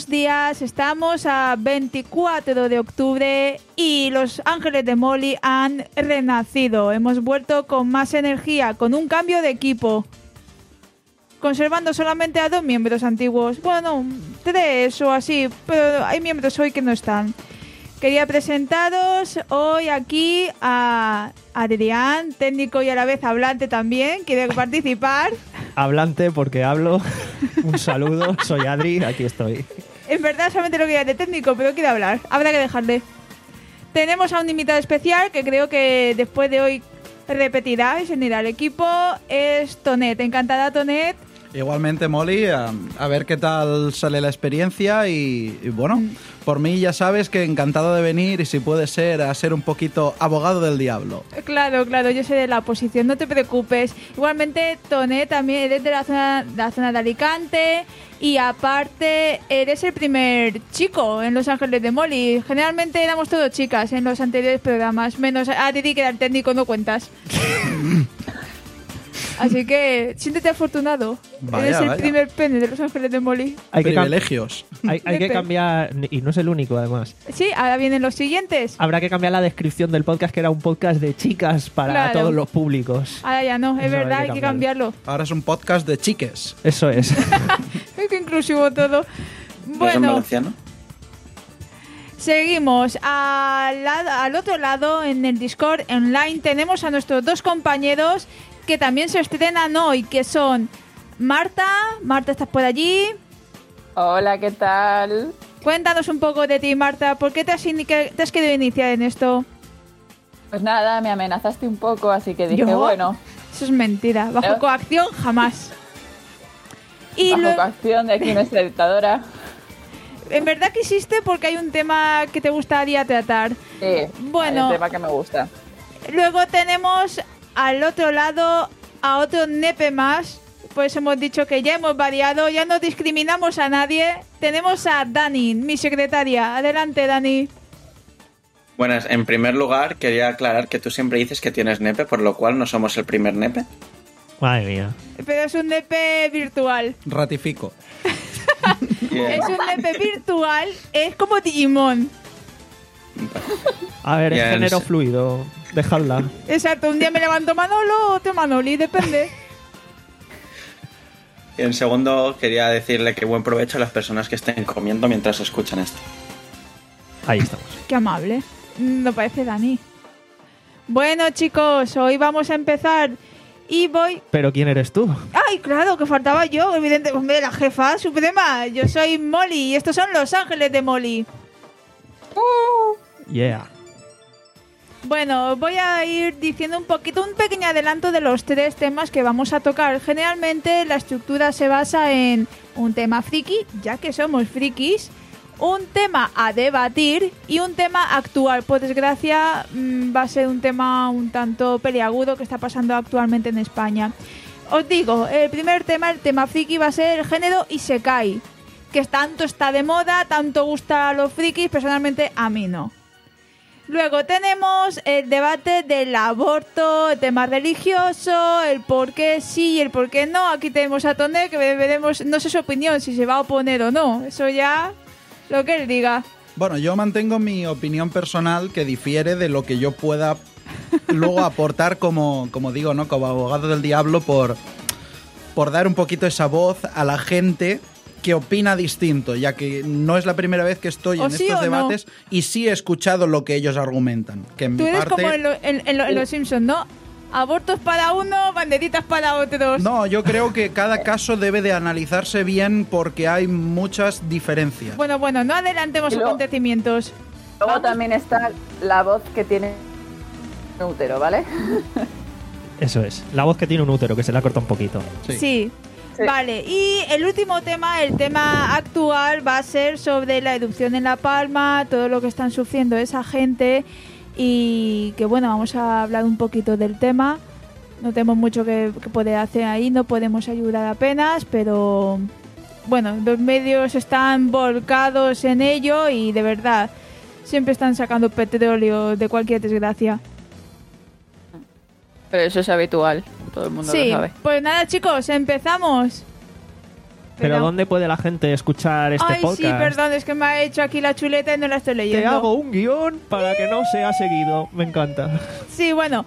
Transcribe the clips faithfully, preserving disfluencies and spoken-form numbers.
días. Estamos a veinticuatro de octubre y los Ángeles de Molly han renacido. Hemos vuelto con más energía, con un cambio de equipo, conservando solamente a dos miembros antiguos. Bueno, tres o así, pero hay miembros hoy que no están. Quería presentaros hoy aquí a Adrián, técnico y a la vez hablante también. Quiere participar. Hablante porque hablo. Un saludo, soy Adri, aquí estoy. En verdad solamente lo quería de técnico, pero quiere hablar. Habrá que dejarle. Tenemos a un invitado especial que creo que después de hoy repetirá y se unirá al equipo. Es Tonet. Encantada, Tonet. Igualmente, Molly, a, a ver qué tal sale la experiencia y, y bueno, mm. por mí ya sabes que encantado de venir y si puede ser a ser un poquito abogado del diablo. Claro, claro, yo soy de la oposición, no te preocupes. Igualmente, Tonet también eres de la zona, de la zona de Alicante y aparte eres el primer chico en Los Ángeles de Molly. Generalmente éramos todos chicas en los anteriores programas, menos a Didi que era el técnico, no cuentas. Así que siéntete afortunado. Vaya, Eres el vaya. primer pene de Los Ángeles de Molly. Hay que Privilegios. cam- hay, hay que cambiar, y no es el único además. Sí, ahora vienen los siguientes. Habrá que cambiar la descripción del podcast, que era un podcast de chicas para Claro. todos los públicos. Ahora ya no, es Eso verdad, hay que hay que cambiarlo. Ahora es un podcast de chiques. Eso es. Es que inclusivo todo. ¿No es en Bueno, valenciano? seguimos. Al, lado- al otro lado, en el Discord online, tenemos a nuestros dos compañeros que también se estrenan hoy, que son Marta. Marta, ¿estás por allí? Hola, ¿qué tal? Cuéntanos un poco de ti, Marta. ¿Por qué te has, ini- te has querido iniciar en esto? Pues nada, me amenazaste un poco, así que dije, ¿Yo? bueno, Eso es mentira. Bajo ¿Eh? coacción, jamás. Y bajo luego, coacción de aquí nuestra dictadora. en verdad quisiste porque hay un tema que te gustaría tratar. Sí, Bueno. hay un tema que me gusta. Luego tenemos al otro lado a otro nepe más. Pues hemos dicho que ya hemos variado, ya no discriminamos a nadie. Tenemos a Dani, mi secretaria. Adelante, Dani. Buenas, en primer lugar quería aclarar que tú siempre dices que tienes nepe, por lo cual no somos el primer nepe. Madre mía. Pero es un nepe virtual. Ratifico. Bien. Es un nepe virtual, es como Digimon. A ver, Ya, es género no sé. fluido. Dejadla. Exacto, un día me levanto Manolo, otro Manoli, depende. Y en segundo quería decirle que buen provecho a las personas que estén comiendo mientras escuchan esto. Ahí estamos. Qué amable. No parece Dani. Bueno, chicos, hoy vamos a empezar y voy... Pero ¿quién eres tú? ¡Ay, claro, que faltaba yo! Evidentemente, hombre, la jefa suprema. Yo soy Molly y estos son Los Ángeles de Molly. Yeah. Bueno, voy a ir diciendo un poquito, un pequeño adelanto de los tres temas que vamos a tocar. Generalmente la estructura se basa en un tema friki, ya que somos frikis, un tema a debatir y un tema actual. Por desgracia, mmm, va a ser un tema un tanto peliagudo que está pasando actualmente en España. Os digo, el primer tema, el tema friki, va a ser el género Isekai, que tanto está de moda, tanto gusta a los frikis, personalmente a mí no. Luego tenemos el debate del aborto, el tema religioso, el por qué sí y el por qué no. Aquí tenemos a Tonet, que veremos, no sé su opinión, si se va a oponer o no. Eso ya lo que él diga. Bueno, yo mantengo mi opinión personal que difiere de lo que yo pueda luego aportar como, como digo, ¿no? Como abogado del diablo por, por dar un poquito esa voz a la gente que opina distinto, ya que no es la primera vez que estoy ¿O en sí estos o no? debates y sí he escuchado lo que ellos argumentan. Que en Tú mi eres parte... como en, lo- en- en lo- en los Simpsons, ¿no? Abortos para uno, banderitas para otros. No, yo creo que cada caso debe de analizarse bien porque hay muchas diferencias. Bueno, bueno, no adelantemos Y luego- acontecimientos. Luego Vamos. también está la voz que tiene un útero, ¿vale? Eso es. La voz que tiene un útero, que se la corta un poquito. Sí. Sí. Sí. Vale, y el último tema, el tema actual, va a ser sobre la erupción en La Palma, todo lo que están sufriendo esa gente y que bueno, vamos a hablar un poquito del tema. No tenemos mucho que, que poder hacer ahí, no podemos ayudar apenas, pero bueno, los medios están volcados en ello y de verdad siempre están sacando petróleo de cualquier desgracia. Pero eso es habitual, todo el mundo Sí, lo sabe. pues nada chicos, empezamos. Pero ¿dónde puede la gente escuchar este Ay, podcast? sí, perdón, es que me ha hecho aquí la chuleta y no la estoy leyendo. Te hago un guión para que no sea seguido. Me encanta. Sí, bueno.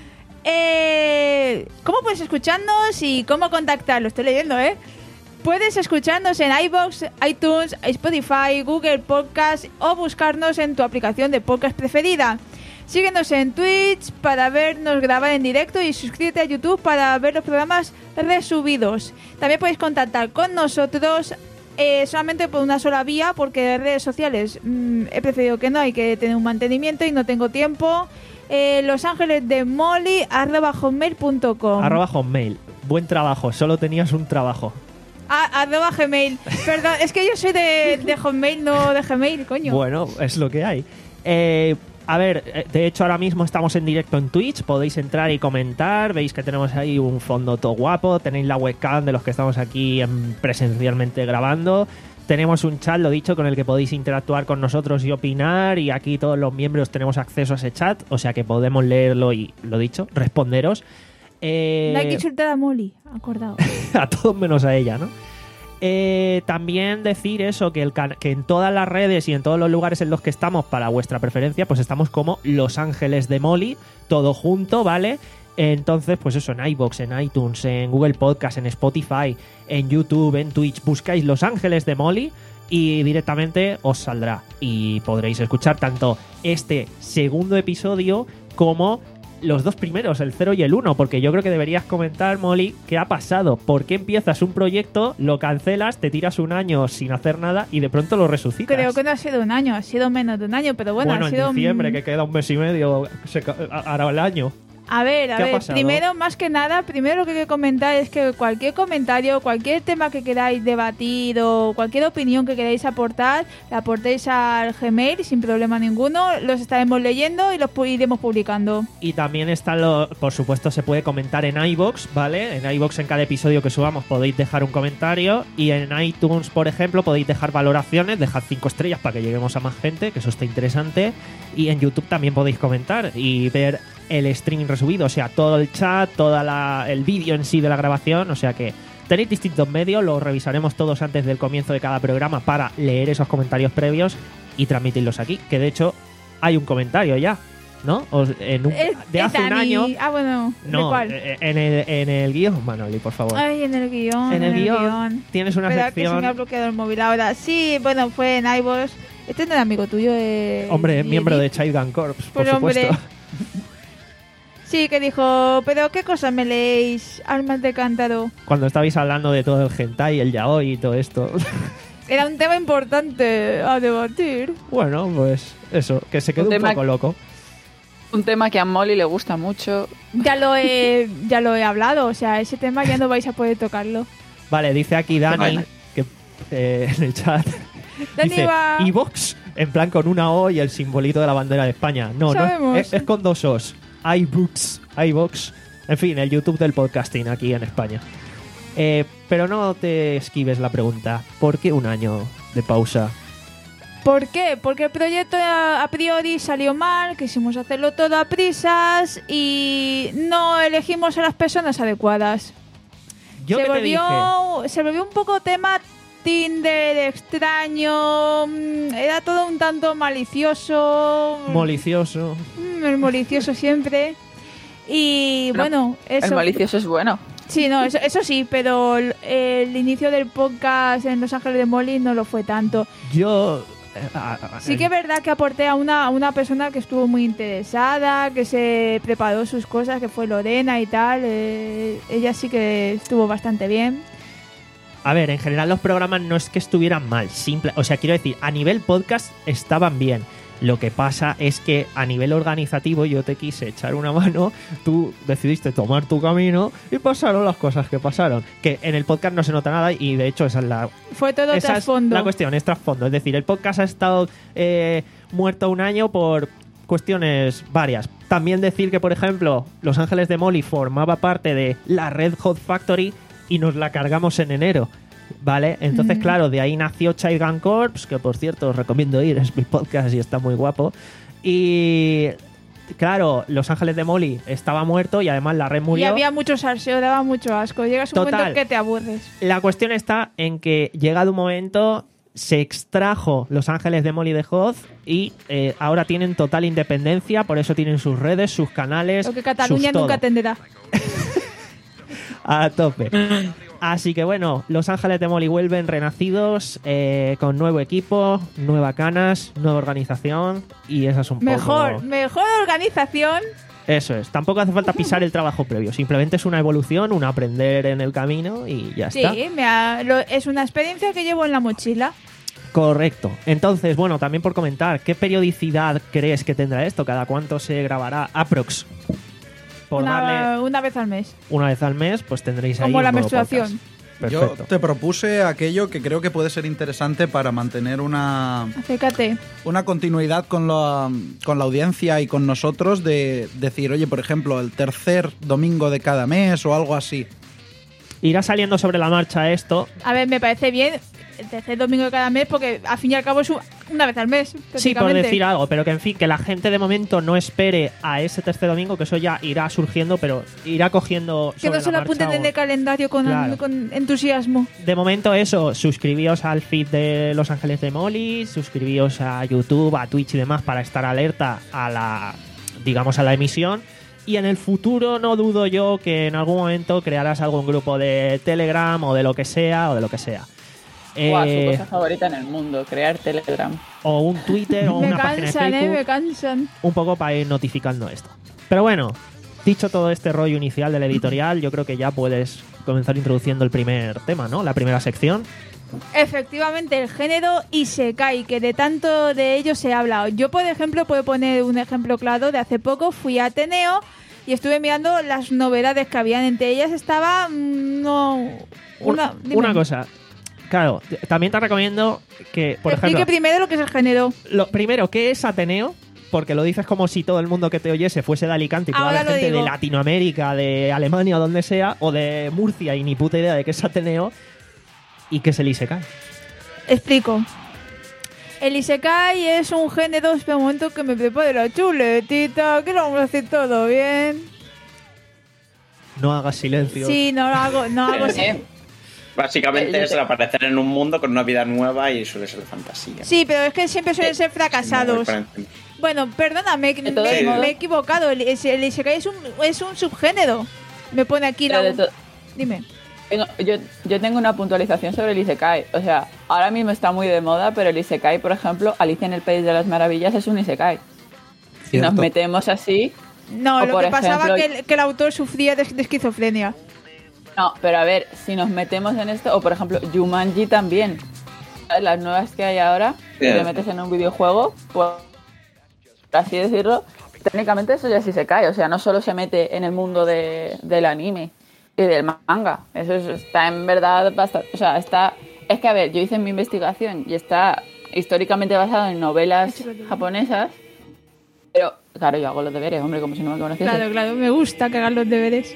Eh, ¿Cómo puedes escucharnos y cómo contactar? Lo estoy leyendo, ¿eh? Puedes escucharnos en iVoox, iTunes, Spotify, Google Podcast o buscarnos en tu aplicación de podcast preferida. Síguenos en Twitch para vernos grabar en directo y suscríbete a YouTube para ver los programas resubidos. También podéis contactar con nosotros eh, solamente por una sola vía, porque redes sociales mmm, he preferido que no, hay que tener un mantenimiento y no tengo tiempo. Eh, Los Ángeles de Molly arroba hotmail punto com. Arroba hotmail. Buen trabajo, solo tenías un trabajo. Ah, arroba Gmail. Perdón, es que yo soy de, de Hotmail, no de Gmail, coño. Bueno, es lo que hay. Eh... A ver, de hecho ahora mismo estamos en directo en Twitch, podéis entrar y comentar, veis que tenemos ahí un fondo todo guapo, tenéis la webcam de los que estamos aquí en presencialmente grabando, tenemos un chat, lo dicho, con el que podéis interactuar con nosotros y opinar, y aquí todos los miembros tenemos acceso a ese chat, o sea que podemos leerlo y, lo dicho, responderos. Eh... No hay que insultar a Molly, acordado. A todos menos a ella, ¿no? Eh, también decir eso, que, el can- que en todas las redes y en todos los lugares en los que estamos, para vuestra preferencia, pues estamos como Los Ángeles de Molly, todo junto, ¿vale? Entonces, pues eso, en iVoox, en iTunes, en Google Podcast, en Spotify, en YouTube, en Twitch, buscáis Los Ángeles de Molly y directamente os saldrá. Y podréis escuchar tanto este segundo episodio como los dos primeros, el cero y el uno, porque yo creo que deberías comentar, Molly, qué ha pasado. ¿Por qué empiezas un proyecto, lo cancelas, te tiras un año sin hacer nada y de pronto lo resucitas? Creo que no ha sido un año, ha sido menos de un año, pero bueno, bueno ha sido... en diciembre, que queda un mes y medio, se ca- hará el año. A ver, a ¿Qué ha ver, pasado? primero, más que nada, primero lo que hay que comentar es que cualquier comentario, cualquier tema que queráis debatir o cualquier opinión que queráis aportar, la aportéis al Gmail sin problema ninguno, los estaremos leyendo y los pu- iremos publicando. Y también está, lo, por supuesto, se puede comentar en iVoox, ¿vale? En iVoox, en cada episodio que subamos, podéis dejar un comentario. Y en iTunes, por ejemplo, podéis dejar valoraciones, dejad cinco estrellas para que lleguemos a más gente, que eso está interesante. Y en YouTube también podéis comentar y ver el streaming resubido, o sea, todo el chat, todo el vídeo en sí de la grabación, o sea que tenéis distintos medios, los revisaremos todos antes del comienzo de cada programa para leer esos comentarios previos y transmitirlos aquí, que de hecho hay un comentario ya, ¿no? O en un, Eh, de hace Dani. un año. Ah, bueno, ¿de No, cuál? eh, en el, en el guión, Manoli, por favor. Ay, en el guión. en el guión tienes una Espera, que se me ha sección. bloqueado el móvil ahora. Sí, bueno, fue en iVoox. Este no era amigo tuyo, eh, Hombre, es miembro de Edith. Child Gun Corps, por Pues hombre. supuesto. Sí, que dijo, pero ¿qué cosas me leéis, almas de cántaro? Cuando estabais hablando de todo el hentai, el yaoi y todo esto. Era un tema importante a debatir. Bueno, pues eso, que se quedó Un un, tema- poco loco. Un tema que a Molly le gusta mucho. Ya lo he, ya lo he hablado, o sea, ese tema ya no vais a poder tocarlo. Vale, dice aquí Dani, Vale. que eh, en el chat, Dani dice va- iVox, en plan con una O y el simbolito de la bandera de España. No, Sabemos. no, es, es con dos Os. iBooks, iVox, en fin, el YouTube del podcasting aquí en España. Eh, pero no te esquives la pregunta, ¿por qué un año de pausa? ¿Por qué? Porque el proyecto a, a priori salió mal, quisimos hacerlo todo a prisas y no elegimos a las personas adecuadas. Yo se que te dije, volvió, se volvió un poco tema Tinder extraño, mm, era todo un tanto malicioso. malicioso. Mm, el malicioso siempre. Y Bueno, bueno, eso. El malicioso es bueno. Sí, no, eso, eso sí, pero el, el inicio del podcast en Los Ángeles de Molly no lo fue tanto. Yo... eh, ah, ah, Sí que es verdad que aporté a una, a una persona que estuvo muy interesada, que se preparó sus cosas, que fue Lorena y tal. eh, ella sí que estuvo bastante bien. A ver, en general los programas no es que estuvieran mal, simple, o sea, quiero decir, a nivel podcast estaban bien. Lo que pasa es que a nivel organizativo yo te quise echar una mano, tú decidiste tomar tu camino y pasaron las cosas que pasaron. Que en el podcast no se nota nada y de hecho esa es la, Fue todo esa es trasfondo. la cuestión, es trasfondo. Es decir, el podcast ha estado eh, muerto un año por cuestiones varias. También decir que, por ejemplo, Los Ángeles de Molly formaba parte de la Red Hot Factory y nos la cargamos en enero. ¿Vale? Entonces, Mm. claro, de ahí nació Child Gun Corps, que por cierto os recomiendo ir, es mi podcast y está muy guapo. Y claro, Los Ángeles de Molly estaba muerto y además la red murió. Y había mucho salseo, daba mucho asco. Llegas a un Total. momento que te aburres. La cuestión está en que llegado un momento se extrajo Los Ángeles de Molly de Hoz y eh, ahora tienen total independencia, por eso tienen sus redes, sus canales, Lo que Cataluña sus todo. nunca atenderá. A tope. Así que bueno, Los Ángeles de Molly vuelven renacidos, eh, con nuevo equipo, nueva canas, nueva organización y esa es un Mejor, poco... mejor organización. Eso es, tampoco hace falta pisar el trabajo previo, simplemente es una evolución, un aprender en el camino y ya Sí, está. me ha- lo- es una experiencia que llevo en la mochila. Correcto. Entonces, bueno, también por comentar, ¿qué periodicidad crees que tendrá esto? ¿Cada cuánto se grabará? Aprox. Por Una, darle una vez al mes. una vez al mes, pues tendréis ahí Como un la nuevo menstruación. podcast. Yo Perfecto. te propuse aquello que creo que puede ser interesante para mantener una, Acércate. una continuidad con la, con la audiencia y con nosotros de decir, oye, por ejemplo, el tercer domingo de cada mes o algo así. Irá saliendo sobre la marcha esto. A ver, me parece bien el tercer domingo de cada mes porque al fin y al cabo es un- una vez al mes. Sí, por prácticamente. decir algo, pero que en fin, que la gente de momento no espere a ese tercer domingo, que eso ya irá surgiendo, pero irá cogiendo Que sobre no se la lo apunten marcha en o- el calendario con, Claro. con entusiasmo. De momento eso, suscribíos al feed de Los Ángeles de Molly, suscribíos a YouTube, a Twitch y demás para estar alerta a la, digamos, a la emisión. Y en el futuro no dudo yo que en algún momento crearás algún grupo de Telegram o de lo que sea, o de lo que sea. Guau, Eh, su cosa favorita en el mundo, crear Telegram. o un Twitter o Me una página de cansan, eh, Facebook. me cansan. Un poco para ir notificando esto. Pero bueno, dicho todo este rollo inicial del editorial, yo creo que ya puedes comenzar introduciendo el primer tema, ¿no? La primera sección. Efectivamente, el género Isekai, que de tanto de ello se ha hablado. Yo, por ejemplo, puedo poner un ejemplo claro de hace poco. Fui a Ateneo y estuve mirando las novedades que habían. Entre ellas estaba... mm, no... Una, dime. Una cosa. Claro, t- también te recomiendo que, por Explique ejemplo, primero lo que es el género. lo primero, ¿qué es Ateneo? Porque lo dices como si todo el mundo que te oyese fuese de Alicante y toda Ahora la lo gente digo. de Latinoamérica, de Alemania o donde sea, o de Murcia y ni puta idea de qué es Ateneo y qué es el Isekai. Explico. El Isekai es un género... Espera un momento que me prepare la chuletita, que lo vamos a hacer todo bien. No hagas silencio. Sí, no lo hago, no hago... Eh, Básicamente Eh, es el aparecer en un mundo con una vida nueva y suele ser fantasía. Sí, pero es que siempre suelen ser fracasados. Bueno, perdóname, que De me, todos me modos- he equivocado. El, es- el Isekai es un, es un subgénero. Me pone aquí pero la... de to- Dime. tengo- yo, yo tengo una puntualización sobre el Isekai. O sea, ahora mismo está muy de moda, pero el Isekai, por ejemplo, Alicia en el País de las Maravillas es un Isekai. Si nos Cierto. metemos así... No, O lo por que pasaba ejemplo- que el, que el autor sufría de, de esquizofrenia. No, pero a ver, si nos metemos en esto, o por ejemplo, Jumanji también. ¿Sabes? Las nuevas que hay ahora, si Bien. te metes en un videojuego, pues, por así decirlo, técnicamente eso ya sí se cae. O sea, no solo se mete en el mundo de, del anime y del manga. Eso es- está en verdad bastante. O sea, está. Es que a ver, yo hice mi investigación y está históricamente basado en novelas japonesas. Pero, claro, yo hago los deberes, hombre, como si no me conociese. Claro, claro, me gusta que hagan los deberes.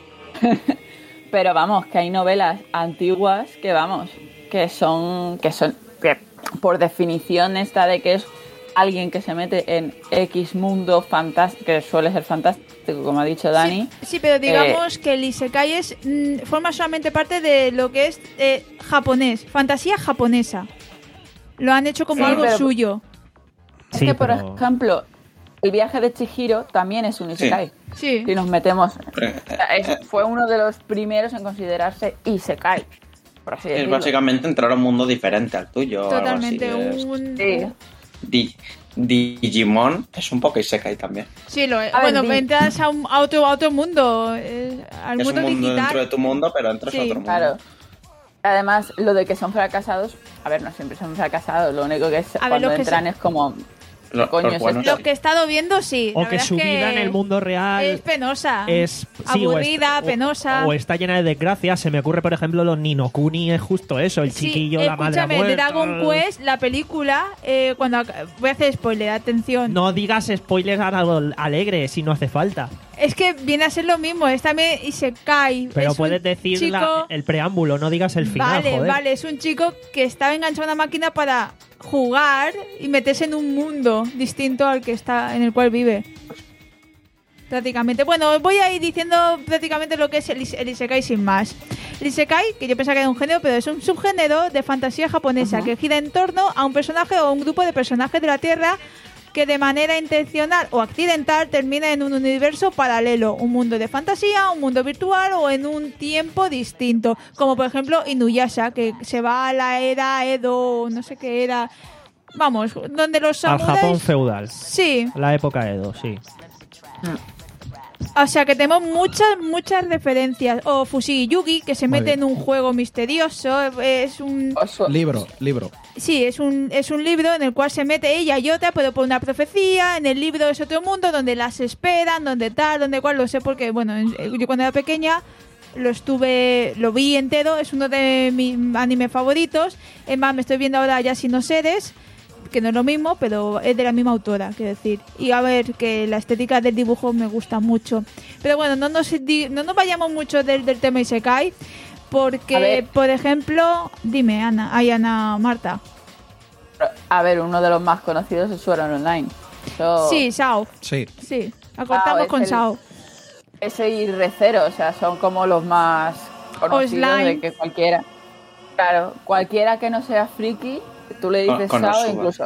Pero vamos, que hay novelas antiguas que vamos, que son, que son, que por definición esta de que es alguien que se mete en X mundo fantástico, que suele ser fantástico, como ha dicho Dani. Sí, sí, pero digamos que el Isekai es, mm, forma solamente parte de lo que es eh, japonés, fantasía japonesa. Lo han hecho como Sí, algo pero- suyo. Es Sí, que, por pero- ejemplo, el viaje de Chihiro también es un Isekai. Sí. Si nos metemos... Eh, o sea, es- fue uno de los primeros en considerarse Isekai, por así Es decirlo. básicamente entrar a un mundo diferente al tuyo. o algo así. Totalmente. Es- Un... Sí. Di- Digimon es un poco Isekai también. Sí, lo es. A ver, Bueno, di- entras a, un, a, otro, a otro mundo, eh, al Es un mundo mundo digital. dentro de tu mundo, pero entras Sí, a otro mundo. Claro. Además, lo de que son fracasados, a ver, no siempre son fracasados, lo único que es ver, cuando los que entran se- es como... Lo- Coño, los eso buenos Lo sí. que he estado viendo, sí. O La que verdad su es que vida en el mundo real es penosa. es sí, o aburrida, est- o- penosa. O, está llena de desgracias. Se me ocurre, por ejemplo, los Ninokuni, es justo eso, el Sí, chiquillo, la madre ha escúchame, muerto. Dragon Quest, la película, eh, cuando ac- voy a hacer spoiler, atención. No digas spoilers a algo alegre si no hace falta. Es que viene a ser lo mismo, es también Isekai. Pero es puedes un decir chico... la- el preámbulo, no digas el final, Vale, joder. vale, es un chico que estaba enganchado a una máquina para jugar y meterse en un mundo distinto al que está en el cual vive. prácticamente. Bueno, voy a ir diciendo prácticamente lo que es el, el Isekai sin más. El Isekai, que yo pensaba que era un género, pero es un subgénero de fantasía japonesa uh-huh. que gira en torno a un personaje o un grupo de personajes de la Tierra que de manera intencional o accidental termina en un universo paralelo, un mundo de fantasía, un mundo virtual o en un tiempo distinto, como por ejemplo Inuyasha, que se va a la era Edo, no sé qué era, vamos, donde los samuráis... Al Japón feudal. Sí. La época Edo, sí. O sea que tenemos muchas, muchas referencias. O Fushigi Yugi, que se Muy mete bien. en un juego misterioso. Es un... Libro, libro. Sí, es un, es un libro en el cual se mete ella y otra, pero por una profecía. En el libro es otro mundo donde las esperan, donde tal, donde cual. Lo sé porque, bueno, yo cuando era pequeña lo estuve, lo vi entero. Es uno de mis animes favoritos. Es más, me estoy viendo ahora Yashino Seres, que no es lo mismo, pero es de la misma autora, quiero decir. Y a ver, que la estética del dibujo me gusta mucho. Pero bueno, no nos, di- no nos vayamos mucho del, del tema Isekai, porque, por ejemplo, dime, Ana, ay, Ana, Marta. A ver, uno de los más conocidos es Sword Art Online. Eso- Sí, Sao, Sí. sí, acortamos es con el- Sao. Ese y Recero, o sea, son como los más conocidos Slime. de que cualquiera. Claro, cualquiera que no sea friki, tú le dices Con- Sao Konosuba. e incluso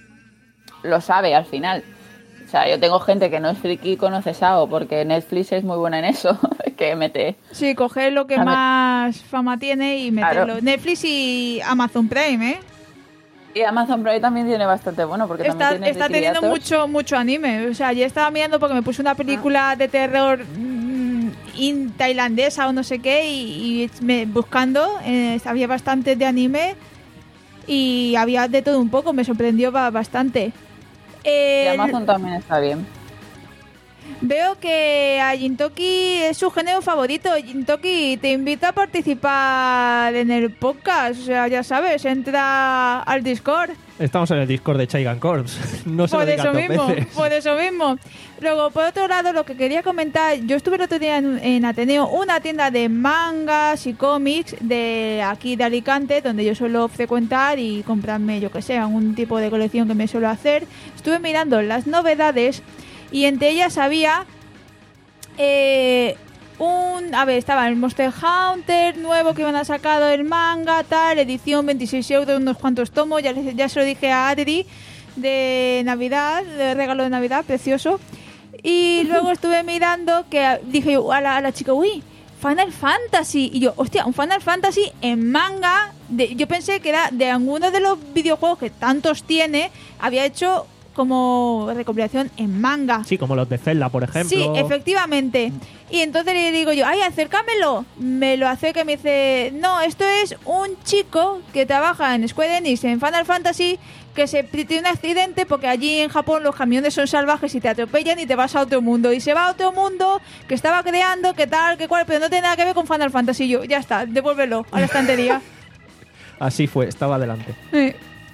lo sabe al final. O sea, yo tengo gente que no es friki y conoce Sao porque Netflix es muy buena en eso, que mete... Sí, coger lo que A ver. más fama tiene y meterlo. Claro. Netflix y Amazon Prime, ¿eh? Y Amazon Prime también tiene bastante bueno porque Está, también tiene está teniendo Rikiriatos. mucho mucho anime. O sea, yo estaba mirando porque me puse una película de terror mm, in- tailandesa o no sé qué y, y me, buscando eh, había bastante de anime y había de todo un poco. Me sorprendió ba- bastante. Eh, Y Amazon también está bien. Veo que a Jintoki es su género favorito. Jintoki te invita a participar en el podcast. O sea, ya sabes, entra al Discord. Estamos en el Discord de Chaigan Corps. No se Por lo digan eso dos mismo, veces. por eso mismo. Luego, por otro lado, lo que quería comentar, yo estuve el otro día en, en Ateneo, una tienda de mangas y cómics de aquí de Alicante, donde yo suelo frecuentar y comprarme, yo que sé, algún tipo de colección que me suelo hacer. Estuve mirando las novedades y entre ellas había eh, un... A ver, estaba el Monster Hunter nuevo que iban a sacar el manga, tal, edición veintiséis euros, unos cuantos tomos, ya, les- ya se lo dije a Adri, de Navidad, de regalo de Navidad, precioso. Y luego estuve mirando que dije yo a la, a la chica, uy, Final Fantasy. Y yo, hostia, un Final Fantasy en manga. De, yo pensé que era de alguno de los videojuegos que tantos tiene, había hecho como recopilación en manga. Sí, como los de Zelda, por ejemplo. Sí, efectivamente. Y entonces le digo yo, ay, acércamelo. Me lo acerca y me dice, no, esto es un chico que trabaja en Square Enix en Final Fantasy, que se tiene un accidente porque allí en Japón los camiones son salvajes y te atropellan y te vas a otro mundo. Y se va a otro mundo que estaba creando, que tal, que cual, pero no tiene nada que ver con Final Fantasy. Y yo, ya está, devuélvelo a la estantería. Así fue, estaba delante. Sí.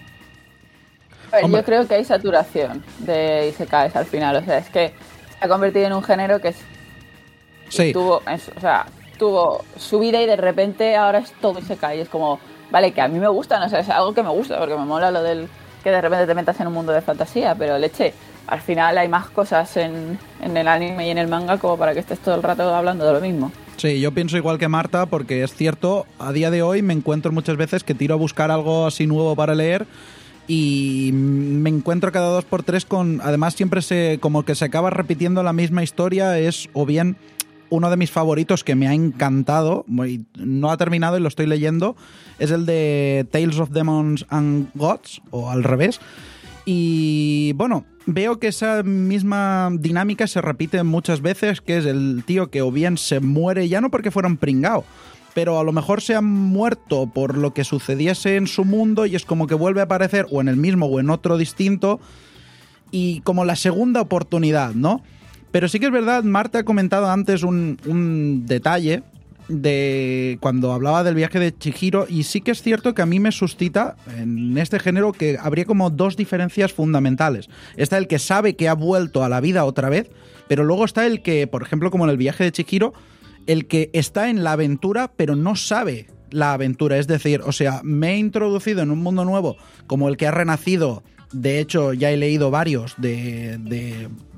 A ver, Hombre. yo creo que hay saturación de isekais al final. O sea, es que se ha convertido en un género que es- Sí. tuvo, es- o sea, tuvo su vida y de repente ahora es todo isekai. Es como, vale, que a mí me gusta, no sé, es algo que me gusta porque me mola lo del que de repente te metas en un mundo de fantasía, pero leche, al final hay más cosas en, en el anime y en el manga como para que estés todo el rato hablando de lo mismo. Sí, yo pienso igual que Marta, porque es cierto, a día de hoy me encuentro muchas veces que tiro a buscar algo así nuevo para leer y me encuentro cada dos por tres con... Además siempre se como que se acaba repitiendo la misma historia, es o bien uno de mis favoritos que me ha encantado, y no ha terminado y lo estoy leyendo, es el de Tales of Demons and Gods, o al revés. Y bueno, veo que esa misma dinámica se repite muchas veces, que es el tío que o bien se muere ya no porque fuera un pringao, pero a lo mejor se ha muerto por lo que sucediese en su mundo y es como que vuelve a aparecer o en el mismo o en otro distinto y como la segunda oportunidad, ¿no? Pero sí que es verdad, Marta ha comentado antes un, un detalle de cuando hablaba del viaje de Chihiro y sí que es cierto que a mí me suscita en este género que habría como dos diferencias fundamentales. Está el que sabe que ha vuelto a la vida otra vez, pero luego está el que, por ejemplo, como en el viaje de Chihiro, el que está en la aventura pero no sabe la aventura. Es decir, o sea, me he introducido en un mundo nuevo como el que ha renacido. De hecho, ya he leído varios de, de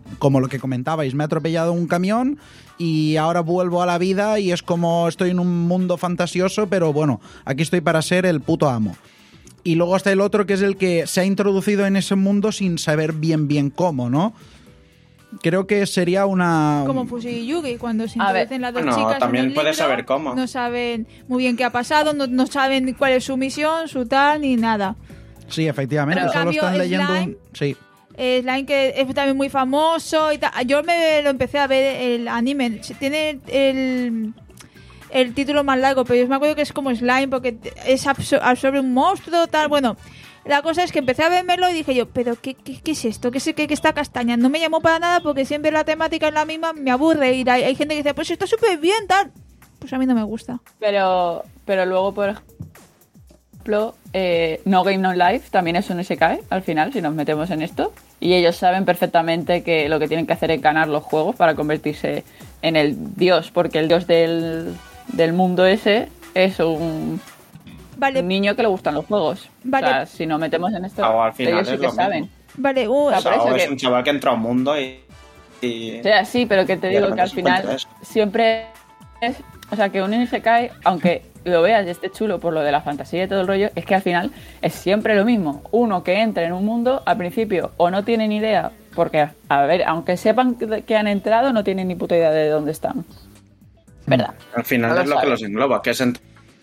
como lo que comentabais, me ha atropellado un camión y ahora vuelvo a la vida y es como estoy en un mundo fantasioso, pero bueno, aquí estoy para ser el puto amo. Y luego está el otro, que es el que se ha introducido en ese mundo sin saber bien bien cómo, ¿no? Creo que sería una... Como Fushigi Yugi, cuando se A ver, introducen las dos bueno, chicas también en el puedes libro, saber cómo. no saben muy bien qué ha pasado, no, no saben cuál es su misión, su tal, ni nada. Sí, efectivamente, Pero en solo cambio, están leyendo Slime- un... Sí. Eh, Slime, que es también muy famoso y tal. Yo me lo empecé a ver el anime. Tiene el, el título más largo, pero yo me acuerdo que es como Slime porque es absor- absorbe un monstruo, tal. Bueno, la cosa es que empecé a vermelo y dije yo, pero ¿qué, qué, qué es esto? ¿Qué es qué, qué está castaña? No me llamó para nada porque siempre la temática es la misma, me aburre. Y hay, hay gente que dice, pues está súper bien, tal. Pues a mí no me gusta. Pero, pero luego, por ejemplo, eh, No Game No Life también es un isekai, al final, si nos metemos en esto. Y ellos saben perfectamente que lo que tienen que hacer es ganar los juegos para convertirse en el dios, porque el dios del, del mundo ese es un, Vale, un niño que le gustan los juegos. Vale. O sea, si nos metemos en esto, O al final ellos sí es que lo saben. mismo. vale, uh, O sea, O sea, por eso o es que- un chaval que entra a un mundo y... y- O sea, sí, pero que te Y digo de que al repente se final encuentra eso. siempre es... O sea, que un isekai, aunque lo veas y esté chulo por lo de la fantasía y todo el rollo, es que al final es siempre lo mismo. Uno que entra en un mundo, al principio, o no tiene ni idea, porque, a ver, aunque sepan que que han entrado, no tienen ni puta idea de dónde están. ¿Verdad? Al final No lo es lo que sabe. los engloba, que es... ent-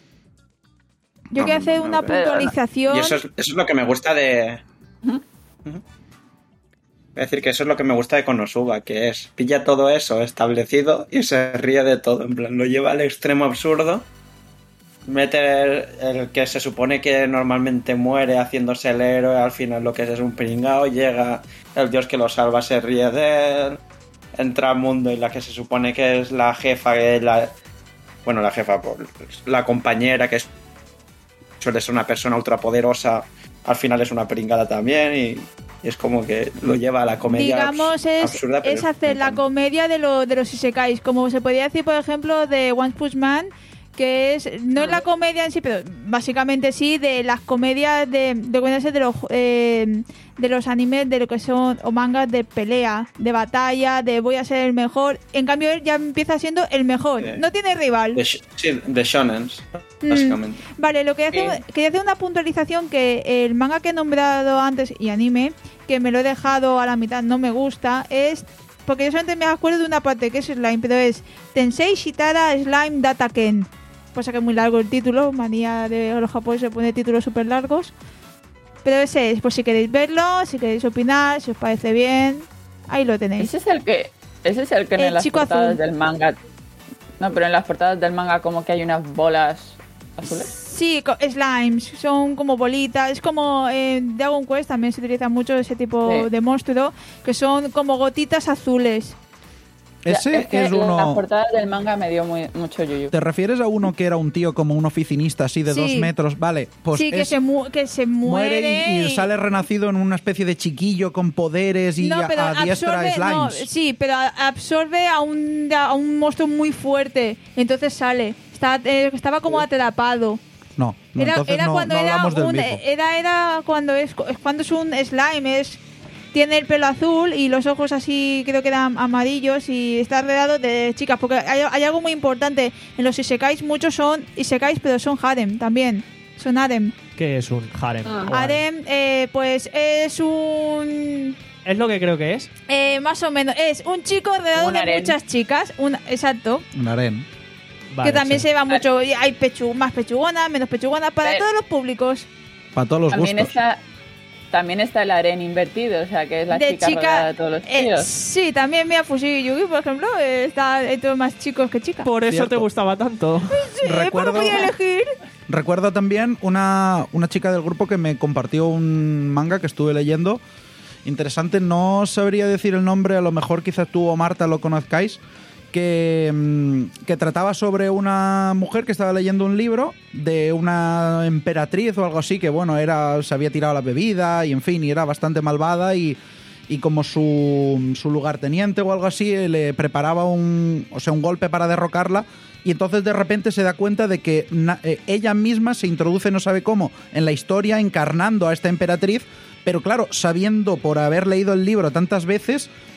yo quiero hacer una no, puntualización. Y eso es, eso es lo que me gusta de... Ujú. Ujú. Es decir, que eso es lo que me gusta de Konosuba, que es, pilla todo eso establecido y se ríe de todo, en plan, lo lleva al extremo absurdo, mete el, el que se supone que normalmente muere haciéndose el héroe, al final lo que es es un pringao, llega el dios que lo salva, se ríe de él, entra al mundo y la que se supone que es la jefa, que es la, bueno, la jefa, pues, la compañera, que es, suele ser una persona ultrapoderosa, al final es una pringada también y... Y es como que lo lleva a la comedia Digamos, es, absurda, pero es hacer me la encanta. comedia de, lo, de los isekais. Como se podría decir, por ejemplo, de One Punch Man, que es no es la comedia en sí, pero básicamente sí, de las comedias de, de, de, los, eh, de los animes, de lo que son, o mangas de pelea, de batalla, de voy a ser el mejor. En cambio, él ya empieza siendo el mejor. Sí. No tiene rival. De, sh- sí, de shonens, Mm, básicamente. Vale, lo que hace, Sí. quería hacer una puntualización que el manga que he nombrado antes y anime, que me lo he dejado a la mitad, no me gusta, es porque yo solamente me acuerdo de una parte que es Slime, pero es Tensei Shitara Slime Data Ken. Pasa que es muy largo el título, manía de los japoneses de poner títulos súper largos. Pero ese es, pues si queréis verlo, si queréis opinar, si os parece bien, ahí lo tenéis. Ese es el que, ese es el que El en las chico portadas azul. del manga. No, pero en las portadas del manga como que hay unas bolas azules. Sí, co- slimes, son como bolitas, es como en Dragon Quest también se utiliza mucho ese tipo Sí. de monstruo, que son como gotitas azules. Ese es que es las uno... portadas del manga me dio muy, mucho yuyu. ¿Te refieres a uno que era un tío como un oficinista así de Sí. dos metros? Vale, pues sí, que es- se, mu- que se muere, muere y, y sale renacido en una especie de chiquillo con poderes y no, a- pero adiestra absorbe, no, slimes. sí, pero a- absorbe a un, a un monstruo muy fuerte, entonces sale. Está, eh, estaba como atrapado. No, no, Era, entonces era no, cuando no era hablamos del un, mismo. era era cuando es, es cuando es un slime, es tiene el pelo azul y los ojos así creo que eran amarillos y está rodeado de chicas, porque hay, hay algo muy importante en los isekais, muchos son isekais pero son harem también, son harem. ¿Qué es un harem? Ah. Guay. Harem eh, pues es un Es lo que creo que es. eh, más o menos es un chico rodeado Un de harem. muchas chicas, un, exacto, Un harén. Vale, que también sí. se va mucho, hay pechu, más pechugonas, menos pechugonas para Eh. todos los públicos. Para todos los También gustos. está, también está el harén invertido, o sea, que es la de chica, rodeada de todos los eh, tíos. sí, también mira Fushigi Yugi, por ejemplo, eh, está hay todos más chicos que chicas. Por eso Cierto. te gustaba tanto. Sí, eh, recuerdo- ¿por qué podía elegir? Recuerdo también una, una chica del grupo que me compartió un manga que estuve leyendo. Interesante, no sabría decir el nombre, a lo mejor quizás tú o Marta lo conozcáis, que, mm, que trataba sobre una mujer que estaba leyendo un libro de una emperatriz o algo así, que bueno, era se había tirado la bebida y en fin, y era bastante malvada y, y como su, su lugarteniente o algo así eh, le preparaba un, o sea, un golpe para derrocarla. Y entonces de repente se da cuenta de que na- eh, ella misma se introduce, no sabe cómo, en la historia encarnando a esta emperatriz, pero claro, sabiendo por haber leído el libro tantas veces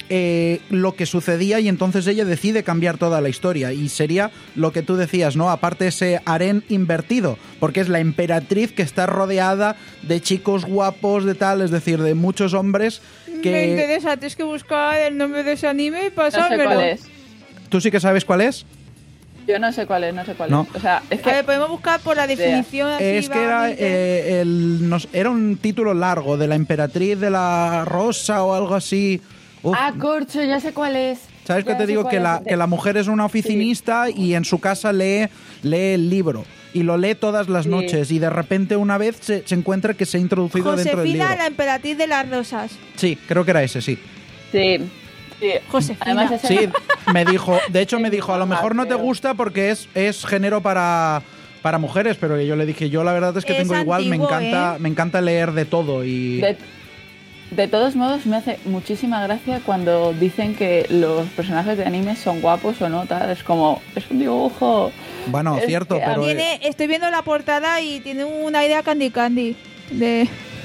eh, lo que sucedía y entonces ella decide cambiar toda la historia y sería lo que tú decías, ¿no? Aparte ese harén invertido, porque es la emperatriz que está rodeada de chicos guapos, de tal, es decir, de muchos hombres que... Me interesa, tienes que buscar el nombre de ese anime y No sé pasármelo. cuál es. ¿Tú sí que sabes cuál es? Yo no sé cuál es, no sé cuál No. es. O sea, es A que... ver, podemos buscar por la definición. así Es que era, vagamente. eh, el, nos- era un título largo, de la emperatriz de la rosa o algo así. Uf, Ah, corcho, ya sé cuál es. ¿Sabes Ya qué te sé digo? cuál Que es. la, que la mujer es una oficinista y en su casa lee, lee el libro. Y lo lee todas las Sí. noches. Y de repente una vez se, se encuentra que se ha introducido dentro del libro. Josefina, la emperatriz de las rosas. Sí, creo que era ese, sí. Sí. sí. Josefina. Además, ese Sí, me dijo, de hecho me Sí, dijo, a lo mejor no te pero- gusta porque es, es género para, para mujeres, pero yo le dije, yo la verdad es que Es tengo igual, me antiguo, encanta, ¿eh? me encanta leer de todo y... De, de todos modos, me hace muchísima gracia cuando dicen que los personajes de anime son guapos o no, tal. Es como, es un dibujo. Bueno, Es cierto, que a pero... mí Tiene, estoy viendo la portada y tiene una idea Candy Candy. De,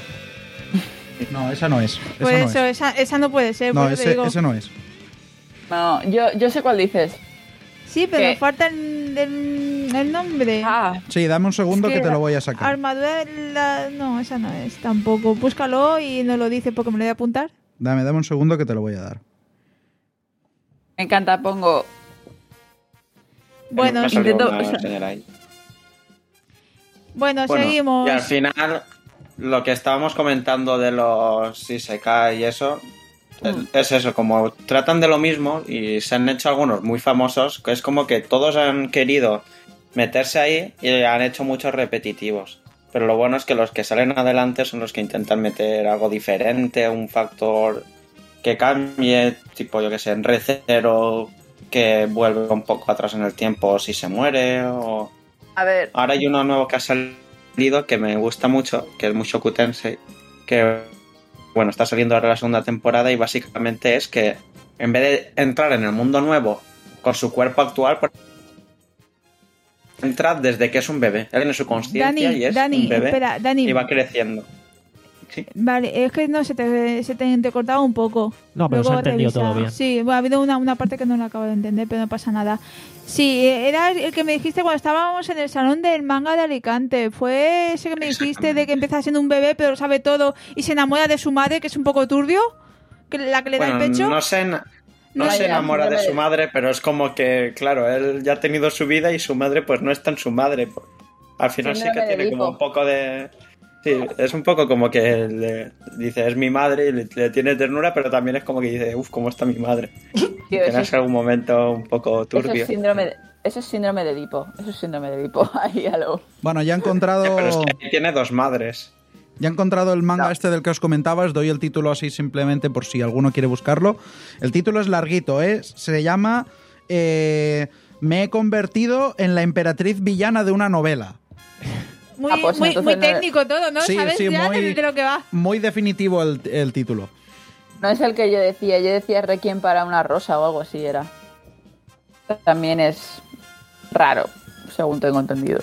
No, esa no es. Esa por no eso, es. esa, esa no puede ser. No, por eso te ese, digo. ese no es. No, yo, yo sé cuál dices. Sí, pero ¿Qué? me falta el, el- el nombre. Ah, Sí, dame un segundo Es que, que te lo la- voy a sacar. Armadura de la... No, esa no es tampoco. Búscalo y no lo dice porque me lo voy a apuntar. Dame, dame un segundo que te lo voy a dar. me encanta, pongo. Bueno, Me salió intento- una señora ahí. bueno, Bueno, seguimos. y al final, lo que estábamos comentando de los Isekai y eso, es, es eso, como tratan de lo mismo y se han hecho algunos muy famosos, que es como que todos han querido meterse ahí y han hecho muchos repetitivos. Pero lo bueno es que los que salen adelante son los que intentan meter algo diferente, un factor que cambie, tipo, yo que sé, en Re:Zero, que vuelve un poco atrás en el tiempo si se muere, o... A ver, Ahora hay uno nuevo que ha salido que me gusta mucho, que es Mushoku Tensei, que, bueno, está saliendo ahora la segunda temporada y básicamente es que en vez de entrar en el mundo nuevo con su cuerpo actual, por- entra desde que es un bebé. Él tiene su conciencia Dani, y es Dani, un bebé espera, Dani. y va creciendo. Sí. Vale, es que no se te, se te, te cortaba un poco. No, pero se ha Luego entendido revisa. todo bien. Sí, bueno, ha habido una, una parte que no la acabo de entender, pero no pasa nada. Sí, era el que me dijiste cuando estábamos en el salón del manga de Alicante. Fue ese que me dijiste de que empieza siendo un bebé, pero lo sabe todo y se enamora de su madre, que es un poco turbio, que la que le da Bueno, el pecho. no se, ena- no No, se ya, enamora de ya su me- madre, pero es como que, claro, él ya ha tenido su vida y su madre pues no es tan su madre. Al final sí Síndrome que de tiene como Edipo. un poco de... Sí, es un poco como que le dice, es mi madre y le, le tiene ternura, pero también es como que dice, uff, ¿cómo está mi madre? tío, eso, Tienes es, algún momento un poco eso turbio. es síndrome de, eso es síndrome de Edipo. Eso es síndrome de Edipo. Ahí a lo. Bueno, ya he encontrado, Pero es que ahí tiene dos madres. ya he encontrado el manga No. este del que os comentaba. Os doy el título así simplemente por si alguno quiere buscarlo. El título es larguito, ¿eh? Se llama eh, Me he convertido en la emperatriz villana de una novela. Muy, Ah, pues muy, entonces muy no- técnico todo, ¿no? Sí, ¿Sabes sí, ya muy- de, de lo que va? Muy definitivo el, el título. No es el que yo decía. Yo decía Requiem para una rosa o algo así era. También es raro, según tengo entendido.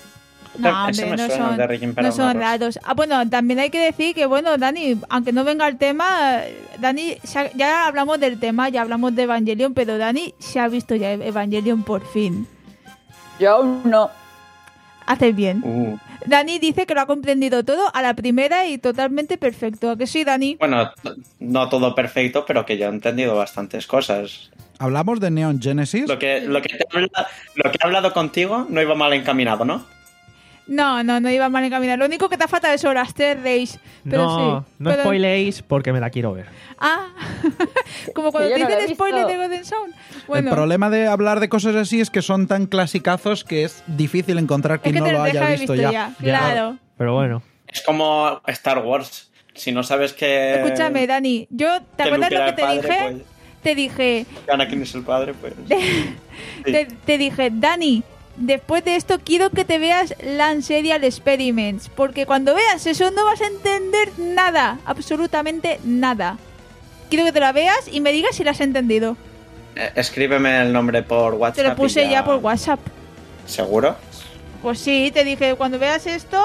No, Ese hombre, me no suena, son, el de Requiem para no una son rosa. raros. Ah, bueno, también hay que decir que, bueno, Dani, aunque no venga el tema, Dani, se ha- ya hablamos del tema, ya hablamos de Evangelion, pero Dani se ha visto ya Evangelion por fin. Yo aún no. Haces bien. Uh. Dani dice que lo ha comprendido todo a la primera y totalmente perfecto. ¿A que sí, Dani? Bueno, no todo perfecto, pero que yo he entendido bastantes cosas. ¿Hablamos de Neon Genesis? Lo que, lo que, te he habla- lo que he hablado contigo no iba mal encaminado, ¿no? No, no, no iba mal encaminar. Lo único que te falta es horas Race. Pero no, sí. no pero- spoiléis porque me la quiero ver. Ah, como cuando Que te yo no lo dicen he el spoiler visto. de Golden Sound. Bueno, El problema de hablar de cosas así es que son tan clasicazos que es difícil encontrar es quien que no te lo los deja haya de visto, visto ya. ya. Claro. Pero bueno. Es como Star Wars. Si no sabes que... Escúchame, Dani. Yo, ¿te que acuerdas Luke lo era que el te padre, dije? pues, Te dije, que Anakin es el padre, pues... Sí. te, te dije, Dani, después de esto quiero que te veas Lanserial Experiments, porque cuando veas eso no vas a entender nada, absolutamente nada. Quiero que te la veas y me digas si la has entendido. Eh, Escríbeme el nombre por WhatsApp. Te lo puse y ya por WhatsApp. ¿Seguro? Pues sí, te dije, cuando veas esto,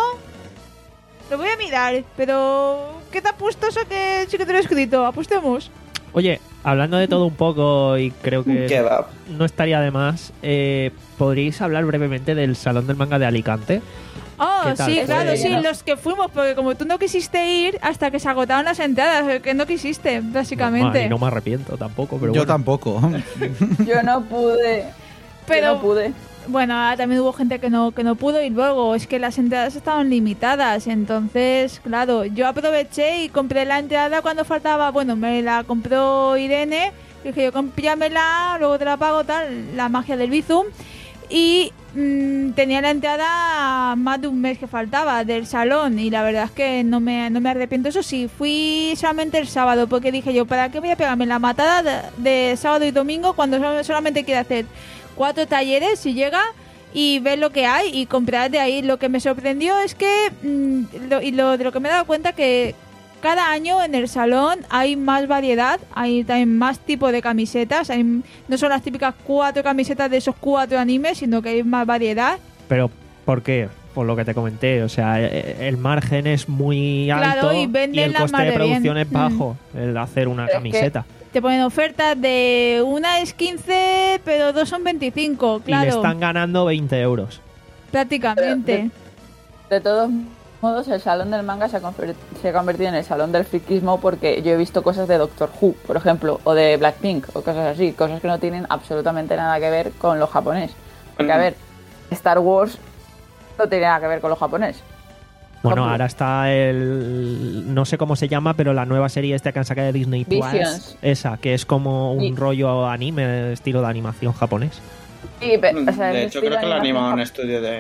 lo voy a mirar, pero ¿qué te ha puesto eso que sí que te lo he escrito? Apostemos. Oye, Hablando de todo un poco, y creo que Kebab. no estaría de más, eh, ¿podríais hablar brevemente del Salón del Manga de Alicante? Oh, ¿Qué tal sí, fue? claro, sí, los que fuimos, porque como tú no quisiste ir hasta que se agotaron las entradas, que no quisiste, básicamente. No, y no me arrepiento tampoco, pero Yo bueno. tampoco. Yo no pude. Pero- Yo no pude. Bueno, ah, también hubo gente que no, que no pudo y luego es que las entradas estaban limitadas, entonces, claro, yo aproveché y compré la entrada cuando faltaba, bueno, me la compró Irene, dije yo, cómpramela, luego te la pago, tal, la magia del Bizum, y mmm, tenía la entrada más de un mes que faltaba del salón y la verdad es que no me, no me arrepiento. Eso sí, fui solamente el sábado porque dije yo, ¿para qué voy a pegarme la matada de, de sábado y domingo cuando sol- solamente quiero hacer cuatro talleres si llega y ver lo que hay y comprar de ahí? Lo que me sorprendió es que mmm, lo, y lo de lo que me he dado cuenta que cada año en el salón hay más variedad, hay también más tipo de camisetas, hay, no son las típicas cuatro camisetas de esos cuatro animes, sino que hay más variedad. Pero, ¿por qué? Por lo que te comenté, o sea, eh, el margen es muy Claro, alto y venden el la coste mar de de producción bien. es bajo, el hacer una Es que- camiseta. Te ponen ofertas de una es quince, pero dos son veinticinco, Y le claro, están ganando veinte euros. prácticamente. De todos modos, el salón del manga se ha, conver- se ha convertido en el salón del friquismo porque yo he visto cosas de Doctor Who, por ejemplo, o de Blackpink, o cosas así, cosas que no tienen absolutamente nada que ver con lo japonés. Porque, a Mm. ver, Star Wars no tiene nada que ver con lo japonés. Bueno, Japón. ahora está el... no sé cómo se llama, pero la nueva serie esta que han sacado de Disney Plus. Visions. Esa, que es como un Y- rollo anime, estilo de animación japonés. Sí, pero, o sea, De ese hecho, estilo creo que lo de anima un animación estudio de...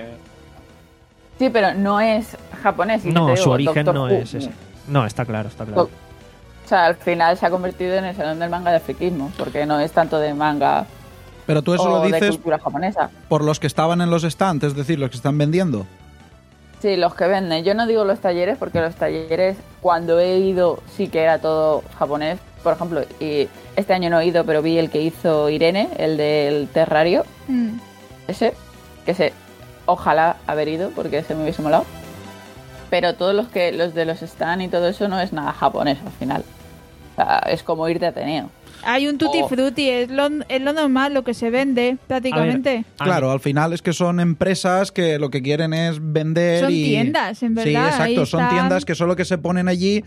Sí, pero no es japonés. y No, te su digo, origen Doctor no Who. es ese. No, está claro, está claro. O sea, al final se ha convertido en el salón del manga del friquismo, porque no es tanto de manga Pero tú eso o lo de dices cultura japonesa. por los que estaban en los stands, es decir, los que están vendiendo. Sí, los que venden. Yo no digo los talleres, porque los talleres, cuando he ido, sí que era todo japonés. Por ejemplo, y este año no he ido, pero vi el que hizo Irene, el del Terrario, Mm. ese, que se, ojalá haber ido, porque ese me hubiese molado. Pero todos los que los de los stand y todo eso no es nada japonés al final. O sea, es como irte a Ateneo. Hay un tutti Oh. frutti, es lo, es lo normal, lo que se vende prácticamente. Ah, Claro, al final es que son empresas que lo que quieren es vender Son y... tiendas, en Sí, verdad, ahí exacto, son está. tiendas que solo que se ponen allí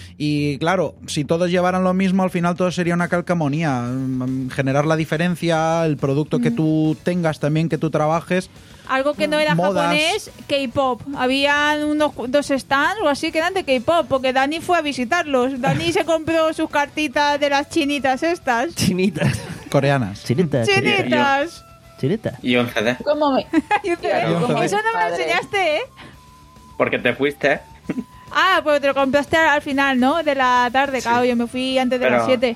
y claro, si todos llevaran lo mismo, al final todo sería una calcamonía. Mm, Generar la diferencia, el producto Mm. que tú tengas también, que tú trabajes. Algo que no era Modas. japonés, K-pop. Habían unos cu- dos stands o así que eran de K-pop, porque Dani fue a visitarlos. Dani se compró sus cartitas de las chinitas estas. Chinitas. Coreanas. Chinitas. ¡Chinitas! Chinitas. Y un C D. ¿Cómo me...? Y dice, Claro, como Eso no me lo padre. enseñaste, ¿eh? Porque te fuiste. Ah, pues te lo compraste al final, ¿no? De la tarde, claro. Yo me fui antes de Pero- las siete.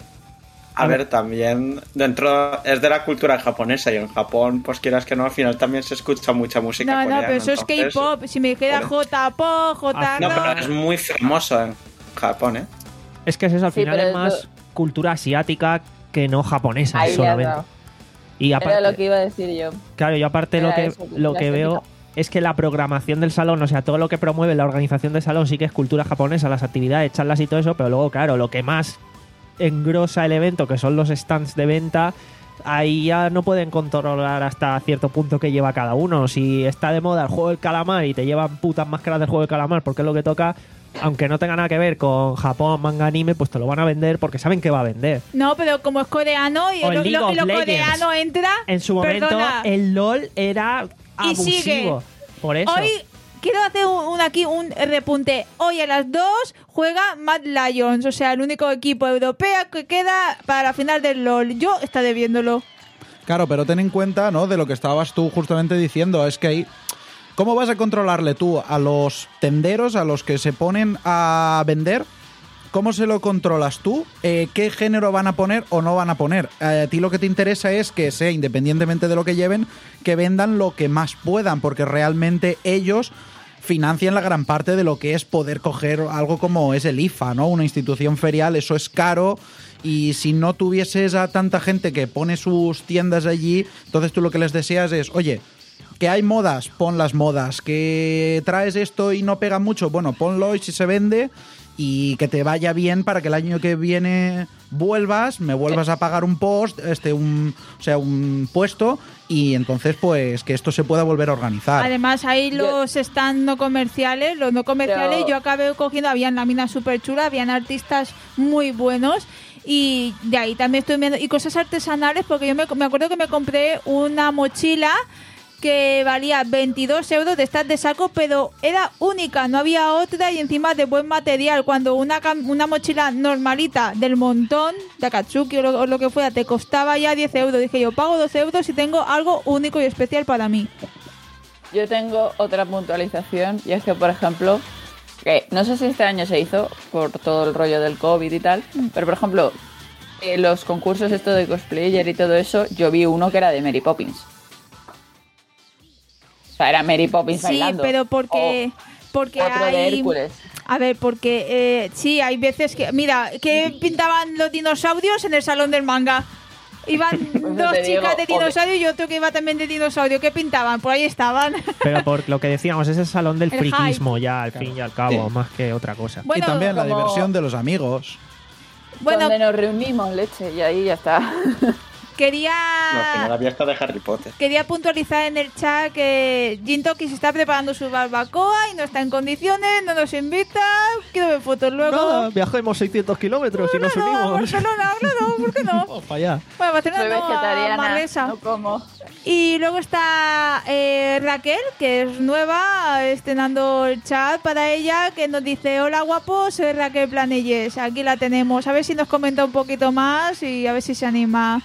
A ver, también dentro es de la cultura japonesa y en Japón, pues quieras que no, al final también se escucha mucha música No, no, coreana. pero eso es entonces- K-pop. Si me dijera Joder. J-pop, J... No, pero es muy famoso en Japón, ¿eh? Es que es eso, al Sí, final pero es más eso- cultura asiática que no japonesa Ahí ya solamente. está. Y aparte, Era lo que iba a decir yo. claro, yo aparte Era lo que, eso, cultura lo que veo asiática. es que la programación del salón, o sea, todo lo que promueve la organización del salón sí que es cultura japonesa, las actividades, charlas y todo eso, pero luego, claro, lo que más engrosa el evento, que son los stands de venta, ahí ya no pueden controlar hasta cierto punto que lleva cada uno. Si está de moda el juego del calamar y te llevan putas máscaras del juego del calamar porque es lo que toca, aunque no tenga nada que ver con Japón, manga, anime, pues te lo van a vender porque saben que va a vender. No, pero como es coreano y O lo, League lo- of y lo Legends. coreano entra... En su momento perdona, el LOL era Y abusivo. sigue. Por eso. Hoy quiero hacer un, un- aquí un repunte. Hoy a las dos juega Mad Lions, o sea, el único equipo europeo que queda para la final del LOL. Yo estaré viéndolo. Claro, pero ten en cuenta, ¿no? De lo que estabas tú justamente diciendo, es que ahí, ¿cómo vas a controlarle tú a los tenderos, a los que se ponen a vender? ¿Cómo se lo controlas tú? Eh, ¿Qué género van a poner o no van a poner? Eh, a ti lo que te interesa es que sea, independientemente de lo que lleven, que vendan lo que más puedan, porque realmente ellos financian la gran parte de lo que es poder coger algo como es el I F A, ¿no? Una institución ferial, eso es caro. Y si no tuvieses a tanta gente que pone sus tiendas allí, entonces tú lo que les deseas es, oye, que hay modas, pon las modas, que traes esto y no pega mucho, bueno, ponlo y si se vende y que te vaya bien para que el año que viene vuelvas, me vuelvas a pagar un post, este un, o sea, un puesto, y entonces pues que esto se pueda volver a organizar. Además hay los stand no comerciales, los no comerciales, Pero- yo acabé cogiendo, habían láminas súper chulas, habían artistas muy buenos y de ahí también estoy viendo, y cosas artesanales, porque yo me, me acuerdo que me compré una mochila que valía veintidós euros de estas de saco, pero era única, no había otra y encima de buen material. Cuando una, cam- una mochila normalita del montón, de Akatsuki o lo, o lo que fuera, te costaba ya diez euros. Dije yo, pago doce euros y tengo algo único y especial para mí. Yo tengo otra puntualización y es que, por ejemplo, que no sé si este año se hizo por todo el rollo del COVID y tal, pero por ejemplo, eh, los concursos esto de cosplayer y todo eso, yo vi uno que era de Mary Poppins. O sea, era Mary Poppins Sí, bailando. pero porque... porque O otro hay... de Hércules. A ver, porque eh, sí, hay veces que... Mira, que pintaban los dinosaurios en el salón del manga. Iban Pues dos te digo, chicas de o de- dinosaurio y otro que iba también de dinosaurio. ¿Qué pintaban? Por ahí estaban. Pero por lo que decíamos, es el salón del El friquismo ya, al fin y al cabo, Sí. más que otra cosa. Bueno, y también la como- diversión de los amigos. Bueno, Donde nos reunimos, leche, y ahí ya está. quería... No, al final había esto de Harry Potter. Quería puntualizar en el chat que Jintoki se está preparando su barbacoa y no está en condiciones, no nos invita. Quiero ver fotos luego. Nada, viajemos seiscientos kilómetros y nos Claro, unimos. Barcelona, claro, ¿por qué no? Vamos para allá. Bueno, Barcelona Soy no, a vegetariana, Manresa. no como. Y luego está eh, Raquel, que es nueva, estrenando el chat para ella, que nos dice: hola guapos, soy Raquel Planelles. Aquí la tenemos. A ver si nos comenta un poquito más y a ver si se anima.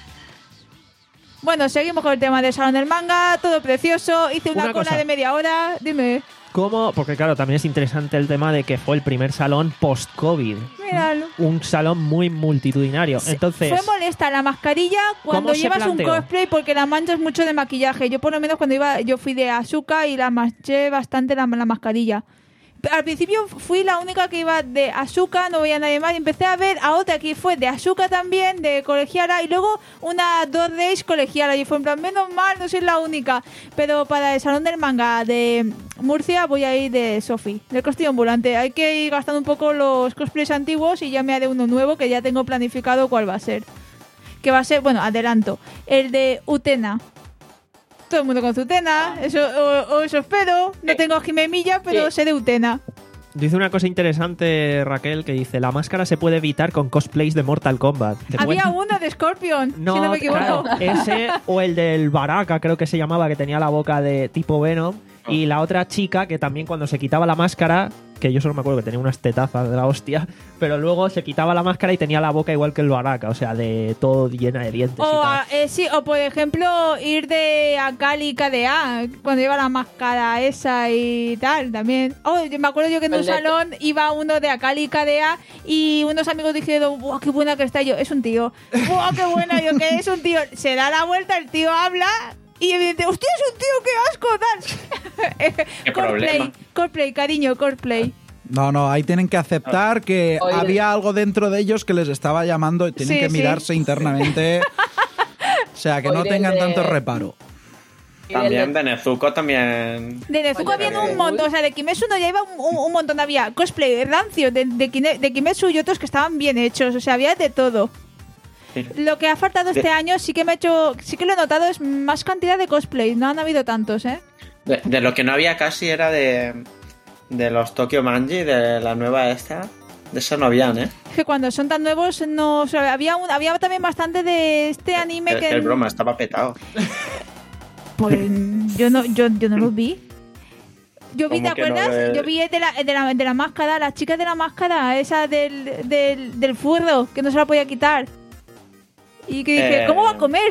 Bueno, seguimos con el tema del Salón del Manga, todo precioso. Hice una, Una cola cosa. de media hora. Dime, ¿Cómo? Porque claro, también es interesante el tema de que fue el primer salón post-COVID. míralo. Un salón muy multitudinario. Entonces, Fue molesta la mascarilla cuando ¿cómo se llevas un planteó? cosplay porque la manchas mucho de maquillaje. Yo por lo menos cuando iba, yo fui de Asuka y la manché bastante la, la mascarilla. Al principio fui la única que iba de Asuka, no veía a nadie más. Y empecé a ver a otra que fue de Asuka también, de colegiala, y luego una dos days colegiala. Y fue en plan, menos mal, no soy la única. Pero para el Salón del Manga de Murcia voy a ir de Sophie, del costume ambulante. Hay que ir gastando un poco los cosplays antiguos y ya me haré uno nuevo que ya tengo planificado cuál va a ser. Que va a ser, bueno, adelanto, el de Utena. Todo el mundo con su Utena, eso, o, o eso espero. No tengo a Jimemilla, pero Sí. sé de Utena. dice una cosa interesante Raquel, que dice: la máscara se puede evitar con cosplays de Mortal Kombat. ¿Te Había puedes- uno de Scorpion, No, si no me equivoco. claro, ese o el del Baraka, creo que se llamaba, que tenía la boca de tipo Venom. Y la otra chica que también cuando se quitaba la máscara, que yo solo me acuerdo que tenía unas tetazas de la hostia, pero luego se quitaba la máscara y tenía la boca igual que el Baraka, o sea, de todo llena de dientes y O, tal. a- eh, sí, o por ejemplo, ir de Akali K D A, cuando lleva la máscara esa y tal, también. Oh, yo me acuerdo yo que en un El de- salón iba uno de Akali K D A y unos amigos dijeron: ¡buah, qué buena que está! Yo, es un tío. ¡Buah, qué buena! Yo, que es un tío. Se da la vuelta, el tío habla y evidente, ¡hostia, es un tío, qué asco! Tal. ¿Qué Coldplay, problema? Coldplay, cariño, Coldplay. No, no, ahí tienen que aceptar que Oye. había algo dentro de ellos que les estaba llamando y tienen Sí, que sí. mirarse internamente. O sea, que no Oye, tengan de- tanto reparo. Y del También de- de Nezuko también. De Nezuko Oye, había de un montón, o sea, de Kimetsu no ya iba un, un- un montón, había cosplay rancio de, de, Kine- de Kimetsu y otros que estaban bien hechos, o sea, había de todo. Lo que ha faltado este De- año sí que me ha hecho, sí que lo he notado, es más cantidad de cosplay, no han habido tantos, ¿eh? De, de lo que no había casi era de, de los Tokyo Manji, de la nueva esta. De eso no habían, ¿eh? Es que cuando son tan nuevos, no, o sea, había, un, había también bastante de este anime El, que... el broma estaba petado. Pues yo no, yo, yo no los vi. Yo vi, ¿te ¿Cómo que no acuerdas? ves? Yo vi el de la, el de, la, de la máscara, las chicas de la máscara, esa del, del, del furro, que no se la podía quitar. Y que dije, Eh. ¿cómo va a comer?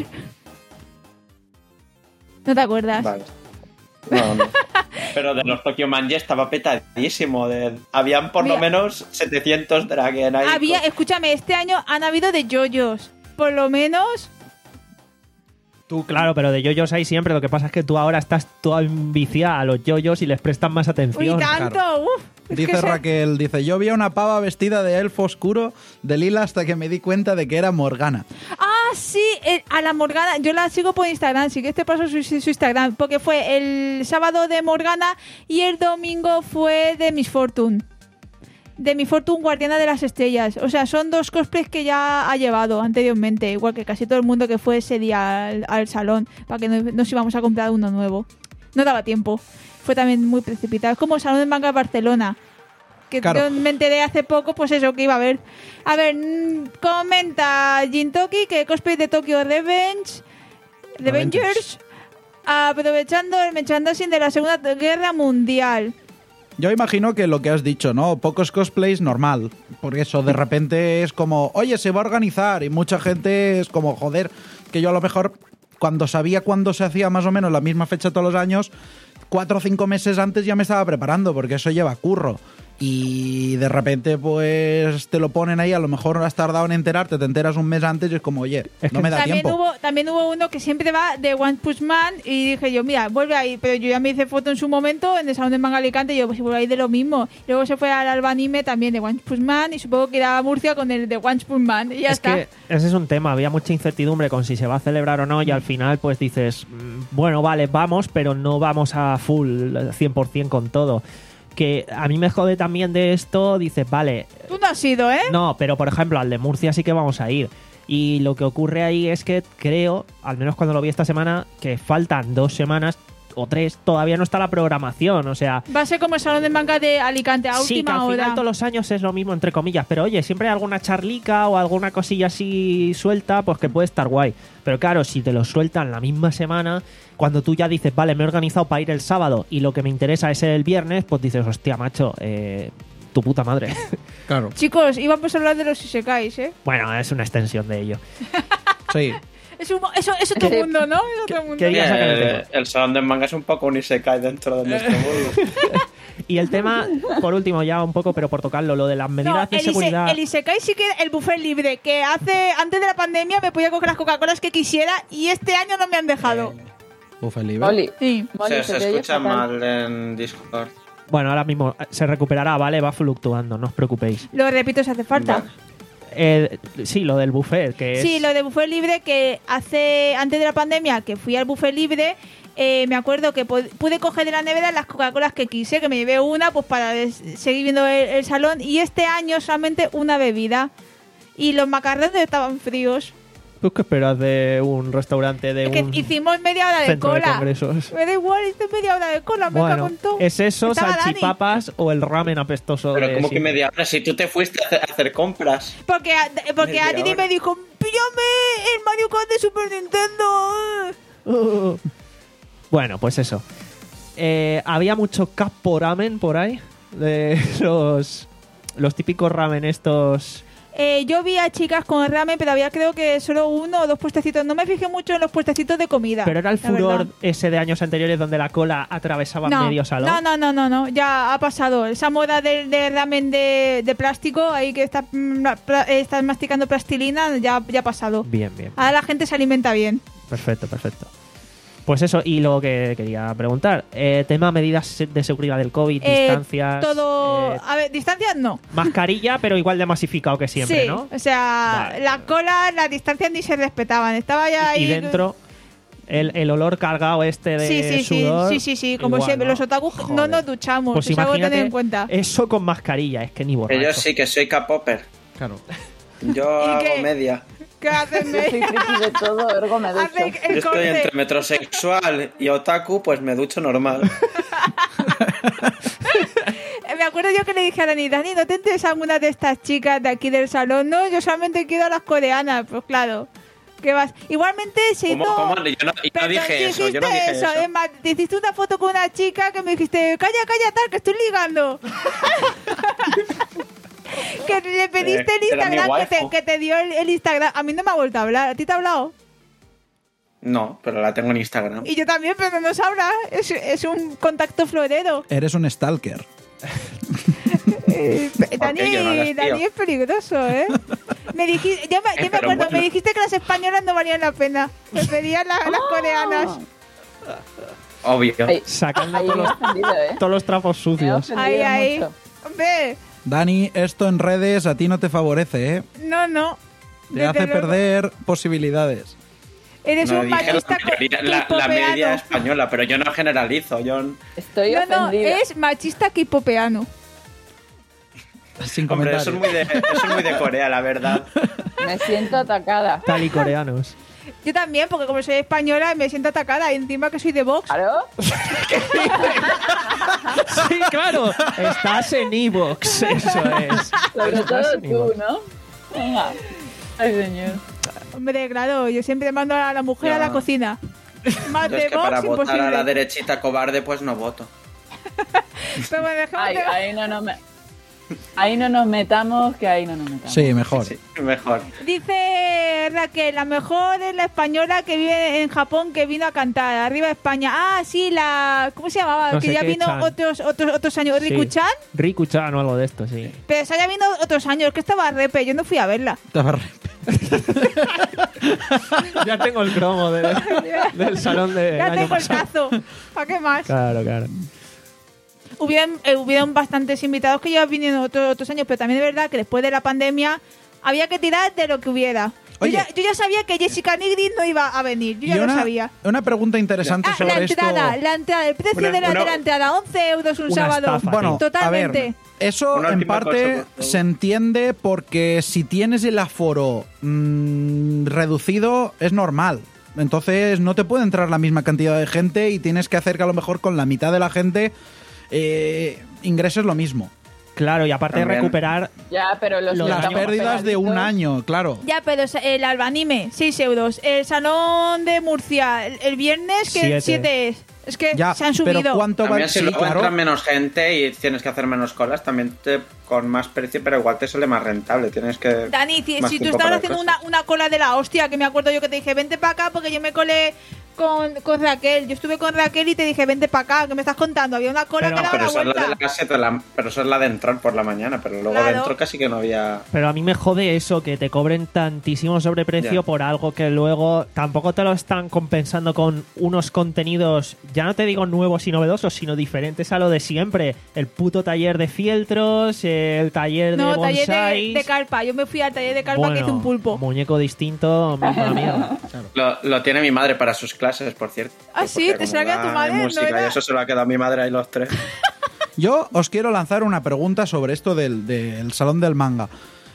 ¿No te acuerdas? Vale. No, no. Pero de los Tokyo Manji estaba petadísimo. De, habían por Mira. lo menos setecientos Dragon ahí. Había, escúchame, este año han habido de yoyos. Por lo menos. Tú, claro, pero de yoyos hay siempre. Lo que pasa es que tú ahora estás toda enviciada a los yoyos y les prestas más Uy, atención. tanto. Uf, es Dice que se- Raquel, dice, yo vi a una pava vestida de elfo oscuro de lila hasta que me di cuenta de que era Morgana. Ah, sí, eh, a la Morgana. Yo la sigo por Instagram, sí que este paso su, su Instagram. Porque fue el sábado de Morgana y el domingo fue de Miss Fortune. de Mi Fortune Guardiana de las Estrellas. O sea, son dos cosplays que ya ha llevado anteriormente, igual que casi todo el mundo que fue ese día al, al salón, para que no, nos íbamos a comprar uno nuevo. No daba tiempo. Fue también muy precipitado. Es como el Salón de Manga de Barcelona, que Claro. yo me enteré hace poco, pues eso, que iba a haber. A ver, mm, comenta Jintoki que cosplay de Tokyo Revenge, Revengers, aprovechando el merchandising de la Segunda Guerra Mundial. Yo imagino que lo que has dicho, ¿no? Pocos cosplays, normal. Porque eso de repente es como, oye, se va a organizar. Y mucha gente es como, joder, que yo a lo mejor, cuando sabía cuándo se hacía más o menos la misma fecha todos los años, cuatro o cinco meses antes ya me estaba preparando, porque eso lleva curro. Y de repente, pues, te lo ponen ahí, a lo mejor has tardado en enterarte, te enteras un mes antes y es como, oye, Es no que me da También tiempo. hubo, también hubo uno que siempre va de One Punch Man y dije yo, mira, vuelve ahí, pero yo ya me hice foto en su momento en el Salón de Manga Alicante y yo, pues si vuelve ahí de lo mismo. Luego se fue al Alba Anime también de One Punch Man y supongo que irá a Murcia con el de One Punch Man y ya es está. que ese es un tema, había mucha incertidumbre con si se va a celebrar o no y al final pues dices, mm, bueno, vale, vamos, pero no vamos a full cien por ciento con todo. Que a mí me jode también de esto, dices, vale, Tú no has ido, ¿eh? no, pero por ejemplo al de Murcia sí que vamos a ir. Y lo que ocurre ahí es que creo, al menos cuando lo vi esta semana, que faltan dos semanas o tres, todavía no está la programación, o sea... Va a ser como el Salón de Manga de Alicante a Sí, que última al final hora. todos los años es lo mismo, entre comillas. Pero oye, siempre hay alguna charlica o alguna cosilla así suelta, pues que puede estar guay. Pero claro, si te lo sueltan la misma semana, cuando tú ya dices, vale, me he organizado para ir el sábado y lo que me interesa es el viernes, pues dices, hostia, macho, eh, tu puta madre. Claro, Chicos, íbamos a hablar de los isekais, ¿eh? Bueno, es una extensión de ello. sí. Es, un, eso, es otro ¿Qué- mundo, ¿no? Es otro mundo. quería sacar el tema? Eh, el salón de manga es un poco un isekai dentro de nuestro mundo. Y el tema, por último, ya un poco, pero por tocarlo, lo de las medidas No, de el, ise- seguridad. el Isekai sí que el buffet libre, que hace antes de la pandemia me podía coger las Coca-Colas que quisiera y este año no me han dejado. Buffet libre. Molly. Sí. Molly, Se, se te oye escucha fatal. mal en Discord. Bueno, ahora mismo se recuperará, ¿vale? Va fluctuando, no os preocupéis. Lo repito si hace falta. Vale. Eh, sí, lo del buffet, que es... Sí, lo de buffet libre que hace antes de la pandemia que fui al buffet libre, eh, me acuerdo que pu- pude coger de la nevera las Coca-Colas que quise, que me llevé una pues para des- seguir viendo el, el salón y este año solamente una bebida y los macarrones estaban fríos. ¿Tú qué esperas de un restaurante de Es que un hicimos media hora de centro de cola. congresos? Me da igual, hice media hora de cola, me cago Bueno, en todo. ¿es eso, Estaba Dani. salchipapas o el ramen apestoso Pero de como que siempre? media hora, si tú te fuiste a hacer, a hacer compras. Porque, a- porque Media Adri hora. me dijo, píllame el Mario Kart de Super Nintendo. Bueno, pues eso. Eh, había mucho capo ramen por ahí. De los, los típicos ramen estos... Eh, yo vi a chicas con ramen, pero había creo que solo uno o dos puestecitos. No me fijé mucho en los puestecitos de comida. Pero era el la furor verdad. ese de años anteriores donde la cola atravesaba No, medio salón. no, no, no, no, no, ya ha pasado. Esa moda del de ramen de, de plástico, ahí que está, mm, pla- eh, estás masticando plastilina, ya, ya ha pasado. Bien, bien. Ahora la gente se alimenta bien. Perfecto, perfecto. Pues eso, y lo que quería preguntar. Eh, tema medidas de seguridad del COVID, Eh, distancias... Todo. eh, A ver, distancias no. mascarilla, pero igual de masificado que siempre, sí, ¿no? o sea, Vale. la cola, las distancias ni se respetaban. Estaba ya ahí. Y dentro, el, el olor cargado este de Sí, sí, sí, sudor... sí, sí, sí, como igual, siempre. ¿no? Los otakus no Joder. nos duchamos. Pues es algo a tener imagínate en cuenta. eso con mascarilla, es que ni Que borracho. yo sí que soy capopper. Claro. Yo ¿Y hago qué? media. ¿Qué hacen? Yo soy friki de todo, ergo me ducho. Hacen Yo el estoy corte. entre metrosexual y otaku, pues me ducho normal. Me acuerdo yo que le dije a Dani, Dani, ¿no te interesa alguna de estas chicas de aquí del salón? No, yo solamente quiero a las coreanas. Pues claro, ¿qué vas? Igualmente se ¿Cómo, hizo... cómo? Yo no, yo no Perdón, dije eso, yo no dijiste dije eso. Es más, te hiciste una foto con una chica que me dijiste, calla, calla, tal, que estoy ligando. Que le pediste Eh, el era mi Instagram, que te, waifu. que te dio el, el Instagram. A mí no me ha vuelto a hablar. ¿A ti te ha hablado? No, pero la tengo en Instagram. Y yo también, pero no sabrá. Es, es un contacto florero. Eres un stalker. Eh, Dani, yo no las tío. Dani es peligroso, ¿eh? Me dijiste, yo me, yo Eh, me pero acuerdo, bueno. me dijiste que las españolas no valían la pena. Preferían la- las coreanas. Obvio. Ahí, Sacando ahí todos me he los, ofendido, ¿eh? todos los trapos Me he sucios. ofendido Ahí, ahí. mucho. Hombre, Dani, esto en redes a ti no te favorece, ¿eh? no, no. Te Desde hace luego. perder posibilidades. Eres No, un dije la, machista mayoría- la, la kipopeano. media española, pero yo no generalizo. Yo Estoy No, no, ofendida. es machista kipopeano. Sin Hombre, comentarios. eso es, muy de, eso es muy de Corea, la verdad. Me siento atacada. Tal y coreanos. Yo también, porque como soy española me siento atacada y encima que soy de Vox. ¿Claro? Sí, claro. Estás en Evox, eso es. Sobre todo Estás en tú, iVoox. ¿no? Venga. Ay, señor. Hombre, claro, yo siempre mando a la mujer Ya. a la cocina. Más Yo de es que para Vox, votar a la imposible. derechita cobarde, pues no voto. Pero bueno, dejemos Ay, de- ahí no nos me- ahí no nos metamos, que ahí no nos metamos. Sí, mejor. Sí, mejor. Dice Raquel, la mejor es la española que vive en Japón que vino a cantar. Arriba España. Ah, sí, la... ¿Cómo se llamaba? No que sé ya qué vino Chan. otros, otros, otros años. ¿Riku-chan? Sí. Riku-chan o algo de esto, sí. Pero esa ya vino otros años, que estaba repe. Yo no fui a verla. Estaba re- Ya tengo el cromo de- del salón del Ya año tengo el pasado. cazo. ¿Para qué más? Claro, claro. Hubieron, eh, hubieron bastantes invitados que ya vinieron otros, otros años, pero también es verdad que después de la pandemia había que tirar de lo que hubiera. Yo, Oye. ya, yo ya sabía que Jessica Nigri no iba a venir, yo ya Y lo una, sabía. una pregunta interesante Ah, la sobre entrada, esto. la entrada, el precio Una- de, la, una- de la entrada, once euros un Una sábado. estafa, Bueno, Totalmente. a ver, eso Una en última parte cosa, por favor. se entiende porque si tienes el aforo mm, reducido es normal. Entonces no te puede entrar la misma cantidad de gente y tienes que hacer que a lo mejor con la mitad de la gente eh, ingreses lo mismo. Claro, y aparte de También. recuperar. Ya, pero los Los que Las estamos pérdidas de un pegaditos- año, claro. Ya, pero el albanime, seis euros. El salón de Murcia, el, el viernes, que Siete. siete es. Es que Ya, se han subido. pero ¿cuánto va? También si Sí, luego claro. entra menos gente y tienes que hacer menos colas, también te, con más precio, pero igual te sale más rentable. Tienes que. Dani, si, más si tú tiempo estabas para haciendo cosas. una, una cola de la hostia, que me acuerdo yo que te dije, vente para acá porque yo me colé con, con Raquel. Yo estuve con Raquel y te dije, vente para acá, que me estás contando. Había una cola Pero- que daba Pero la eso, es la vuelta. de la siete de la- pero eso es la de entrar por la mañana, pero luego Claro. dentro casi que no había. Pero a mí me jode eso, que te cobren tantísimo sobreprecio Ya. por algo que luego tampoco te lo están compensando con unos contenidos, ya no te digo nuevos y novedosos, sino diferentes a lo de siempre. El puto taller de fieltros, el taller No, de taller de, bonsais. de carpa. Yo me fui al taller de carpa que hice un pulpo. Muñeco distinto, misma mierda. Lo, lo tiene mi madre para sus clases, por cierto. Ah, Porque sí, te como se la queda da tu madre, de ¿no música era? y eso se lo ha quedado mi madre ahí los tres. Yo os quiero lanzar una pregunta sobre esto del, del Salón del Manga.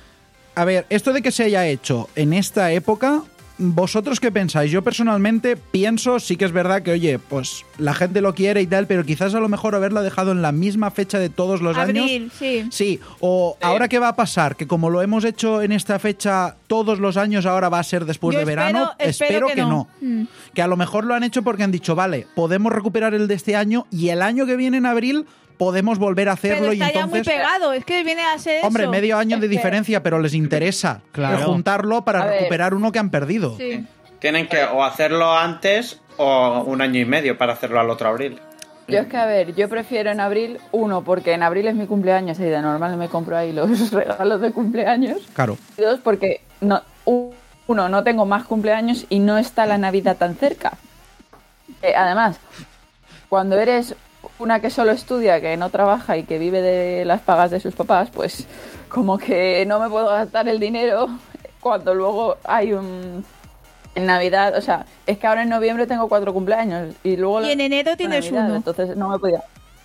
A ver, esto de que se haya hecho en esta época, ¿vosotros qué pensáis? Yo personalmente pienso, sí que es verdad que, oye, pues la gente lo quiere y tal, pero quizás a lo mejor haberla dejado en la misma fecha de todos los años. Abril, sí. Sí, o Sí. ahora qué va a pasar, que como lo hemos hecho en esta fecha todos los años, ahora va a ser después Yo de verano. espero- espero que que no. no. Mm. Que a lo mejor lo han hecho porque han dicho, vale, podemos recuperar el de este año y el año que viene en abril podemos volver a hacerlo Pero y está ya muy entonces... pegado. Es que viene a ser Hombre, eso. medio año de Es que- diferencia, pero les interesa Claro. eh, juntarlo para A ver. recuperar uno que han perdido. Sí. Tienen que o hacerlo antes o un año y medio para hacerlo al otro abril. Yo es que, a ver, yo prefiero en abril, uno, porque en abril es mi cumpleaños y de normal me compro ahí los regalos de cumpleaños. Claro. Y dos, porque no, u- uno, no tengo más cumpleaños y no está la Navidad tan cerca. Eh, además, cuando eres una que solo estudia, que no trabaja y que vive de las pagas de sus papás, pues como que no me puedo gastar el dinero cuando luego hay un... En Navidad, o sea, es que ahora en noviembre tengo cuatro cumpleaños y luego... Y en enero la tienes Navidad, uno. Entonces no me podía...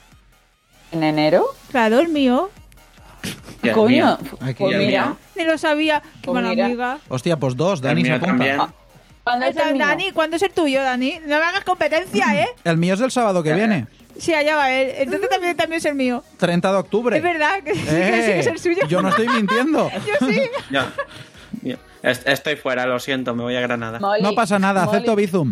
¿En enero? Claro, el mío. Y el Coño, mío. Aquí pues ya el mira, mío. Ni lo sabía. Qué Pues buena mira. amiga. Hostia, pues dos, El Dani se mío apunta. también. ¿cuándo O es sea, el mío? Dani, ¿cuándo es el tuyo, Dani? No me hagas competencia, ¿eh? El mío es el sábado que viene, Sí, allá va él. Entonces también, también es el mío. treinta de octubre. Es verdad que sí, que Eh, sí que es el suyo. Yo no estoy mintiendo. Yo sí. Ya. Ya. Est- Estoy fuera, lo siento, me voy a Granada. Molly, No pasa nada, Molly, acepto Bizum.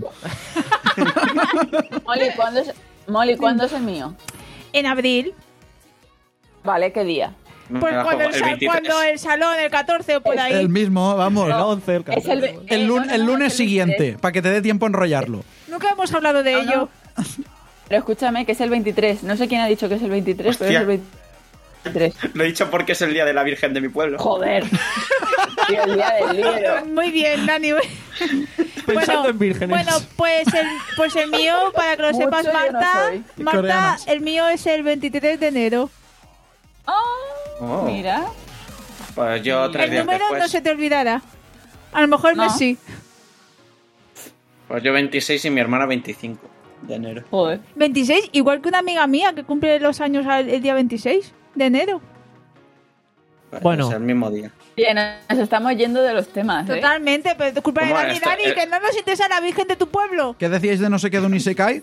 Molly, ¿cuándo es, Molly, ¿cuándo es el mío? En abril. Vale, ¿qué día? Me Pues la cuando juego el, el sa- veintitrés. cuando el salón, el catorce o por ahí. El mismo, vamos. El once, el Es el, ve- catorce. El, eh, lun- no, no, el no, lunes es el siguiente, veintitrés. para que te dé tiempo a enrollarlo. Nunca hemos hablado de No, ello. no. Pero escúchame, que es el veintitrés. No sé quién ha dicho que es el veintitrés, pero es Hostia. el veintitrés. Lo he dicho porque es el día de la Virgen de mi pueblo. Joder. Tío, el día del libro. Muy bien, Dani. Pensando en vírgenes. Bueno, pues el, pues el mío, para que lo Mucho sepas, yo no Marta, soy. Marta, Coreanas. el mío es el veintitrés de enero. Oh, Oh. mira. Pues yo tres El días número después. no se te olvidará. A lo mejor el No. mes sí. Pues yo veintiséis y mi hermana veinticinco de enero. Joder. veintiséis, igual que una amiga mía que cumple los años al- el día veintiséis de enero. Bueno. Es el mismo día. Bien, nos estamos yendo de los temas, ¿eh? Totalmente, pero culpa de ¿Cómo Dani, esto? Dani, Eh. que no nos interesa la Virgen de tu pueblo. ¿Qué decíais de no sé qué de un Isekai?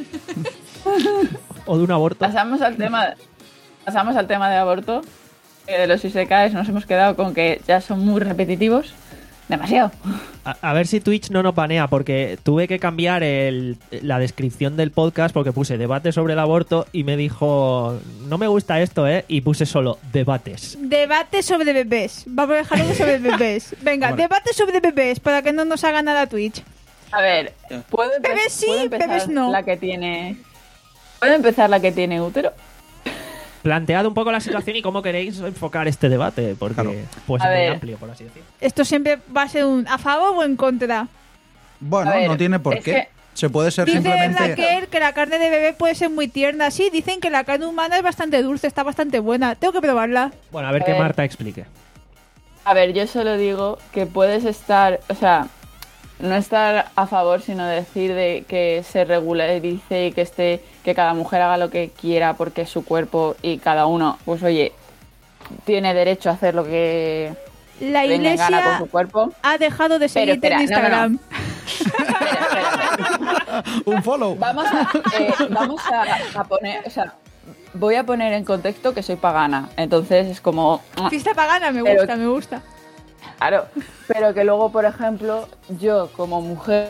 O de un aborto. Pasamos al tema, pasamos al tema de aborto. Eh, de los isekais nos hemos quedado con que ya son muy repetitivos. Demasiado. A, a ver si Twitch no nos banea, porque tuve que cambiar el, la descripción del podcast porque puse debate sobre el aborto y me dijo, no me gusta esto, ¿eh? Y puse solo debates. Debate sobre bebés. Vamos a dejarlo sobre bebés. Venga, Hombre. debate sobre bebés para que no nos haga nada Twitch. A ver, ¿puedo, empe- Bebés sí, ¿puedo empezar bebés no. la que tiene... ¿Puedo empezar la que tiene útero? Plantead un poco la situación y cómo queréis enfocar este debate, porque Claro. pues A es muy ver. amplio, por así decirlo. Esto siempre va a ser un a favor o en contra. Bueno, A ver, no tiene por es qué. que- Se puede ser Dice simplemente... Raquel que la carne de bebé puede ser muy tierna. Sí, dicen que la carne humana es bastante dulce, está bastante buena. Tengo que probarla. Bueno, a ver A que ver. Marta explique. A ver, yo solo digo que puedes estar, o sea, no estar a favor, sino decir de que se regularice y que esté, que cada mujer haga lo que quiera porque es su cuerpo y cada uno, pues oye, tiene derecho a hacer lo que La le venga en gana con iglesia su cuerpo. ha dejado de Pero, seguirte en espera, no, no, no. Instagram. Espera, espera. Un follow. Vamos a, eh, vamos a, a poner, o sea, voy a poner en contexto que soy pagana, entonces es como... Fiesta pagana, me Pero- gusta, me gusta. Claro, pero que luego, por ejemplo, yo como mujer,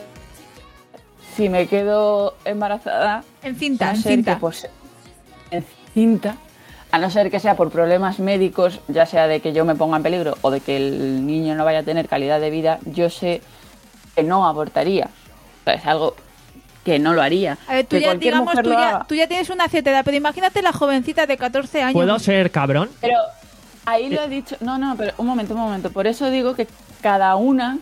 si me quedo embarazada, En cinta, a no en ser cinta. que, pues, en cinta, a no ser que sea por problemas médicos, ya sea de que yo me ponga en peligro o de que el niño no vaya a tener calidad de vida, yo sé que no abortaría. O sea, es algo que no lo haría. A ver, tú Que ya, cualquier digamos, mujer tú lo ya, haga. tú ya tienes una cierta edad, pero imagínate la jovencita de catorce años. ¿Puedo ser cabrón? Pero ahí lo he dicho. No, no, pero un momento, un momento. Por eso digo que cada una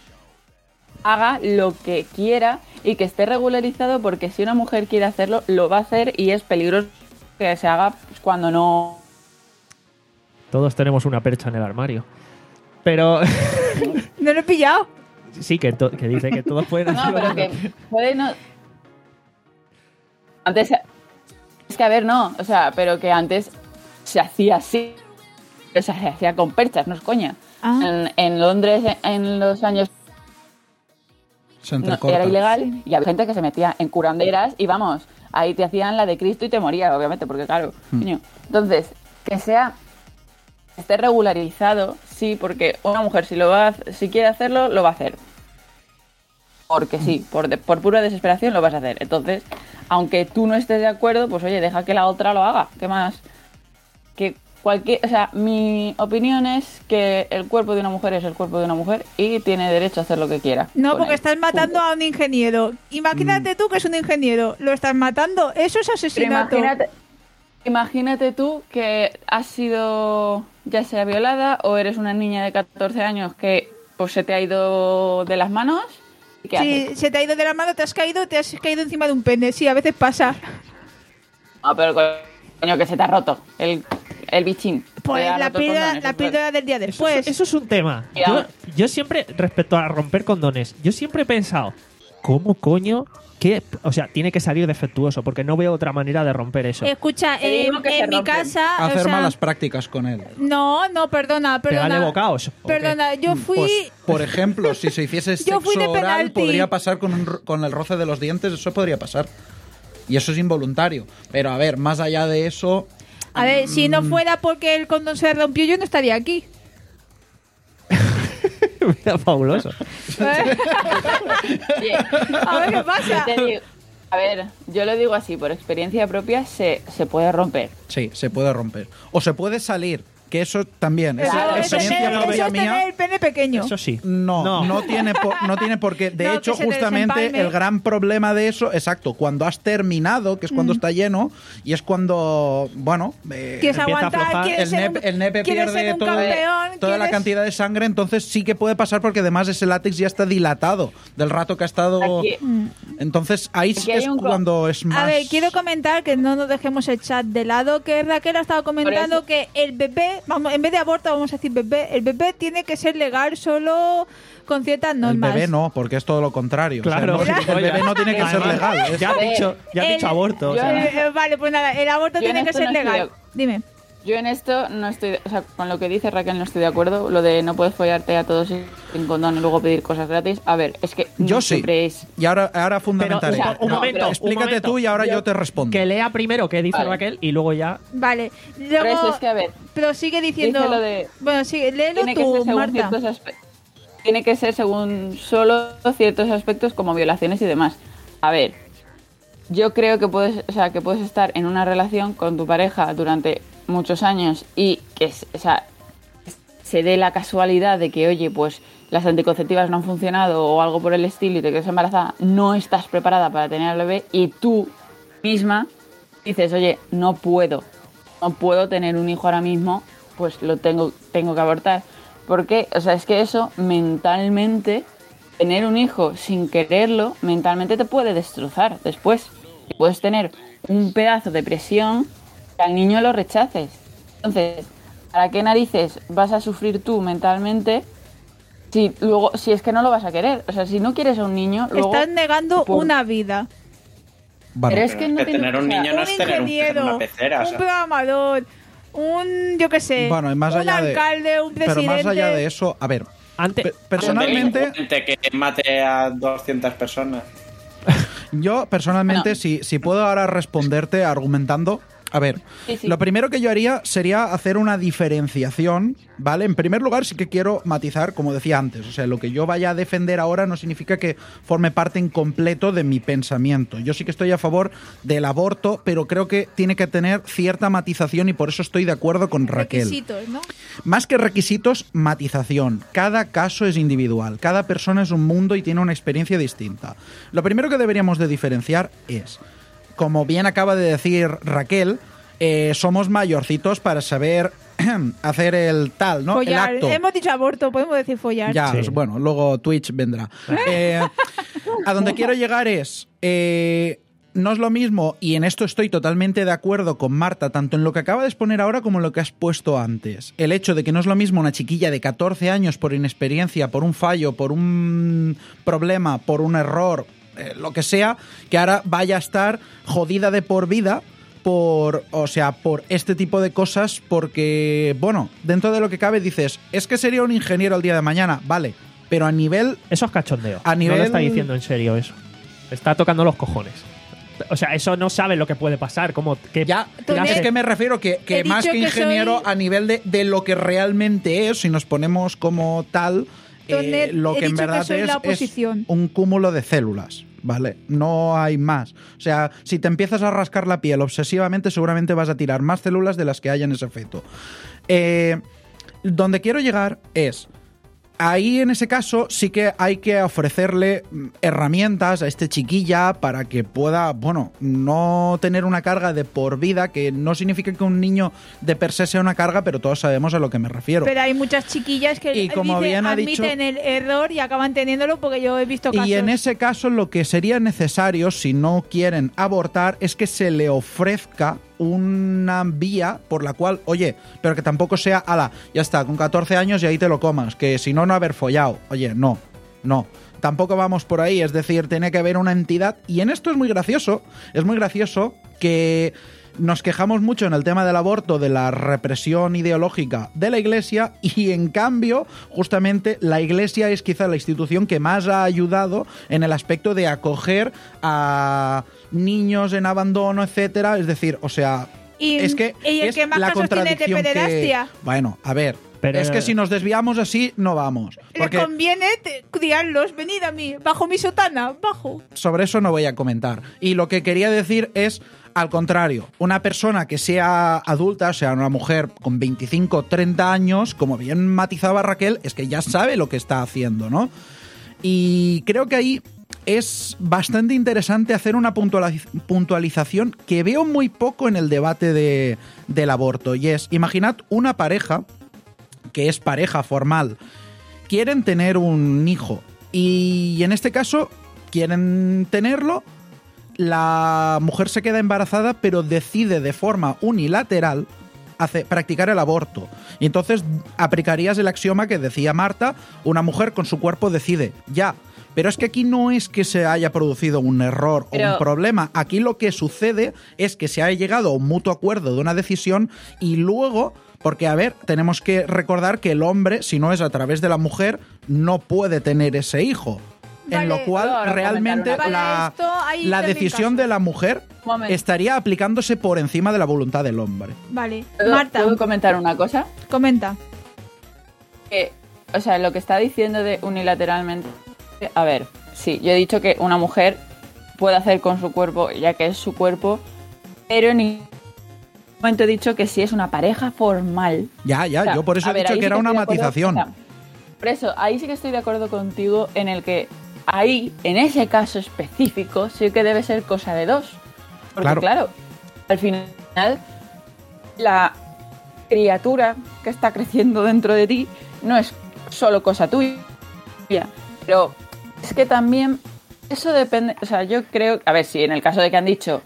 haga lo que quiera y que esté regularizado, porque si una mujer quiere hacerlo, lo va a hacer y es peligroso que se haga pues, cuando no. Todos tenemos una percha en el armario. Pero No lo he pillado. sí, que, to- que dice que todos pueden No, hacerlo. pero que puede no. Antes. Es que a ver, no. O sea, pero que antes se hacía así. O sea, se hacía con perchas, no es coña. Ah. En, en Londres, en los años Se no, entrecorta. era ilegal y había gente que se metía en curanderas y vamos, ahí te hacían la de Cristo y te moría, obviamente, porque claro, Hmm. coño. Entonces, que sea esté regularizado, sí, porque una mujer si lo va a hac- si quiere hacerlo, lo va a hacer. Porque sí, por, de- por pura desesperación lo vas a hacer. Entonces, aunque tú no estés de acuerdo, pues oye, deja que la otra lo haga. ¿Qué más? Que cualquier, o sea, mi opinión es que el cuerpo de una mujer es el cuerpo de una mujer y tiene derecho a hacer lo que quiera. No, con porque él. estás matando Punto. a un ingeniero. Imagínate tú que es un ingeniero. Lo estás matando. Eso es Pero asesinato. imagínate, imagínate tú que has sido ya sea violada o eres una niña de catorce años que pues se te ha ido de las manos. ¿Y qué Si haces? se te ha ido de la mano, te has caído, te has caído encima de un pene. Sí, a veces pasa. No, pero coño, que se te ha roto el, el bichín. Pues Te ha la roto el píldora, condón, la eso píldora del día Eso, después. es- eso es un tema. Yo, Cuidado. yo siempre, respecto a romper condones, yo siempre he pensado, ¿cómo coño? ¿Qué? O sea, tiene que salir defectuoso, porque no veo otra manera de romper eso. Escucha, Te en, digo que se en mi rompen. casa. o Hacer sea, malas prácticas con él. No, no, perdona, perdona. ¿Pegarle bocaos? ¿o qué? Perdona, yo fui. Pues, por ejemplo, si se hiciese Yo fui sexo de oral, penalti. podría pasar con, un ro- con el roce de los dientes, eso podría pasar. Y eso es involuntario. Pero a ver, más allá de eso, A ver, si Mm. no fuera porque el condón se rompió, yo no estaría aquí. Mira, fabuloso. Oye, A ver qué pasa. te digo- a ver, yo lo digo así, por experiencia propia se, se puede romper. sí, se puede romper. O se puede salir, que eso también. Eso, esa Claro, es experiencia tener, eso propia es tener mía. el pene pequeño. Eso sí. No, no, tiene por, no tiene por qué. De No, hecho, que se te justamente desempalme. el gran problema de eso, exacto, cuando has terminado, que es cuando está lleno, y es cuando, bueno, eh, Quieres empieza a aguantar, aflojar. quieres el, ser nep- un, el nepe quieres pierde ser un todo- campeón, toda la quieres- cantidad de sangre, entonces sí que puede pasar porque además ese látex ya está dilatado del rato que ha estado. Aquí- Entonces ahí sí Aquí que hay es un co- cuando es más. A ver, quiero comentar que no nos dejemos el chat de lado, que Raquel ha estado comentando eso- que el bebé, vamos, en vez de aborto vamos a decir bebé, el bebé tiene que ser legal solo con ciertas El normas. bebé no, porque es todo lo contrario. O sea, Claro. no, el bebé no tiene que ser Además, legal. es- Ya has dicho, ya has El- dicho aborto. o yo- sea. Eh, eh, vale, pues nada, el aborto Yo en tiene que esto ser no estoy legal. de- Dime. Yo en esto no estoy, o sea, con lo que dice Raquel no estoy de acuerdo, lo de no puedes follarte a todos sin condón y luego pedir cosas gratis. A ver, es que Yo no sí. siempre es... Y ahora, ahora fundamental. Pero, o sea, un no, momento, pero- un Explícate momento. tú y ahora yo, Yo- te respondo. Que lea primero qué dice Vale. Raquel y luego ya. Vale. Pero Luego, eso es que, a ver, pero sigue diciendo... dice lo de- Bueno, sigue, léelo tiene que ser tú, según Marta. ciertos aspectos. Tiene que ser según solo ciertos aspectos como violaciones y demás. A ver, yo creo que puedes, o sea, que puedes estar en una relación con tu pareja durante muchos años y que, o sea, se dé la casualidad de que, oye, pues las anticonceptivas no han funcionado o algo por el estilo y te quedas embarazada, no estás preparada para tener al bebé y tú misma dices, oye, no puedo, no puedo tener un hijo ahora mismo, pues lo tengo, tengo que abortar. Porque, o sea, es que eso mentalmente, tener un hijo sin quererlo, mentalmente te puede destrozar después. Y puedes tener un pedazo de presión que al niño lo rechaces. Entonces, ¿para qué narices vas a sufrir tú mentalmente si luego, si es que no lo vas a querer? O sea, si no quieres a un niño, luego... Estás negando por- una vida. Bueno, Pero es Pero que es no que tiene- tener un o sea, niño no un es tener un pez en ingeniero, una pecera. o un sea. programador, un, yo qué sé, Bueno, y más un allá de- alcalde, un pero presidente. más allá de eso, a ver, Antes, pe- personalmente, Gente que mate a doscientas personas. yo personalmente, Bueno. si, si puedo ahora responderte argumentando, a ver, Sí, sí. lo primero que yo haría sería hacer una diferenciación, ¿vale? En primer lugar, sí que quiero matizar, como decía antes, o sea, lo que yo vaya a defender ahora no significa que forme parte en completo de mi pensamiento. Yo sí que estoy a favor del aborto, pero creo que tiene que tener cierta matización y por eso estoy de acuerdo con Raquel. Requisitos, ¿no? Más que requisitos, matización. Cada caso es individual, cada persona es un mundo y tiene una experiencia distinta. Lo primero que deberíamos de diferenciar es, como bien acaba de decir Raquel, eh, somos mayorcitos para saber hacer el tal, ¿no? Follar. El acto. Hemos dicho aborto, podemos decir follar. Ya, Sí. bueno, luego Twitch vendrá. Eh, a donde quiero llegar es, eh, no es lo mismo, y en esto estoy totalmente de acuerdo con Marta, tanto en lo que acaba de exponer ahora como en lo que has puesto antes. El hecho de que no es lo mismo una chiquilla de catorce años por inexperiencia, por un fallo, por un problema, por un error, eh, lo que sea, que ahora vaya a estar jodida de por vida por, o sea, por este tipo de cosas, porque, bueno, dentro de lo que cabe dices, es que sería un ingeniero el día de mañana, vale, pero a nivel... eso es cachondeo. A No nivel- lo está diciendo en serio eso. Está tocando los cojones. O sea, eso no sabe lo que puede pasar. Como que Ya, Tonet, es que me refiero que, que he más dicho que que ingeniero soy- a nivel de, de lo que realmente es, si nos ponemos como tal, eh, Tonet, lo he que en dicho que verdad soy es, la es oposición. un cúmulo de células, ¿vale? No hay más. O sea, si te empiezas a rascar la piel obsesivamente, seguramente vas a tirar más células de las que hay en ese feto. Eh, donde quiero llegar es... Ahí, en ese caso, sí que hay que ofrecerle mm, herramientas a este chiquilla para que pueda, bueno, no tener una carga de por vida, que no significa que un niño de per se sea una carga, pero todos sabemos a lo que me refiero. Pero hay muchas chiquillas que Y como dicen- bien ha dicho- admiten el error y acaban teniéndolo porque yo he visto casos. Y en ese caso lo que sería necesario, si no quieren abortar, es que se le ofrezca una vía por la cual, oye, pero que tampoco sea, ala, ya está, con catorce años y ahí te lo comas, que si no, no haber follado. Oye, no, no. Tampoco vamos por ahí, es decir, tiene que haber una entidad. Y en esto es muy gracioso, es muy gracioso que nos quejamos mucho en el tema del aborto de la represión ideológica de la Iglesia y en cambio justamente la Iglesia es quizá la institución que más ha ayudado en el aspecto de acoger a niños en abandono, etcétera. Es decir, o sea, Y- es que y el es que más la casos tiene de contradicción que... pederastia. Bueno, a ver, Pero- es que si nos desviamos así no vamos. Porque Le conviene te- criarlos, venid a mí, bajo mi sotana, bajo. sobre eso no voy a comentar. Y lo que quería decir es, al contrario, una persona que sea adulta, o sea, una mujer con veinticinco, treinta años, como bien matizaba Raquel, es que ya sabe lo que está haciendo, ¿no? Y creo que ahí es bastante interesante hacer una puntualiz- puntualización que veo muy poco en el debate de, del aborto. Y es, imaginad una pareja que es pareja formal, quieren tener un hijo y en este caso quieren tenerlo, la mujer se queda embarazada pero decide de forma unilateral hace, practicar el aborto. Y entonces aplicarías el axioma que decía Marta, una mujer con su cuerpo decide, ya. Pero es que aquí no es que se haya producido un error Pero- o un problema. Aquí lo que sucede es que se ha llegado a un mutuo acuerdo de una decisión y luego... Porque, a ver, tenemos que recordar que el hombre, si no es a través de la mujer, no puede tener ese hijo. Vale, en lo cual, ahora realmente, comentar una- la, Para esto hay la también decisión casos. de la mujer Momento. estaría aplicándose por encima de la voluntad del hombre. Vale. ¿Puedo, Marta, ¿puedo comentar una cosa? comenta. Que, o sea, lo que está diciendo de unilateralmente... A ver, sí, yo he dicho que una mujer puede hacer con su cuerpo, ya que es su cuerpo, pero en ningún momento he dicho que si es una pareja formal... Ya, ya, O sea, yo por eso a he ver, dicho ahí que sí era una estoy de acuerdo, matización. o sea, por eso, ahí sí que estoy de acuerdo contigo en el que ahí, en ese caso específico, sí que debe ser cosa de dos. Porque Claro. claro, al final, la criatura que está creciendo dentro de ti no es solo cosa tuya. Pero es que también eso depende, o sea, yo creo, a ver, si en el caso de que han dicho,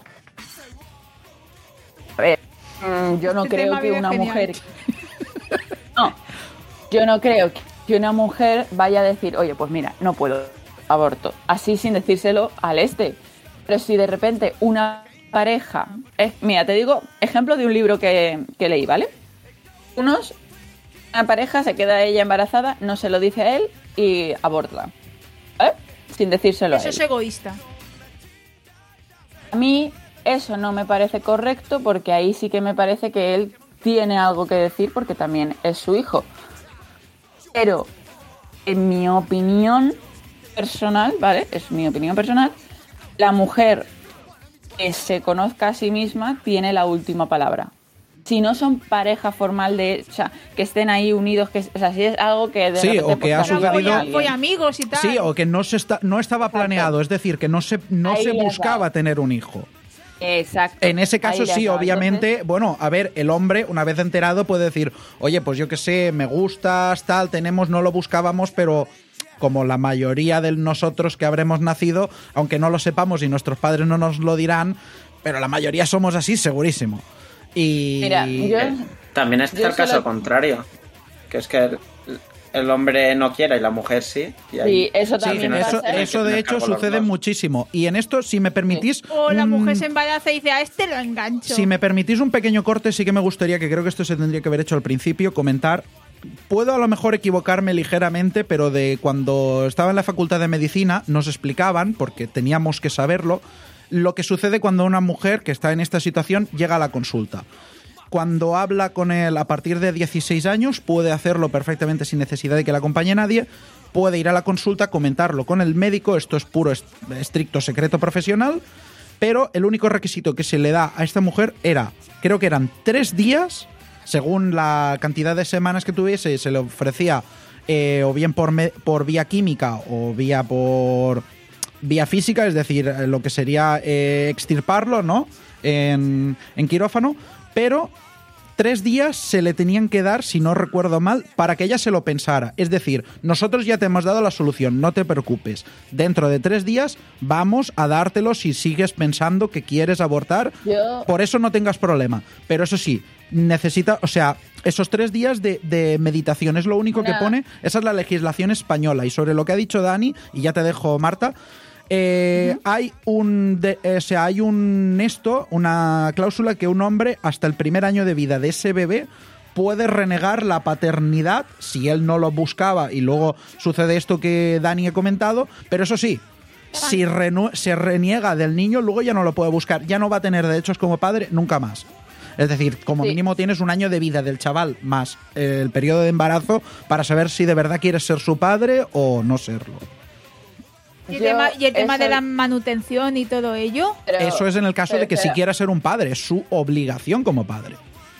a ver, mm, yo no Este creo tema que viene una genial. mujer, no, yo no creo que una mujer vaya a decir, oye, pues mira, no puedo, aborto, así sin decírselo al este. Pero si de repente una pareja, eh, mira, te digo ejemplo de un libro que, que leí, ¿vale? Unos, una pareja se queda ella embarazada, no se lo dice a él y aborta, ¿vale? Sin decírselo Eso a es él. egoísta. A mí eso no me parece correcto porque ahí sí que me parece que él tiene algo que decir porque también es su hijo. Pero en mi opinión personal, ¿vale? Es mi opinión personal, la mujer que se conozca a sí misma tiene la última palabra. Si no son pareja formal de, o sea, que estén ahí unidos, que, o sea, si es algo que de Sí, repente, o que ha pues, Pero sucedido- voy, a- alguien. voy amigos y tal. Sí, o que no se está, no estaba planeado, es decir, que no se, no Ahí se le has buscaba dado. tener un hijo. Exacto. En ese caso Ahí le has sí, dado. obviamente, Entonces, bueno, a ver, el hombre, una vez enterado, puede decir, oye, pues yo qué sé, me gustas, tal, tenemos, no lo buscábamos, pero como la mayoría de nosotros que habremos nacido, aunque no lo sepamos y nuestros padres no nos lo dirán, pero la mayoría somos así, segurísimo. Y... Mira, yo- Eh, También está Yo el caso solo- contrario, que es que el, el hombre no quiere y la mujer sí. Y ahí- Sí, eso Sí, también eso, pasa. eso de hecho sucede muchísimo. Y en esto, si me permitís... O la un- mujer se embaraza y dice, a este lo engancho. Si me permitís un pequeño corte, sí que me gustaría, que creo que esto se tendría que haber hecho al principio, comentar. Puedo a lo mejor equivocarme ligeramente, pero de cuando estaba en la facultad de medicina nos explicaban, porque teníamos que saberlo, lo que sucede cuando una mujer que está en esta situación llega a la consulta. Cuando habla con él a partir de dieciséis años, puede hacerlo perfectamente sin necesidad de que le acompañe nadie, puede ir a la consulta, comentarlo con el médico, esto es puro est- estricto secreto profesional, pero el único requisito que se le da a esta mujer era, creo que eran tres días, según la cantidad de semanas que tuviese, se le ofrecía eh, o bien por, me- por vía química o vía por vía física, es decir, eh, lo que sería eh, extirparlo, ¿no? En, en quirófano, pero tres días se le tenían que dar, si no recuerdo mal, para que ella se lo pensara. Es decir, nosotros ya te hemos dado la solución, no te preocupes. Dentro de tres días vamos a dártelo si sigues pensando que quieres abortar. Yo- Por eso no tengas problema. Pero eso sí, necesita, o sea, esos tres días de, de meditación es lo único que Una- pone. Esa es la legislación española. Y sobre lo que ha dicho Dani, y ya te dejo, Marta, eh, hay un de- eh, o sea, hay un esto, una cláusula que un hombre hasta el primer año de vida de ese bebé puede renegar la paternidad si él no lo buscaba y luego sucede esto que Dani ha comentado, pero eso sí, si renu- se reniega del niño, luego ya no lo puede buscar, ya no va a tener derechos como padre nunca más. Es decir, como Sí. mínimo tienes un año de vida del chaval más eh, el periodo de embarazo para saber si de verdad quieres ser su padre o no serlo. Y el Yo tema, y el tema eso- de la manutención y todo ello. pero- Eso es en el caso de que si pero- quiera ser un padre, es su obligación como padre.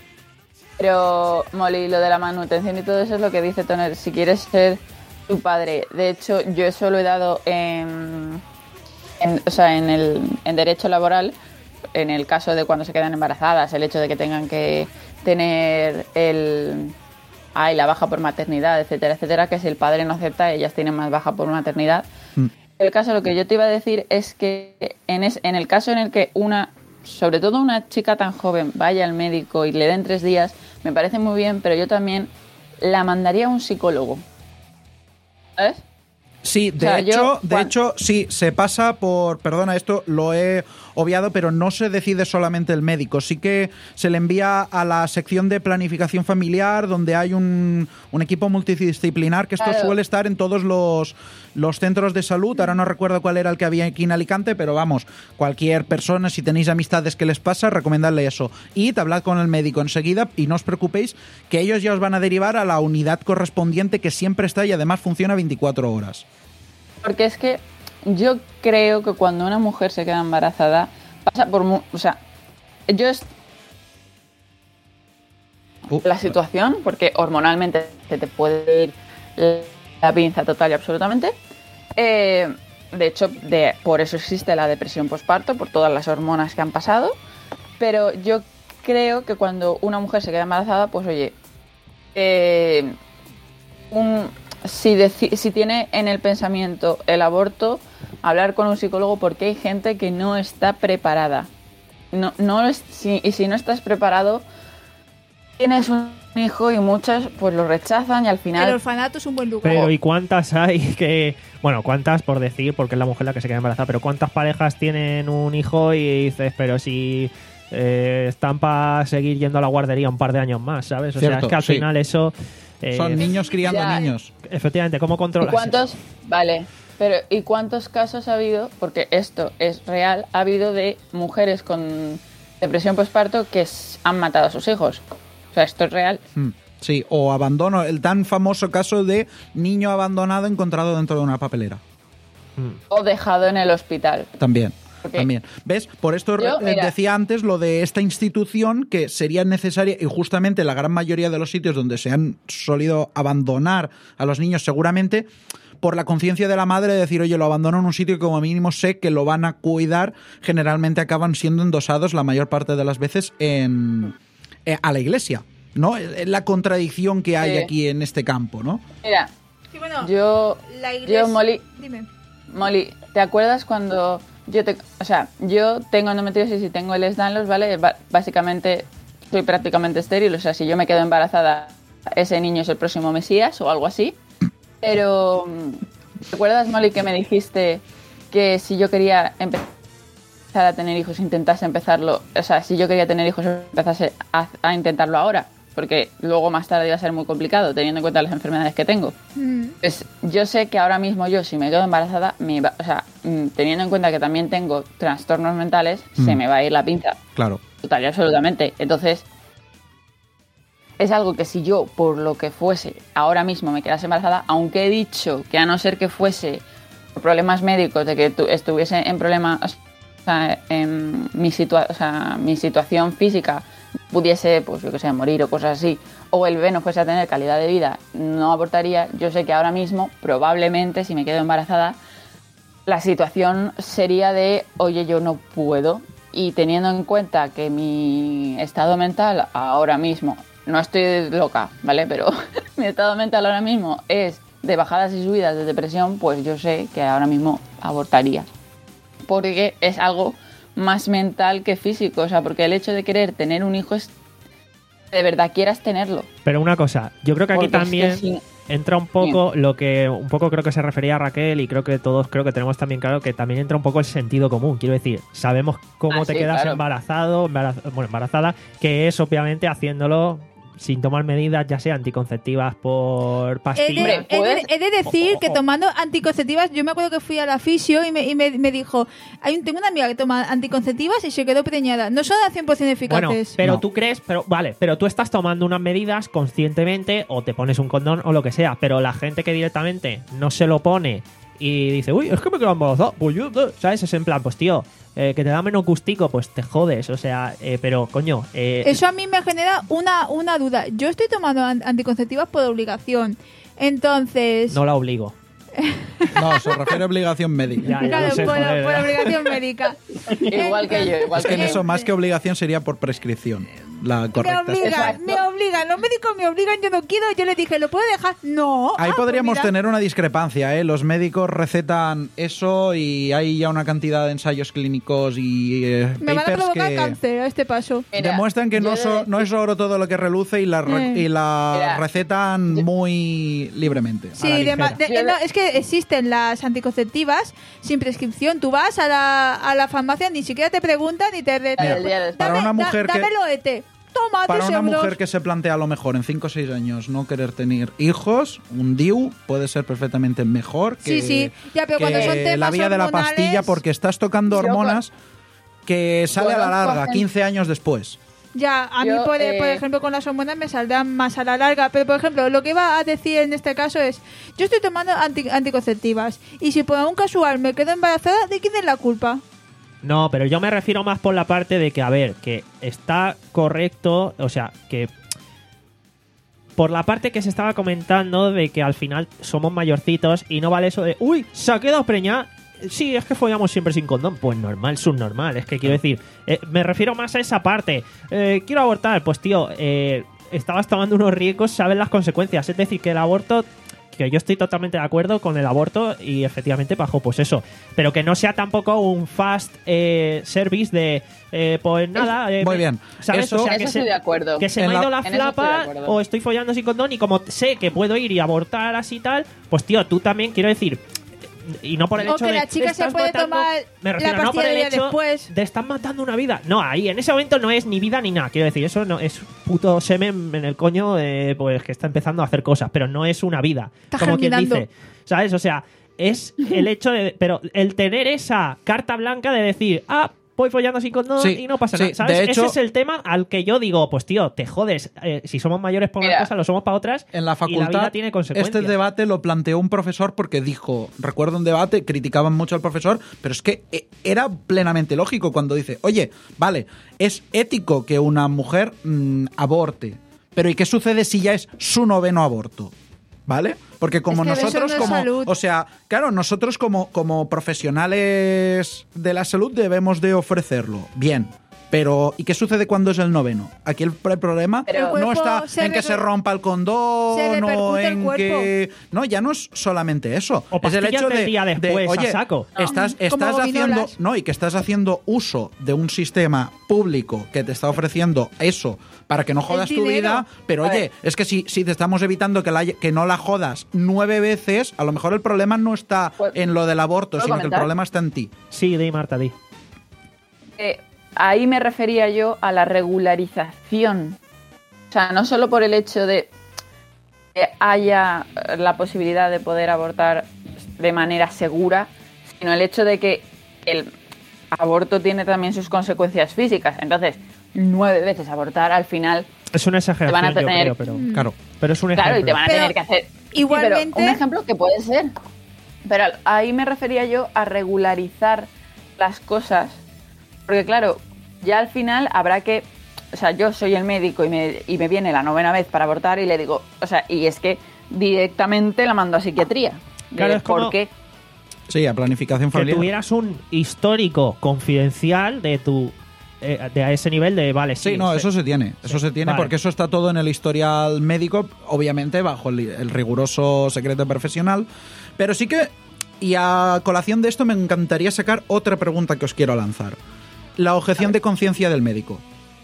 Pero, Molly, lo de la manutención y todo eso es lo que dice Toner. Si quieres ser tu padre, de hecho, yo eso lo he dado en, en- o sea, en, el, en derecho laboral, en el caso de cuando se quedan embarazadas, el hecho de que tengan que tener el, ay, la baja por maternidad, etcétera, etcétera, que si el padre no acepta, ellas tienen más baja por maternidad. Mm. El caso, lo que yo te iba a decir es que en, es, en el caso en el que una, sobre todo una chica tan joven, vaya al médico y le den tres días, me parece muy bien, pero yo también la mandaría a un psicólogo. ¿Sabes? Sí, de O sea, hecho, yo, de Juan- hecho, sí, se pasa por, perdona, esto lo he obviado, pero no se decide solamente el médico, sí que se le envía a la sección de planificación familiar, donde hay un, un equipo multidisciplinar, que esto Claro. suele estar en todos los, los centros de salud. Ahora no recuerdo cuál era el que había aquí en Alicante, pero vamos, cualquier persona, si tenéis amistades que les pasa, recomendadle eso. Y hablad con el médico enseguida y no os preocupéis, que ellos ya os van a derivar a la unidad correspondiente, que siempre está y además funciona veinticuatro horas. Porque es que yo creo que cuando una mujer se queda embarazada, pasa por... mu- O sea, yo es Uh, la situación, porque hormonalmente se te puede ir la pinza total y absolutamente. Eh, de hecho, de, por eso existe la depresión postparto, por todas las hormonas que han pasado. Pero yo creo que cuando una mujer se queda embarazada, pues oye, eh, un, si, deci- si tiene en el pensamiento el aborto, hablar con un psicólogo, porque hay gente que no está preparada. No, no es, si, y si no estás preparado, tienes un hijo y muchos pues lo rechazan y al El final... orfanato es un buen lugar. Pero ¿y cuántas hay que... Bueno, cuántas por decir, porque es la mujer la que se queda embarazada, pero cuántas parejas tienen un hijo y dices, pero si eh, están para seguir yendo a la guardería un par de años más, ¿sabes? O sea, Cierto, es que al sí. final eso... eh, Son niños criando Ya. niños. Efectivamente, ¿cómo ¿Y controlas cuántos? Vale, pero ¿y cuántos casos ha habido? Porque esto es real, ha habido de mujeres con depresión postparto que s- han matado a sus hijos. O sea, esto es real. Mm, sí, o abandono, el tan famoso caso de niño abandonado encontrado dentro de una papelera. Mm. O dejado en el hospital. También. Ok. También. ¿Ves? Por esto Yo, eh, mira. decía antes lo de esta institución que sería necesaria, y justamente la gran mayoría de los sitios donde se han solido abandonar a los niños, seguramente por la conciencia de la madre de decir, oye, lo abandono en un sitio que como mínimo sé que lo van a cuidar, generalmente acaban siendo endosados la mayor parte de las veces en, eh, a la iglesia, ¿no? Es la contradicción que hay Sí. aquí en este campo, ¿no? Mira, Sí, bueno, yo, la iglesia... yo Molly, Dime. Molly, ¿te acuerdas cuando yo te, o sea, yo tengo endometriosis y tengo el Ehlers-Danlos, ¿vale? Ba- básicamente soy prácticamente estéril, o sea, si yo me quedo embarazada, ese niño es el próximo Mesías o algo así. Pero, ¿te acuerdas, Molly, que me dijiste que si yo quería empezar a tener hijos, intentase empezarlo, o sea, si yo quería tener hijos, empezase a, a intentarlo ahora? Porque luego más tarde iba a ser muy complicado, teniendo en cuenta las enfermedades que tengo. Mm. Pues yo sé que ahora mismo yo, si me quedo embarazada, me va- o sea, mm, teniendo en cuenta que también tengo trastornos mentales, Mm. se me va a ir la pinza. Claro. Total y absolutamente. Entonces, es algo que si yo, por lo que fuese, ahora mismo me quedase embarazada, aunque he dicho que a no ser que fuese por problemas médicos, de que tu- estuviese en problemas, o sea, en mi, situa- o sea, mi situación física pudiese, pues yo que sé, morir o cosas así, o el bebé no fuese a tener calidad de vida, no abortaría. Yo sé que ahora mismo, probablemente, si me quedo embarazada, la situación sería de, oye, yo no puedo. Y teniendo en cuenta que mi estado mental ahora mismo, no estoy loca, ¿vale? Pero mi estado mental ahora mismo es de bajadas y subidas de depresión, pues yo sé que ahora mismo abortaría. Porque es algo más mental que físico. O sea, porque el hecho de querer tener un hijo es de verdad quieras tenerlo. Pero una cosa, yo creo que aquí Porque es que también si- entra un poco lo que un poco creo que se refería a Raquel, y creo que todos creo que tenemos también claro que también entra un poco el sentido común. Quiero decir, sabemos cómo Ah, te sí, quedas claro. embarazado, embaraz- bueno, embarazada, que es obviamente haciéndolo sin tomar medidas, ya sea anticonceptivas por He pastillas. de, Hombre, he de- puedes- he de decir Ojo, que ojo. tomando anticonceptivas, yo me acuerdo que fui a la fisio y me, y me, me dijo, hay un, tengo una amiga que toma anticonceptivas y se quedó preñada. No son al cien por ciento Bueno, eficaces. pero No. tú crees, pero vale, pero tú estás tomando unas medidas conscientemente o te pones un condón o lo que sea, pero la gente que directamente no se lo pone y dice, uy, es que me quedo embarazada, pues yo, eh", ¿sabes? Es en plan, pues tío, eh, que te da menos gustico, pues te jodes, o sea, eh, pero coño, eh, Eso a mí me genera una, una duda. Yo estoy tomando an- anticonceptivas por obligación. Entonces, no la obligo. No, se refiere a obligación médica. Ya, ya claro, lo sé, por, joder. por obligación médica. Igual que yo, igual Es que en que yo. eso más que obligación sería por prescripción. la correcta. Me obligan, Exacto. me obligan, los médicos me obligan, yo no quiero, yo le dije, ¿lo puedo dejar? No. Ahí Ah, podríamos pues mira. tener una discrepancia, ¿eh? Los médicos recetan eso y hay ya una cantidad de ensayos clínicos y eh, Me van a papers provocar que cáncer a este paso. Mira, demuestran que yo no, he de so- no decir- es oro todo lo que reluce y la, re- Eh. y la Mira, recetan yo- muy libremente. a la Sí, de ma- ligera. de- Yo no, de- es que existen las anticonceptivas sin prescripción. Tú vas a la, a la farmacia, ni siquiera te preguntan y te recetan. Mira, el día después. para una mujer que- Dámelo, E T. Toma, Para tres una euros. mujer que se plantea a lo mejor en cinco o seis años no querer tener hijos, un D I U puede ser perfectamente mejor que, Sí, sí. Ya, pero que cuando son la temas vía de la hormonales- pastilla porque estás tocando Yo hormonas que sale a la conozco larga, gente- quince años después. Ya, a mí, Yo, por, eh, por ejemplo, con las hormonas me saldrán más a la larga. Pero, por ejemplo, lo que iba a decir en este caso es: yo estoy tomando anti- anticonceptivas y si por un casual me quedo embarazada, ¿de quién es la culpa? No, pero yo me refiero más por la parte de que, a ver, que está correcto, o sea, que por la parte que se estaba comentando de que al final somos mayorcitos y no vale eso de, uy, se ha quedado preñada. Sí, es que follamos siempre sin condón. Pues normal, subnormal. Es que quiero decir, eh, me refiero más a esa parte. Eh, quiero abortar. Pues tío, eh, estabas tomando unos riesgos, sabes las consecuencias. Es decir, que el aborto, que yo estoy totalmente de acuerdo con el aborto y efectivamente bajo pues eso. Pero que no sea tampoco un fast eh, service de, eh, pues nada. eh, Muy me- bien. ¿Sabes? Eso- O sea, En que eso se, estoy de acuerdo. que se En me ha la- ido la en eso estoy de flapa acuerdo. o estoy follando sin condón y como sé que puedo ir y abortar así y tal, pues tío, tú también, quiero decir, y no por el O hecho que de la chica se estás puede matando- tomar me refiero, la no por pastilla el del día hecho después. de estar matando una vida. No, ahí en ese momento no es ni vida ni nada, quiero decir, eso no es puto semen en el coño, eh, pues que está empezando a hacer cosas, pero no es una vida, Está como quien germinando. dice, ¿sabes? O sea, es el hecho de, pero el tener esa carta blanca de decir, ah, voy follando sin condón Sí, y no pasa sí, nada, ¿sabes? de hecho- Ese es el tema al que yo digo, pues tío, te jodes, eh, si somos mayores para una Mira, cosa, lo somos para otras, En la y la facultad, vida tiene consecuencias. este debate lo planteó un profesor porque dijo, recuerdo un debate, criticaban mucho al profesor, pero es que eh, era plenamente lógico cuando dice, oye, vale, es ético que una mujer mm, aborte, pero ¿y qué sucede si ya es su noveno aborto? ¿Vale? Porque como Es que eso nosotros, no es como, salud. o sea, claro, nosotros como, como profesionales de la salud debemos de ofrecerlo. Bien. Pero, ¿y qué sucede cuando es el noveno? Aquí el, el problema Pero- no El cuerpo está se en que re- se rompa el se condón repercute o el en cuerpo. que... No, ya no es solamente eso. O es el pastillas hecho del de, día de, después, a oye, saco. estás, Como estás haciendo... gominolas. No, y que estás haciendo uso de un sistema público que te está ofreciendo eso para que no jodas tu dinero. vida, pero A oye, ver. es que si, si te estamos evitando que, la, que no la jodas nueve veces, a lo mejor el problema no está ¿Puedo- en lo del aborto, ¿puedo sino que el comentar? problema está en ti. Sí, di Marta, di. Eh, ahí me refería yo a la regularización. O sea, no solo por el hecho de que haya la posibilidad de poder abortar de manera segura, sino el hecho de que el aborto tiene también sus consecuencias físicas. Entonces, nueve veces abortar al final, Es una exageración, Te van a yo tener- creo, pero, Claro. pero es un ejemplo. claro, y te van a Pero tener que hacer... igualmente- Sí, pero un ejemplo que puede ser. Pero ahí me refería yo a regularizar las cosas. Porque claro, ya al final habrá que... O sea, yo soy el médico y me, y me viene la novena vez para abortar y le digo... O sea, y es que directamente la mando a psiquiatría. De Claro, es como- ¿Por qué? Sí, a planificación Que familiar. tuvieras un histórico confidencial de tu eh, de a ese nivel de vale, sí. Sí, no, se- eso se tiene. Eso se tiene Vale. porque eso está todo en el historial médico, obviamente bajo el, el riguroso secreto profesional. Pero sí que, y a colación de esto, me encantaría sacar otra pregunta que os quiero lanzar. La objeción de conciencia del médico.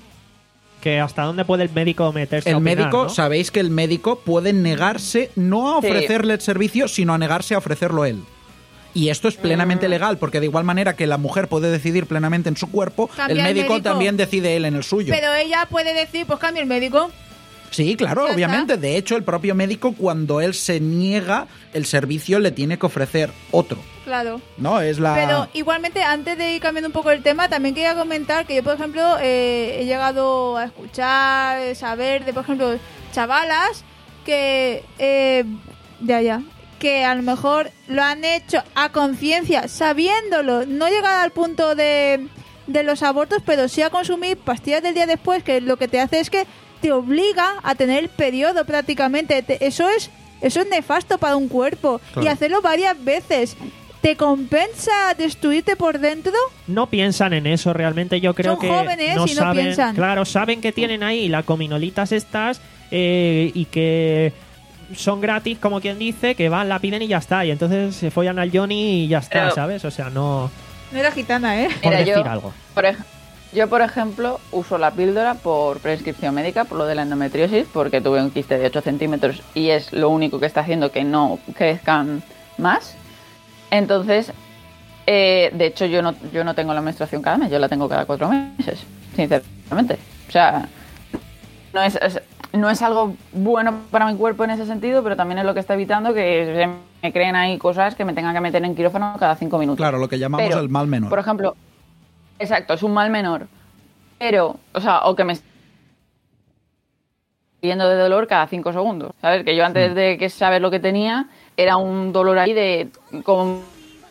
que hasta dónde puede el médico meterse a El opinar, médico, ¿no? sabéis que el médico puede negarse no a Sí. ofrecerle el servicio, sino a negarse a ofrecerlo él. Y esto es plenamente Mm. legal, porque de igual manera que la mujer puede decidir plenamente en su cuerpo, Cambia el el médico, médico. también decide él en el suyo. Pero ella puede decir, pues cambia el médico. Sí, claro, Ya obviamente. está. De hecho, el propio médico, cuando él se niega, el servicio le tiene que ofrecer otro. Claro. ¿No? Es la. Pero igualmente, antes de ir cambiando un poco el tema, también quería comentar que yo, por ejemplo, eh, he llegado a escuchar, eh, saber de, por ejemplo, chavalas que... Eh, ya, ya. Que a lo mejor lo han hecho a conciencia, sabiéndolo. No llegar al punto de, de los abortos, pero sí a consumir pastillas del día después, que lo que te hace es que te obliga a tener el periodo prácticamente. Te- eso es eso es nefasto para un cuerpo. Claro. Y hacerlo varias veces. ¿te compensa destruirte por dentro? No piensan en eso realmente, yo creo Son que jóvenes no y no saben, piensan. claro, saben que tienen ahí las cominolitas estas eh, y que son gratis, como quien dice, que van, la piden y ya está, y entonces se follan al Johnny y ya está, Pero- ¿sabes? O sea, no No era gitana, ¿eh? por Mira, decir yo- algo. Por ej- yo, por ejemplo, uso la píldora por prescripción médica, por lo de la endometriosis, porque tuve un quiste de ocho centímetros y es lo único que está haciendo que no crezcan más. Entonces, eh, de hecho, yo no, yo no tengo la menstruación cada mes, yo la tengo cada cuatro meses, sinceramente. O sea, no es, es- no es algo bueno para mi cuerpo en ese sentido, pero también es lo que está evitando que se me creen ahí cosas que me tengan que meter en quirófano cada cinco minutos. Claro, lo que llamamos Pero, el mal menor. Por ejemplo, exacto, es un mal menor. Pero, o sea, o que me yendo de dolor cada cinco segundos. ¿Sabes? Que yo antes de que saber lo que tenía, era un dolor ahí de como.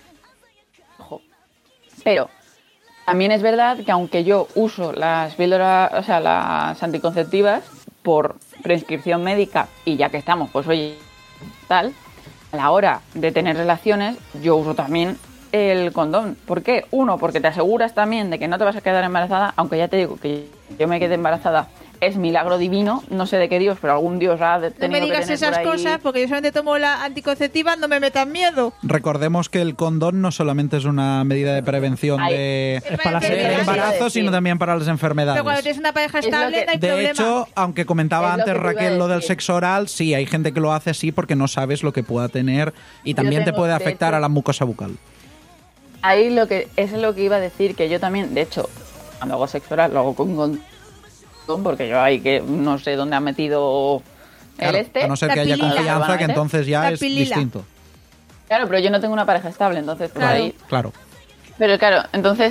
Ojo. Pero también es verdad que aunque yo uso las píldoras, o sea, las anticonceptivas por prescripción médica y ya que estamos, pues oye, tal, a la hora de tener relaciones, yo uso también el condón. ¿Por qué? Uno, porque te aseguras también de que no te vas a quedar embarazada, aunque ya te digo que yo me quedé embarazada, es milagro divino, no sé de qué Dios, pero algún Dios ha de- No tenido me digas que tener esas por ahí. cosas porque yo solamente tomo la anticonceptiva, no me metas miedo. Recordemos que el condón no solamente es una medida de prevención Ay, de, Es para la Pero del ya seguridad. embarazo, sí. sino también para las Pero cuando enfermedades. tienes una pareja Es lo estable, que- no hay De problema. hecho, aunque comentaba Es lo antes que te iba a Raquel lo del decir. sexo oral, sí, hay gente que lo hace así porque no sabes lo que pueda tener y también te tengo, puede de afectar hecho- a la mucosa bucal. Ahí lo que es lo que iba a decir, que yo también, de hecho, cuando hago sexo oral lo hago con condón, porque yo ahí que no sé dónde ha metido el Claro, este. a no ser La que haya pilila. confianza, que entonces ya La es pilila. distinto. Claro, pero yo no tengo una pareja estable, entonces pues Claro. ahí. Claro. Pero claro, entonces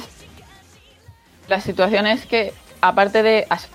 la situación es que aparte de as-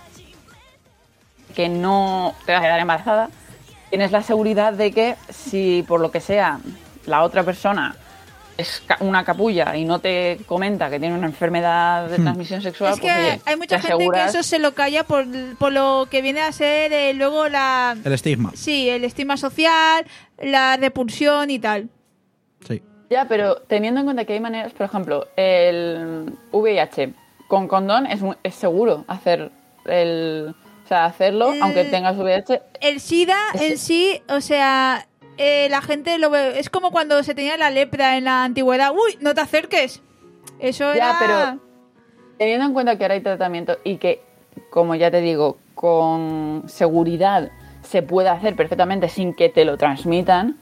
que no te vas a quedar embarazada, tienes la seguridad de que si por lo que sea la otra persona es ca- una capulla y no te comenta que tiene una enfermedad de transmisión sexual, Es que pues, oye, hay mucha te gente que aseguras- eso se lo calla por, por lo que viene a ser eh, luego la... El estigma. Sí, el estigma social, la repulsión y tal. Sí. Ya, pero teniendo en cuenta que hay maneras, por ejemplo, el V I H con condón es, mu- es seguro hacer el, o sea, hacerlo, El- aunque tengas V I H. El SIDA Es- en sí, o sea, eh, la gente lo ve... Es como cuando se tenía la lepra en la antigüedad. ¡Uy, no te acerques! Eso Ya, era... pero teniendo en cuenta que ahora hay tratamiento y que, como ya te digo, con seguridad se puede hacer perfectamente sin que te lo transmitan.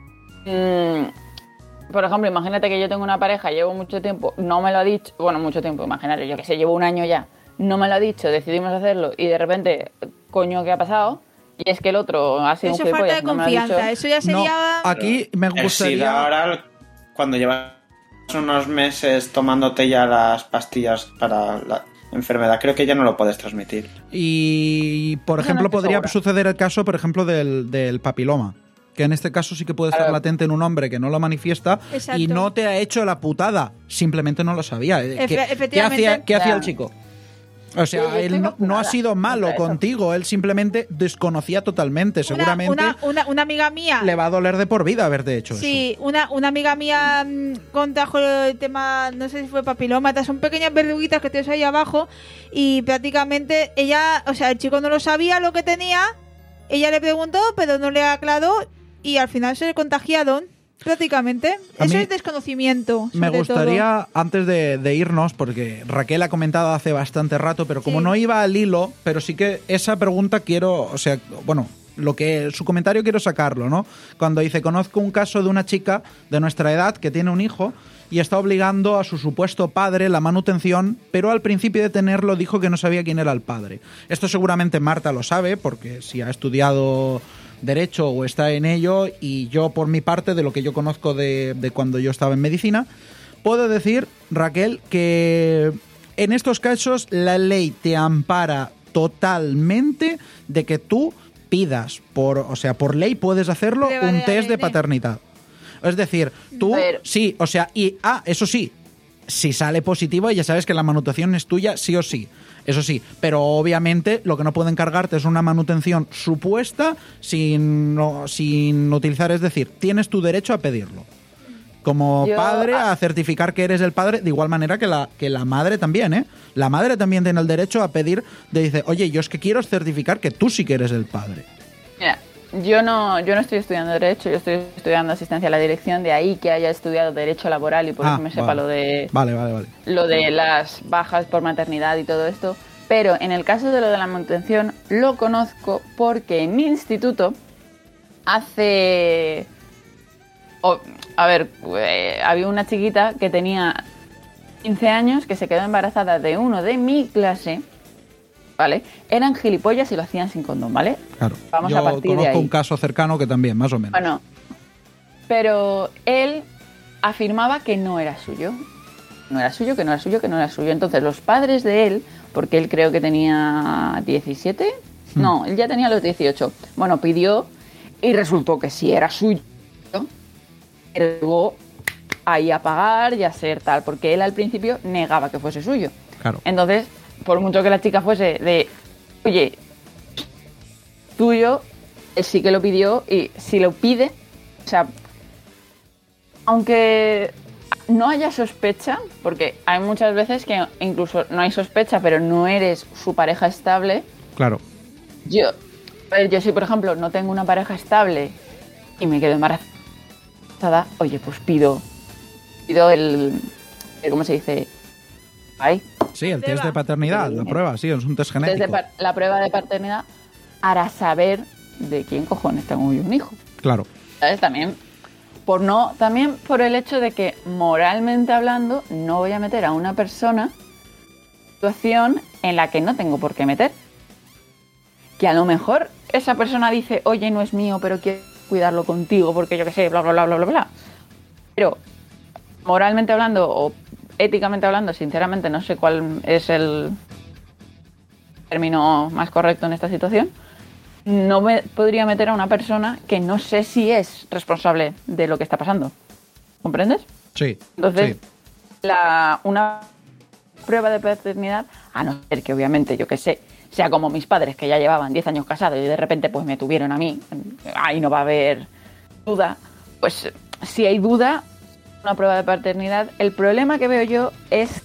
mm, por ejemplo, imagínate que yo tengo una pareja, llevo mucho tiempo, no me lo ha dicho, bueno, mucho tiempo, imagínate, yo que sé, llevo un año ya, no me lo ha dicho, decidimos hacerlo y de repente, coño, ¿qué ha pasado? Y es que el otro ha sido Eso un es falta gilipollas, de no me lo ha confianza. dicho. Eso ya No, sería... aquí me El SIDA gustaría... oral, cuando llevas unos meses tomándote ya las pastillas para la enfermedad, creo que ya no lo puedes transmitir. Y, por Yo ejemplo, no estoy podría segura. suceder el caso, por ejemplo, del, del papiloma. Que en este caso sí que puede estar Claro. latente en un hombre que no lo manifiesta Exacto. y no te ha hecho la putada. Simplemente no lo sabía. Eh, Efe- ¿Qué, ¿qué efectivamente. hacía, qué hacía Ya. el chico? O sea, Sí, yo él estoy no, no ha vacunada sido malo contra eso. contigo, él simplemente desconocía totalmente. Una, Seguramente una, una, una amiga mía... le va a doler de por vida haberte hecho Sí, una, una amiga mía mm, contrajo el tema, no sé si fue papiloma, son pequeñas verduguitas que tienes ahí abajo y prácticamente ella, o sea, el chico no lo sabía lo que tenía, ella le preguntó, pero no le aclaró y al final se le contagiaron prácticamente. A Eso mí es desconocimiento. Me sobre gustaría, antes de, de irnos, porque Raquel ha comentado hace bastante rato, pero como Sí. no iba al hilo, pero sí que esa pregunta quiero, o sea, bueno, lo que su comentario quiero sacarlo, ¿no? Cuando dice, conozco un caso de una chica de nuestra edad que tiene un hijo y está obligando a su supuesto padre la manutención, pero al principio de tenerlo dijo que no sabía quién era el padre. Esto seguramente Marta lo sabe, porque si ha estudiado Derecho o está en ello, y yo por mi parte, de lo que yo conozco de, de cuando yo estaba en medicina, puedo decir, Raquel, que en estos casos la ley te ampara totalmente de que tú pidas, por, o sea, por ley puedes hacerlo, Prueba un de test de A D N. paternidad. Es decir, tú, Pero- sí, o sea, y, ah, eso sí, si sale positivo ya sabes que la manutención es tuya sí o sí. Eso sí, pero obviamente lo que no pueden cargarte es una manutención supuesta sin, no, sin utilizar, es decir, tienes tu derecho a pedirlo. como Yo- padre a certificar que eres el padre, de igual manera que la, que la madre también, ¿eh? La madre también tiene el derecho a pedir, de dice, oye, yo es que quiero certificar que tú sí que eres el padre. Mira, yo no, yo no estoy estudiando Derecho, yo estoy estudiando Asistencia a la Dirección, de ahí que haya estudiado Derecho Laboral y por Ah, eso me sepa vale. lo de Vale, vale, vale. lo de las bajas por maternidad y todo esto. Pero en el caso de lo de la manutención, lo conozco porque en mi instituto hace... o- a ver, eh, había una chiquita que tenía quince años que se quedó embarazada de uno de mi clase, ¿vale? Eran gilipollas y lo hacían sin condón, ¿vale? Claro. Vamos Yo a partir de conozco ahí. un caso cercano que también, más o menos. Bueno, pero él afirmaba que no era suyo. No era suyo, que no era suyo, que no era suyo. Entonces los padres de él, porque él creo que tenía diecisiete, Hmm. no, él ya tenía los dieciocho. Bueno, pidió y resultó que sí era suyo. Pero ahí a pagar y a ser tal, porque él al principio negaba que fuese suyo. Claro. Entonces, por mucho que la chica fuese de, oye, tuyo, él sí que lo pidió y si lo pide, o sea, aunque no haya sospecha, porque hay muchas veces que incluso no hay sospecha, pero no eres su pareja estable. Claro. Yo, a ver, yo si por ejemplo no tengo una pareja estable y me quedo embarazada, oye, pues pido, pido el, el ¿cómo se dice? Ay, Sí, el test de paternidad, la prueba, sí, es un test genético. desde par- la prueba de paternidad para saber de quién cojones tengo yo un hijo. Claro. ¿Sabes? También por no, también por el hecho de que moralmente hablando no voy a meter a una persona en una situación en la que no tengo por qué meter. Que a lo mejor esa persona dice, oye, no es mío, pero quiero cuidarlo contigo porque yo qué sé, bla, bla, bla, bla, bla, bla. Pero moralmente hablando o éticamente hablando, sinceramente no sé cuál es el término más correcto en esta situación, no me podría meter a una persona que no sé si es responsable de lo que está pasando. ¿Comprendes? Sí. Entonces, sí. la, una prueba de paternidad, a no ser que obviamente, yo que sé, sea como mis padres que ya llevaban diez años casados y de repente pues me tuvieron a mí, ahí no va a haber duda, pues si hay duda, una prueba de paternidad. El problema que veo yo es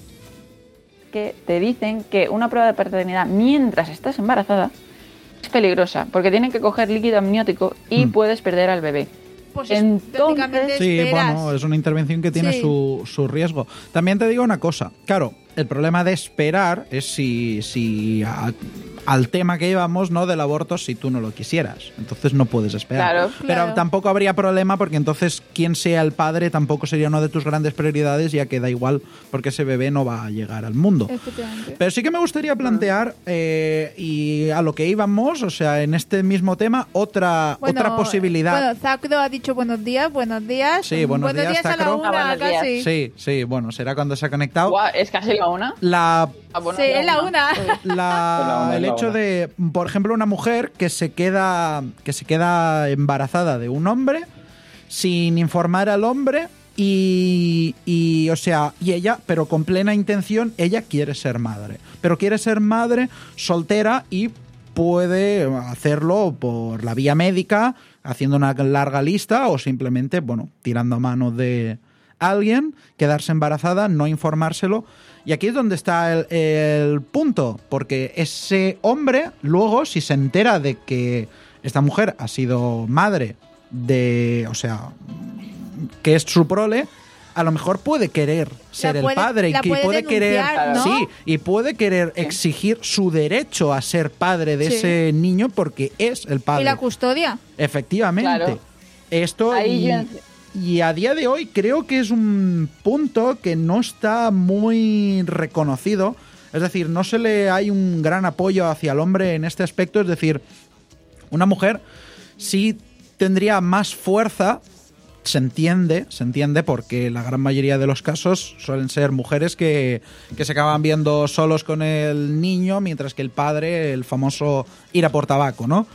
que te dicen que una prueba de paternidad mientras estás embarazada es peligrosa, porque tienen que coger líquido amniótico y Mm. puedes perder al bebé. Pues Entonces- prácticamente Sí, esperas. bueno, es una intervención que tiene Sí. su, su riesgo. También te digo una cosa, claro, el problema de esperar es si, si a- al tema que íbamos, ¿no? Del aborto, si tú no lo quisieras. Entonces no puedes esperar. Claro. Pero Claro. tampoco habría problema porque entonces quien sea el padre tampoco sería una de tus grandes prioridades, ya que da igual porque ese bebé no va a llegar al mundo. Efectivamente. Pero sí que me gustaría plantear, eh, y a lo que íbamos, o sea, en este mismo tema, otra, Bueno, otra posibilidad. Bueno, Zacro ha dicho buenos días, buenos días. Sí, buenos días, a la Zacro. una, Ah, buenos días. casi. Sí, sí, bueno, será cuando se ha conectado. Guau, es casi la una. La, Ah, bueno, Sí, es la una. la- Es la una, es el la hecho una. de, por ejemplo, una mujer que se queda que se queda embarazada de un hombre sin informar al hombre y, y, o sea, y ella, pero con plena intención, ella quiere ser madre, pero quiere ser madre soltera y puede hacerlo por la vía médica, haciendo una larga lista o simplemente, bueno, tirando a mano de alguien, quedarse embarazada, no informárselo. Y aquí es donde está el, el punto, porque ese hombre luego, si se entera de que esta mujer ha sido madre de, o sea, que es su prole, a lo mejor puede querer ser puede- el padre y la que puede puede querer, denunciar, ¿no? sí, y puede querer exigir su derecho a ser padre de Sí. ese niño porque es el padre. Y la custodia. Efectivamente. Claro. Esto Ahí y, yo- y a día de hoy creo que es un punto que no está muy reconocido. Es decir, no se le hay un gran apoyo hacia el hombre en este aspecto. Es decir, una mujer sí tendría más fuerza. Se entiende, se entiende porque la gran mayoría de los casos suelen ser mujeres que, que se acaban viendo solos con el niño, mientras que el padre, el famoso ir a por tabaco, ¿no?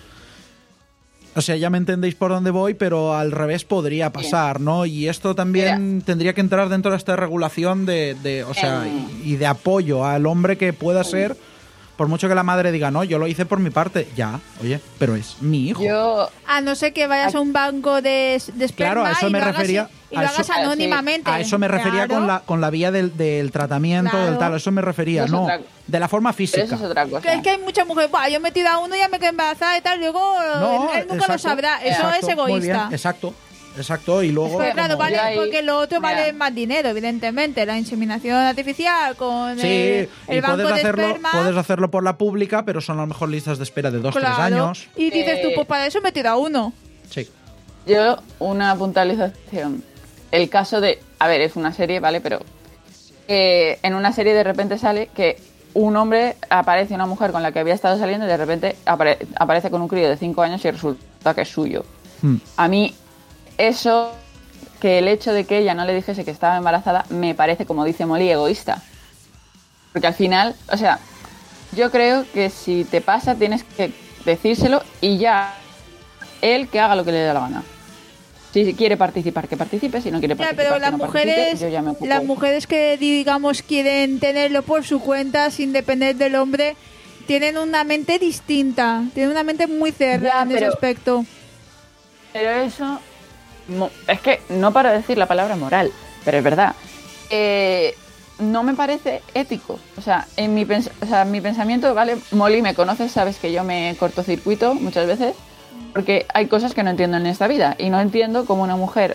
O sea, ya me entendéis por dónde voy, pero al revés podría pasar, ¿no? Y esto también tendría que entrar dentro de esta regulación de, de o sea, y, y de apoyo al hombre que pueda ser, por mucho que la madre diga, no, yo lo hice por mi parte. Ya, oye, pero es mi hijo. Yo, A no ser que vayas a un banco de, de esperma Claro, a eso y me lo hagas refería. y lo hagas eso, anónimamente. a eso me refería Claro. con la con la vía del, del tratamiento, Claro. del tal, a eso me refería, Eso es no, otra- de la forma Pero física. eso es otra cosa. Que es que hay muchas mujeres, "Buah, yo he metido a uno, ya me quedé embarazada y tal", luego No, él, él nunca exacto, lo sabrá. Eso exacto, es muy bien, egoísta. exacto, exacto, y luego Pues claro, como- vale, Yo ahí- porque lo otro mira. vale más dinero, evidentemente. La inseminación artificial con Sí, el, y el banco puedes de hacerlo, esperma. puedes hacerlo por la pública, pero son a lo mejor listas de espera de dos, claro, tres años. Y dices tú, Eh, pues para eso he metido a uno. Sí. Yo, una puntualización. El caso de. A ver, es una serie, ¿vale? Pero. eh, en una serie de repente sale que un hombre aparece una mujer con la que había estado saliendo y de repente apare- aparece con un crío de cinco años y resulta que es suyo. Hmm. A mí, eso. Que el hecho de que ella no le dijese que estaba embarazada me parece, como dice Molly, egoísta. Porque al final, o sea, yo creo que si te pasa tienes que decírselo y ya él que haga lo que le dé la gana. Si quiere participar, que participe. Si no quiere Ya, participar, pero que las no participe, mujeres, yo ya me ocupo. las mujeres que digamos quieren tenerlo por su cuenta sin depender del hombre, tienen una mente distinta, tienen una mente muy cerrada Ya, en ese pero- aspecto. Pero eso... mo- Es que no para decir la palabra moral, pero es verdad. Eh, no me parece ético. O sea, en mi, pens- o sea, en mi pensamiento, ¿vale? Molly, me conoces, sabes que yo me cortocircuito muchas veces porque hay cosas que no entiendo en esta vida y no entiendo cómo una mujer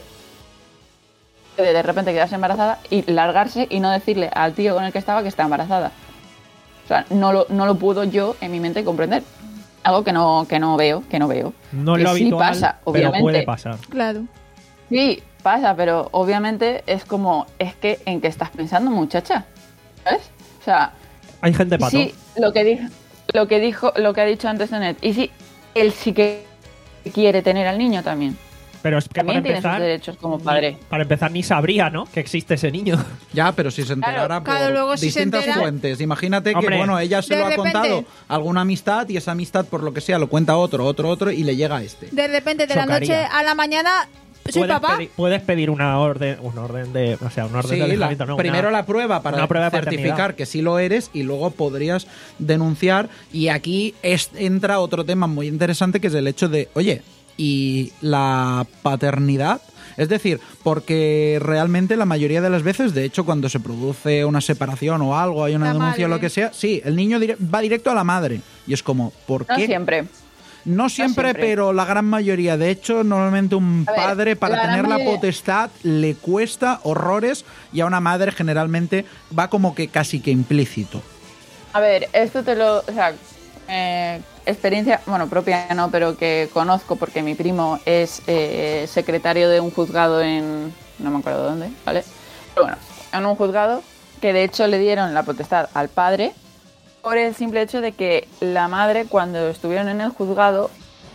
puede de repente quedarse embarazada y largarse y no decirle al tío con el que estaba que está embarazada. O sea, no lo, no lo puedo yo en mi mente comprender. Algo que no, que no veo, que no veo. No es Que lo sí habitual, pasa, pero obviamente. puede pasar. Claro. Sí, pasa, pero obviamente es como, es que ¿en qué estás pensando, muchacha? ¿Sabes? O sea, Hay gente pato. sí, lo que dijo, lo que dijo, lo que ha dicho antes Tonet, y sí, él sí que quiere tener al niño también. Pero es que para También tiene sus empezar, derechos como padre. para empezar ni sabría, ¿no? Que existe ese niño. Ya, pero si se enterara por Claro, luego si se distintas entera- fuentes. Imagínate que, Hombre, bueno, ella se de lo ha repente- contado a alguna amistad y esa amistad, por lo que sea, lo cuenta otro, otro, otro y le llega a este. De repente, de la Chocaría. noche a la mañana, soy Puedes papá. pedir, puedes pedir una orden, una orden de, o sea, una orden Sí, de la- alejamiento, no, primero una- la prueba para una prueba de certificar paternidad. que sí lo eres y luego podrías denunciar. Y aquí es- entra otro tema muy interesante que es el hecho de, oye, ¿y la paternidad? Es decir, porque realmente la mayoría de las veces, de hecho, cuando se produce una separación o algo, hay una La denuncia o lo madre. que sea, sí, el niño dire- va directo a la madre. Y es como, ¿por No qué? siempre. No siempre, siempre. pero la gran mayoría. De hecho, normalmente un A ver, padre para la gran tener la mayoría- potestad le cuesta horrores y a una madre generalmente va como que casi que implícito. A ver, esto te lo... O sea, eh, experiencia, bueno, propia no, pero que conozco porque mi primo es eh, secretario de un juzgado en... No me acuerdo dónde, ¿vale? Pero bueno, en un juzgado que de hecho le dieron la potestad al padre por el simple hecho de que la madre, cuando estuvieron en el juzgado,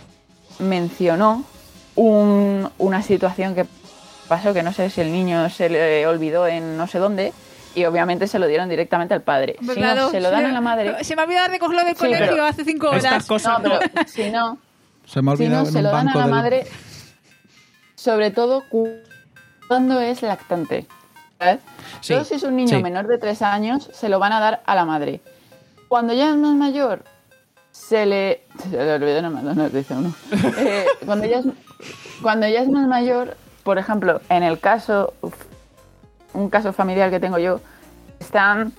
mencionó un- una situación que pasó, que no sé si el niño se le olvidó en no sé dónde, y obviamente se lo dieron directamente al padre. Hombre, Si claro, no, se lo dan se- a la madre. Se me ha olvidado recogerlo del Sí, colegio pero hace cinco horas. Estas cosas No, pero no. si no, Se me ha si olvidado no en se un lo dan a banco la del- madre, sobre todo cu- cuando es lactante. ¿Sabes? Sí, Solo si es un niño sí. menor de tres años, se lo van a dar a la madre. Cuando ya es más mayor, se le... Se le olvidó, no, no, no, dice uno. Eh, cuando, ya es, cuando ya es más mayor, por ejemplo, en el caso, uf, un caso familiar que tengo yo, están...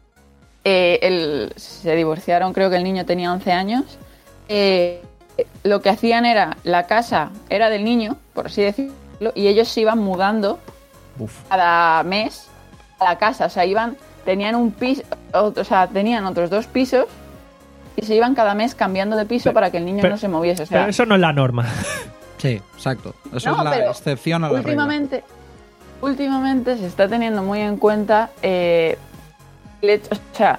eh, el- se divorciaron, creo que el niño tenía once años. Eh, lo que hacían era, la casa era del niño, por así decirlo, y ellos se iban mudando Uf. cada mes a la casa, o sea, iban, tenían un piso, o, o sea, tenían otros dos pisos y se iban cada mes cambiando de piso Pero- para que el niño pero- no se moviese, o sea, Pero eso no es la norma. Sí, exacto. Eso No, es la pero excepción a la regla. últimamente, últimamente se está teniendo muy en cuenta eh, el hecho, o sea,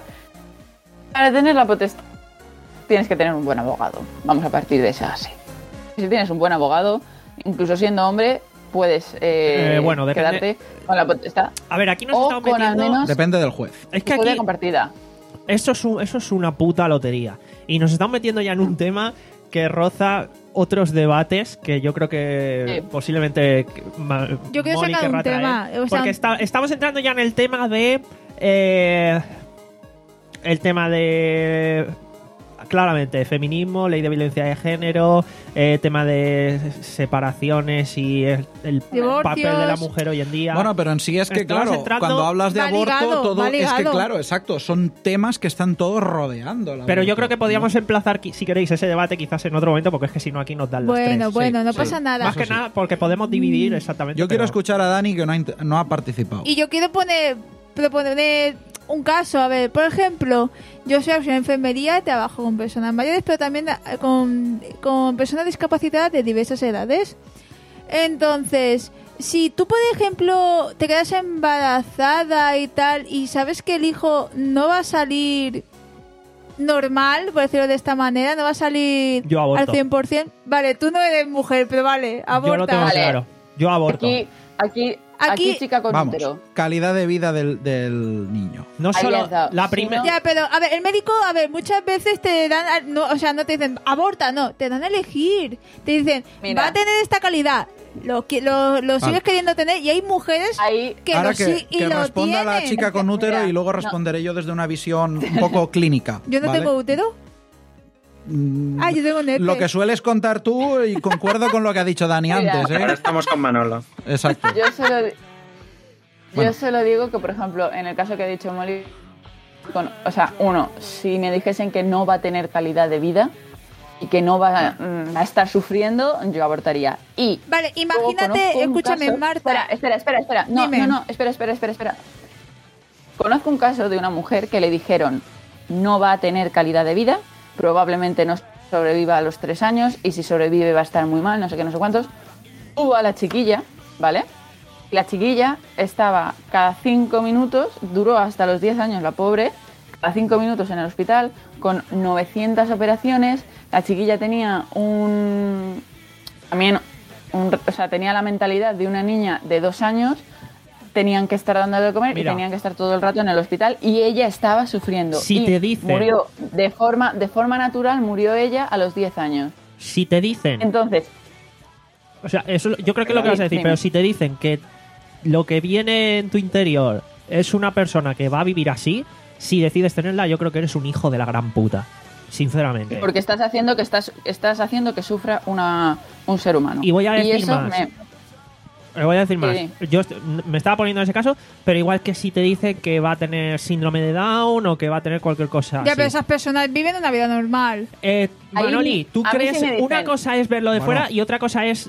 para tener la potestad tienes que tener un buen abogado, vamos a partir de esa base. Si tienes un buen abogado, incluso siendo hombre, puedes eh, Eh, bueno, depende- quedarte con la potestad A ver, aquí nos o estamos con al metiendo... menos Depende del juez. Es que custodia aquí compartida. eso es, un- eso es una puta lotería. Y nos estamos metiendo ya en un tema que roza otros debates que yo creo que Sí. posiblemente ma- Yo quiero Moni sacar un querrá traer. tema, o sea, porque está- estamos entrando ya en el tema de eh, el tema de claramente, feminismo, ley de violencia de género, eh, tema de separaciones y el, el Divorcios. papel de la mujer hoy en día. Bueno, pero en sí es que, Estamos claro, entrando- cuando hablas de Va aborto, ligado, todo va es que, ligado. claro, exacto, son temas que están todos rodeando. el Pero yo aborto. creo que podríamos emplazar, qui- si queréis, ese debate quizás en otro momento, porque es que si no aquí nos dan las Bueno, tres. bueno, no sí. pasa nada. Más que Eso sí. nada porque podemos dividir exactamente. Yo quiero pero- escuchar a Dani, que no ha, int- no ha participado. Y yo quiero poner, proponer un caso. A ver, por ejemplo, yo soy auxiliar de enfermería, trabajo con personas mayores, pero también eh, con, con personas discapacitadas de diversas edades. Entonces, si tú, por ejemplo, te quedas embarazada y tal, y sabes que el hijo no va a salir normal, por decirlo de esta manera, no va a salir Yo aborto. al cien por ciento. Vale, tú no eres mujer, pero vale, Yo lo tengo aborta. Vale. claro. Yo aborto. Aquí, aquí, Aquí- aquí, chica con Vamos, útero. calidad de vida del, del niño. No Ahí solo has dado. la Si primera. no- Ya, pero a ver, el médico, a ver, muchas veces te dan, no, o sea, no te dicen aborta, no, te dan a elegir. Te dicen, Mira. va a tener esta calidad, lo, que- lo, lo sigues queriendo tener, y hay mujeres Ahí, que Ahora lo que, sí y que lo responda la tienen. chica con útero Mira, y luego no. responderé yo desde una visión un poco clínica. Yo no ¿vale? tengo útero. Mm, Ah, yo tengo nepe. Lo que sueles contar tú y concuerdo con lo que ha dicho Dani Mira. antes, Ahora ¿eh? estamos con Manolo. Exacto. yo solo, yo Bueno. solo digo que, por ejemplo, en el caso que ha dicho Molly, con- o sea, uno, si me dijesen que no va a tener calidad de vida y que no va mm, a estar sufriendo, yo abortaría. Y Vale, luego imagínate, conozco un escúchame, caso- Marta. Espera, espera, espera, espera. No, Dime. no, no, espera, espera, espera, espera. Conozco un caso de una mujer que le dijeron no va a tener calidad de vida, probablemente no sobreviva a los tres años y si sobrevive va a estar muy mal, no sé qué, no sé cuántos. Tuvo a la chiquilla, ¿vale? Y la chiquilla estaba cada cinco minutos, duró hasta los diez años la pobre, cada cinco minutos en el hospital, con novecientas operaciones. La chiquilla tenía un... también, un, o sea, tenía la mentalidad de una niña de dos años, tenían que estar dándole de comer Mira. y tenían que estar todo el rato en el hospital y ella estaba sufriendo. Si y te dicen- murió de forma, de forma natural, murió ella a los diez años. Si te dicen. Entonces, O sea, eso yo creo que es lo que vas a decir, Dime. pero si te dicen que lo que viene en tu interior es una persona que va a vivir así, si decides tenerla, yo creo que eres un hijo de la gran puta. Sinceramente. porque estás haciendo que estás, estás haciendo que sufra una, un ser humano. Y voy a decir eso más. me- Le voy a decir más. Sí. Yo est- me estaba poniendo en ese caso, pero igual que si te dicen que va a tener síndrome de Down o que va a tener cualquier cosa Ya, así. pero esas personas viven una vida normal. Eh, Ahí, Manoli, ¿tú a mí crees? sí me dicen- Una cosa es verlo de Bueno. fuera y otra cosa es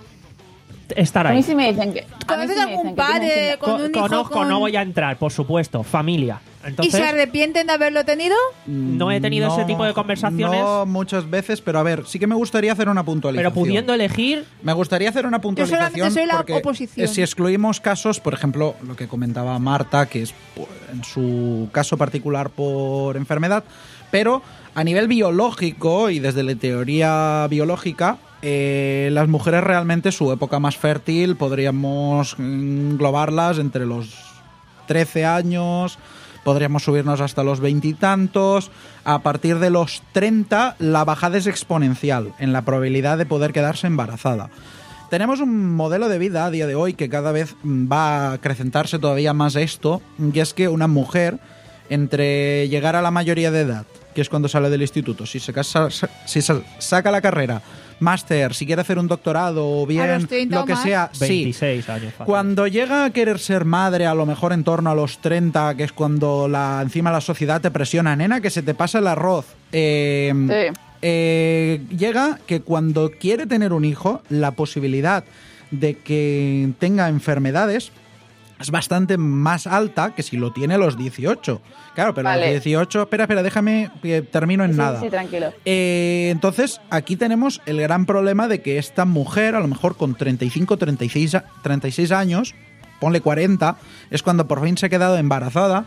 estar A mí ahí. sí me dicen que... a mí ¿Conoces sí me algún dicen que tienen padre síndrome- con Co- un hijo conozco, con- no voy a entrar, por supuesto. Familia. y Entonces, se arrepienten de haberlo tenido? no he tenido ese tipo de conversaciones. No muchas veces, pero a ver, sí que me gustaría hacer una puntualización. pero pudiendo elegir, Me gustaría hacer una puntualización solamente soy la porque oposición. eh, si excluimos casos, por ejemplo, lo que comentaba Marta, que es pues, en su caso particular por enfermedad, pero a nivel biológico y desde la teoría biológica, eh, las mujeres realmente su época más fértil podríamos englobarlas entre los trece años, podríamos subirnos hasta los veintitantos. A partir de los treinta, la bajada es exponencial en la probabilidad de poder quedarse embarazada. Tenemos un modelo de vida a día de hoy que cada vez va a acrecentarse todavía más esto, y es que una mujer, entre llegar a la mayoría de edad, que es cuando sale del instituto, si se casa- si sa- saca la carrera, máster, si quiere hacer un doctorado o A bien los treinta lo o que más. sea, sí. veintiséis años. fácil. Cuando llega a querer ser madre, a lo mejor en torno a los treinta, que es cuando la, encima la sociedad te presiona, nena, que se te pasa el arroz. Eh, Sí. eh, llega que cuando quiere tener un hijo, la posibilidad de que tenga enfermedades es bastante más alta que si lo tiene a los dieciocho. Claro, pero a Vale. los dieciocho... Espera, espera, déjame que termino en Sí, nada. sí, tranquilo. Eh, entonces, aquí tenemos el gran problema de que esta mujer, a lo mejor con treinta y cinco, treinta y seis, a- treinta y seis años, ponle cuarenta, es cuando por fin se ha quedado embarazada.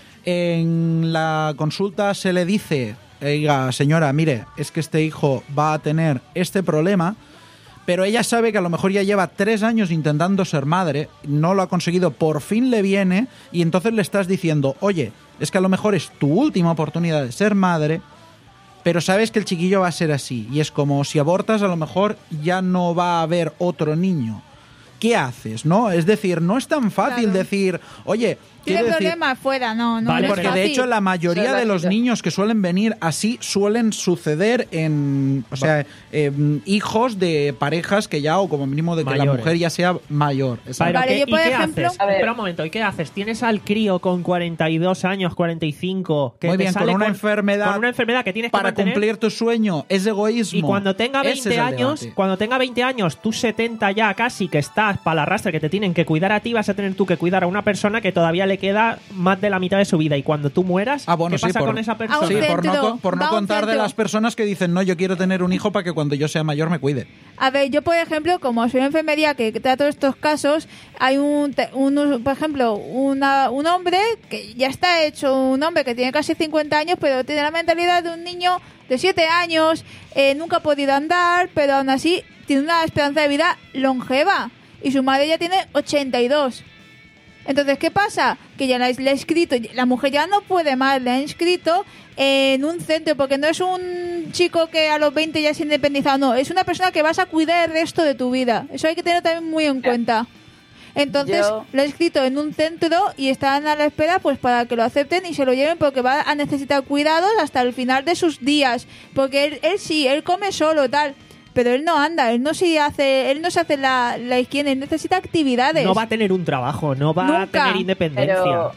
En la consulta se le dice, oiga, señora, mire, es que este hijo va a tener este problema, pero ella sabe que a lo mejor ya lleva tres años intentando ser madre, no lo ha conseguido, por fin le viene, y entonces le estás diciendo, oye, es que a lo mejor es tu última oportunidad de ser madre, pero sabes que el chiquillo va a ser así, y es como si abortas a lo mejor ya no va a haber otro niño. ¿qué haces? ¿No? Es decir, no es tan fácil Claro. decir, oye, Tiene quiero decir... problemas fuera, no, no. Vale, no es Porque de fácil. hecho la mayoría Soy de los bajita. niños que suelen venir así suelen suceder en, o sea, eh, hijos de parejas que ya, o como mínimo de que la Mayores. mujer ya sea mayor. Exacto. Pero Vale, ¿qué- yo, por ¿y qué ejemplo- haces? A ver. Espera un momento, ¿y qué haces? Tienes al crío con cuarenta y dos años, cuarenta y cinco, que Muy te bien, sale con una enfermedad con una enfermedad que tienes que Para mantener, cumplir tu sueño es egoísmo. y cuando tenga Ese veinte es el años, debate. cuando tenga veinte años, tú setenta ya casi, que estás para la arrastre, que te tienen que cuidar a ti, vas a tener tú que cuidar a una persona que todavía le queda más de la mitad de su vida, y cuando tú mueras, Ah, bueno, ¿qué sí, pasa por- con esa A persona? un Sí, por no, centro, co- por no va a un contar de centro. las personas que dicen, no, yo quiero tener un hijo para que cuando yo sea mayor me cuide. A ver, yo por ejemplo, como soy enfermería que trato estos casos, hay un, te- un por ejemplo, una, un hombre que ya está hecho, un hombre que tiene casi cincuenta años, pero tiene la mentalidad de un niño de siete años, eh, nunca ha podido andar, pero aún así tiene una esperanza de vida longeva. Y su madre ya tiene ochenta y dos. Entonces, ¿qué pasa? Que ya la, le ha inscrito, la mujer ya no puede más, le ha inscrito en un centro, porque no es un chico que a los veinte ya se ha independizado, no, es una persona que vas a cuidar el resto de tu vida. Eso hay que tener también muy en cuenta. Entonces, Yo- lo ha inscrito en un centro y están a la espera pues para que lo acepten y se lo lleven, porque va a necesitar cuidados hasta el final de sus días. Porque él, él sí, él come solo, tal. Pero él no anda, él no se hace, él no se hace la, la higiene, él necesita actividades. No va a tener un trabajo, no va a Nunca. tener independencia. Pero,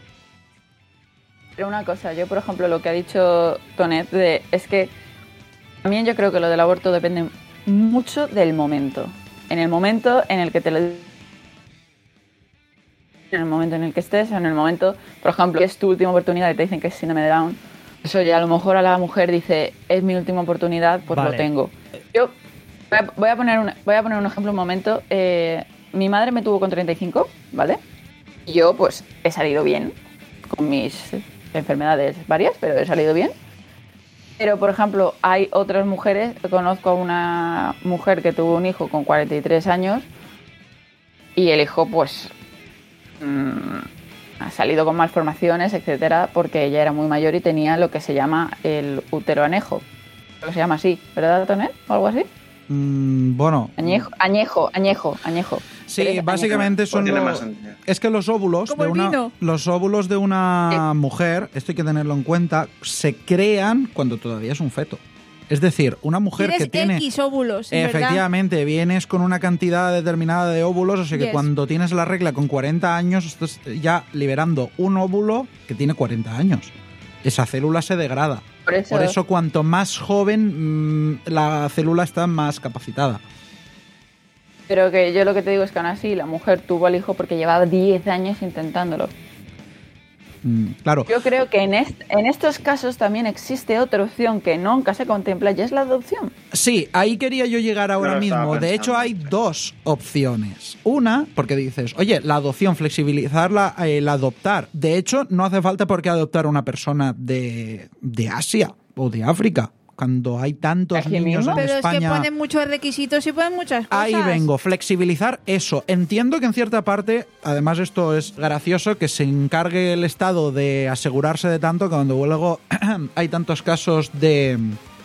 pero una cosa, yo por ejemplo lo que ha dicho Tonet de, es que también yo creo que lo del aborto depende mucho del momento. En el momento en el que te lo... En el momento en el que estés, o en el momento, por ejemplo, que es tu última oportunidad y te dicen que es síndrome de Down, eso ya a lo mejor a la mujer dice, es mi última oportunidad, pues Vale. lo tengo. Yo voy a, voy a poner, un, voy a poner un ejemplo un momento. Eh, mi madre me tuvo con treinta y cinco, ¿vale? Y yo pues he salido bien con mis enfermedades varias, pero he salido bien. Pero, por ejemplo, hay otras mujeres, conozco a una mujer que tuvo un hijo con cuarenta y tres años y el hijo pues mmm, ha salido con malformaciones, etcétera, porque ella era muy mayor y tenía lo que se llama el útero anejo. Lo que se llama así, ¿verdad, Tonet? ¿O algo así? Mm, bueno, Añejo, añejo, añejo, añejo. sí, Pero es básicamente añejo. son Tiene lo- más sentido. es que los óvulos Como de el una vino. los óvulos de una Sí. mujer, esto hay que tenerlo en cuenta, se crean cuando todavía es un feto. Es decir, una mujer Tienes que tiene X óvulos, en verdad. efectivamente, vienes con una cantidad determinada de óvulos, o sea que Yes. cuando tienes la regla con cuarenta años, estás ya liberando un óvulo que tiene cuarenta años. Esa célula se degrada. Por eso, Por eso, cuanto más joven, mm, la célula está más capacitada. pero que yo lo que te digo es que aún así la mujer tuvo al hijo porque llevaba diez años intentándolo. Mm, claro. Yo creo que en, est- en estos casos también existe otra opción que nunca se contempla y es la adopción. Sí, ahí quería yo llegar ahora No lo estaba mismo. De hecho, pensando. hay dos opciones. Una, porque dices, oye, la adopción, flexibilizarla, eh, el adoptar. De hecho, no hace falta por qué adoptar a una persona de, de Asia o de África. Cuando hay tantos Aquí niños mismo. en Pero España. es que ponen muchos requisitos y ponen muchas cosas. Ahí vengo, flexibilizar eso. Entiendo que en cierta parte, además esto es gracioso, que se encargue el Estado de asegurarse de tanto que cuando luego hay tantos casos de,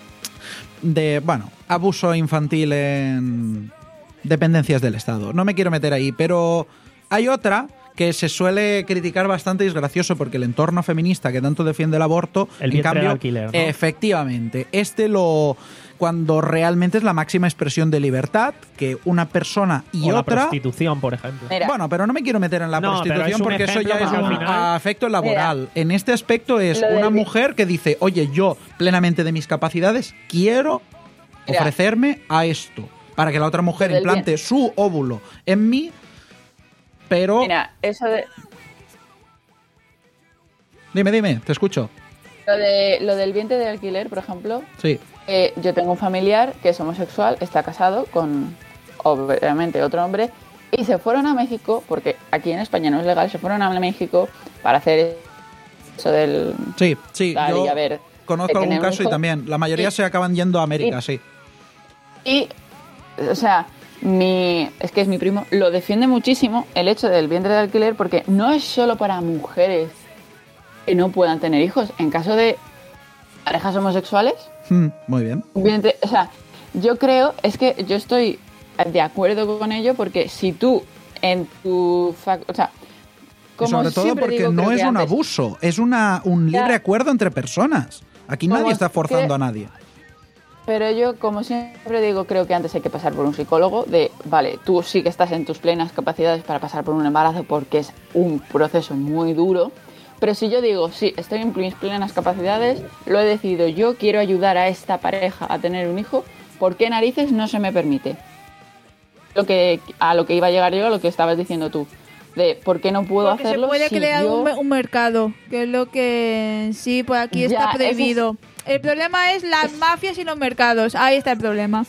de, bueno, abuso infantil en dependencias del Estado. No me quiero meter ahí, pero hay otra que se suele criticar bastante y es gracioso porque el entorno feminista que tanto defiende el aborto, El en vientre de cambio, alquiler, ¿no? efectivamente, este lo cuando realmente es la máxima expresión de libertad que una persona y o la otra. prostitución, por ejemplo. Mira, Bueno, pero no me quiero meter en la No, pero es prostitución un porque eso ejemplo ya es porque un al final- afecto laboral. En este aspecto es Lo del una vi- mujer que dice, oye, yo plenamente de mis capacidades quiero Mira. ofrecerme a esto para que la otra mujer Lo del implante bien- su óvulo en mí, pero mira, eso de, dime, dime, te escucho. lo, de, lo del vientre de alquiler, por ejemplo, Sí. eh, yo tengo un familiar que es homosexual, está casado con, obviamente, otro hombre, y se fueron a México, porque aquí en España no es legal, se fueron a México para hacer eso del... Sí, sí, Tal, yo y a ver, conozco que algún tiene un caso y hijo. también la mayoría Y- se acaban yendo a América, y- sí. Y, o sea, mi, es que es mi primo, lo defiende muchísimo el hecho del vientre de alquiler porque no es solo para mujeres que no puedan tener hijos. En caso de parejas homosexuales, Mm, muy bien. un vientre, o sea, yo creo, es que yo estoy de acuerdo con ello, porque si tú en tu... fac- O sea, Y como sobre todo siempre porque digo, no creo es que un antes- abuso, es una, un libre Ya. acuerdo entre personas. Aquí Como nadie está forzando que- a nadie. Pero yo, como siempre digo, creo que antes hay que pasar por un psicólogo de, vale, tú sí que estás en tus plenas capacidades para pasar por un embarazo porque es un proceso muy duro, pero si yo digo, sí, estoy en mis plenas capacidades, lo he decidido yo, quiero ayudar a esta pareja a tener un hijo, ¿por qué narices no se me permite? Lo que, a lo que iba a llegar yo, a lo que estabas diciendo tú, de por qué no puedo Porque hacerlo se puede si crear yo... un, me- un mercado, que es lo que sí, por aquí Ya, está eso prohibido. El problema es las mafias y los mercados. Ahí está el problema.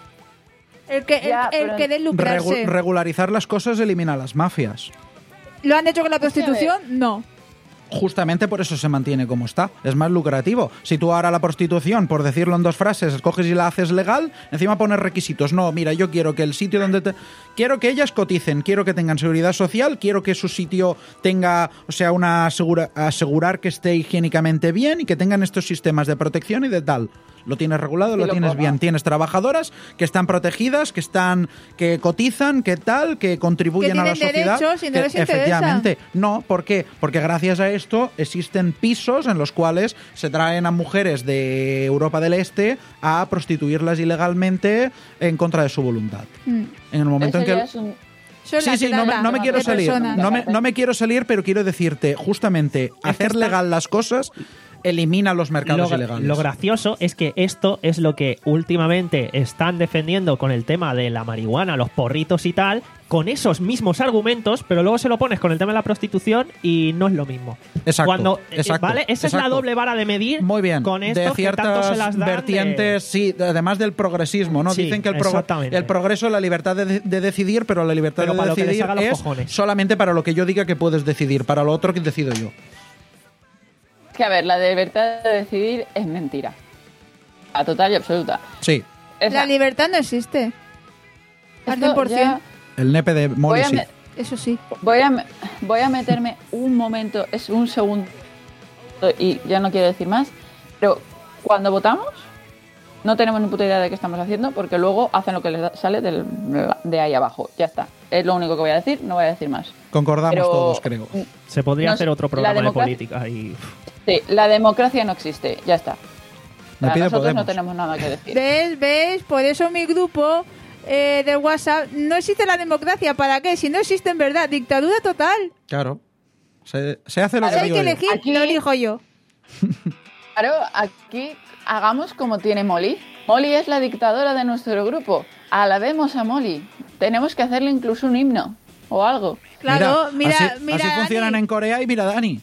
El que, el- Ya, el, pero- querer lucrarse. Regu- regularizar las cosas elimina las mafias. ¿Lo han hecho con la Pues prostitución? No. Justamente por eso se mantiene como está. Es más lucrativo. Si tú ahora la prostitución, por decirlo en dos frases, coges y la haces legal, encima pones requisitos. No, mira, yo quiero que el sitio donde te... Quiero que ellas coticen, quiero que tengan seguridad social, quiero que su sitio tenga, o sea, una asegura- asegurar que esté higiénicamente bien y que tengan estos sistemas de protección y de tal. Lo tienes regulado, Y lo lo tienes pongo. bien. Tienes trabajadoras que están protegidas, que están, que cotizan, que tal, que contribuyen Que a la tienen sociedad. derechos y no que- les interesa. efectivamente. No, ¿por qué? Porque gracias a esto existen pisos en los cuales se traen a mujeres de Europa del Este a prostituirlas ilegalmente en contra de su voluntad. Mm. En el momento Eso en que... ya es un- Son Sí, la sí, no me, trata no me quiero de salir. personas. No me, no me quiero salir, pero quiero decirte, justamente, hacer está- legal las cosas elimina los mercados lo, ilegales. lo gracioso es que esto es lo que últimamente están defendiendo con el tema de la marihuana, los porritos y tal, con esos mismos argumentos, pero luego se lo pones con el tema de la prostitución y no es lo mismo. Exacto, Cuando, eh, exacto, ¿vale? Esa es la exacto. doble vara de medir. Muy bien. Con esto de que tanto se ciertas las dan de- vertientes, sí, de- además del progresismo, ¿no? Sí, Dicen que el, prog- exactamente. el progreso es la libertad de, de decidir, pero la libertad Pero de para lo que les decidir haga los es cojones. solamente para lo que yo diga que puedes decidir, para lo otro que decido yo. Que a ver, la libertad de decidir es mentira. A total y absoluta. Sí, O sea, La libertad no existe. Al esto cien por cien. ya- el nepe de Voy Molly a, sí. me- Eso sí. voy, a, me- voy a meterme un momento, es un segundo y ya no quiero decir más, pero cuando votamos no tenemos ni puta idea de qué estamos haciendo porque luego hacen lo que les da- sale del- de ahí abajo. Ya está. Es lo único que voy a decir, no voy a decir más. Concordamos Pero- todos, creo. Se podría No, hacer otro la programa de democracia- política y... Sí, la democracia no existe, ya está. Me Para pide nosotros Podemos. no tenemos nada que decir. ¿Ves? ¿Ves? Por eso mi grupo eh, de WhatsApp no existe la democracia. ¿Para qué? Si no existe en verdad. Dictadura total. Claro. Se, se hace lo Si que hay digo que yo. elegir, Aquí- lo elijo yo. Claro, aquí hagamos como tiene Molly. Molly es la dictadora de nuestro grupo. Alabemos a Molly. Tenemos que hacerle incluso un himno o algo. Claro, mira, así, mira. así funcionan Dani. en Corea y mira Dani.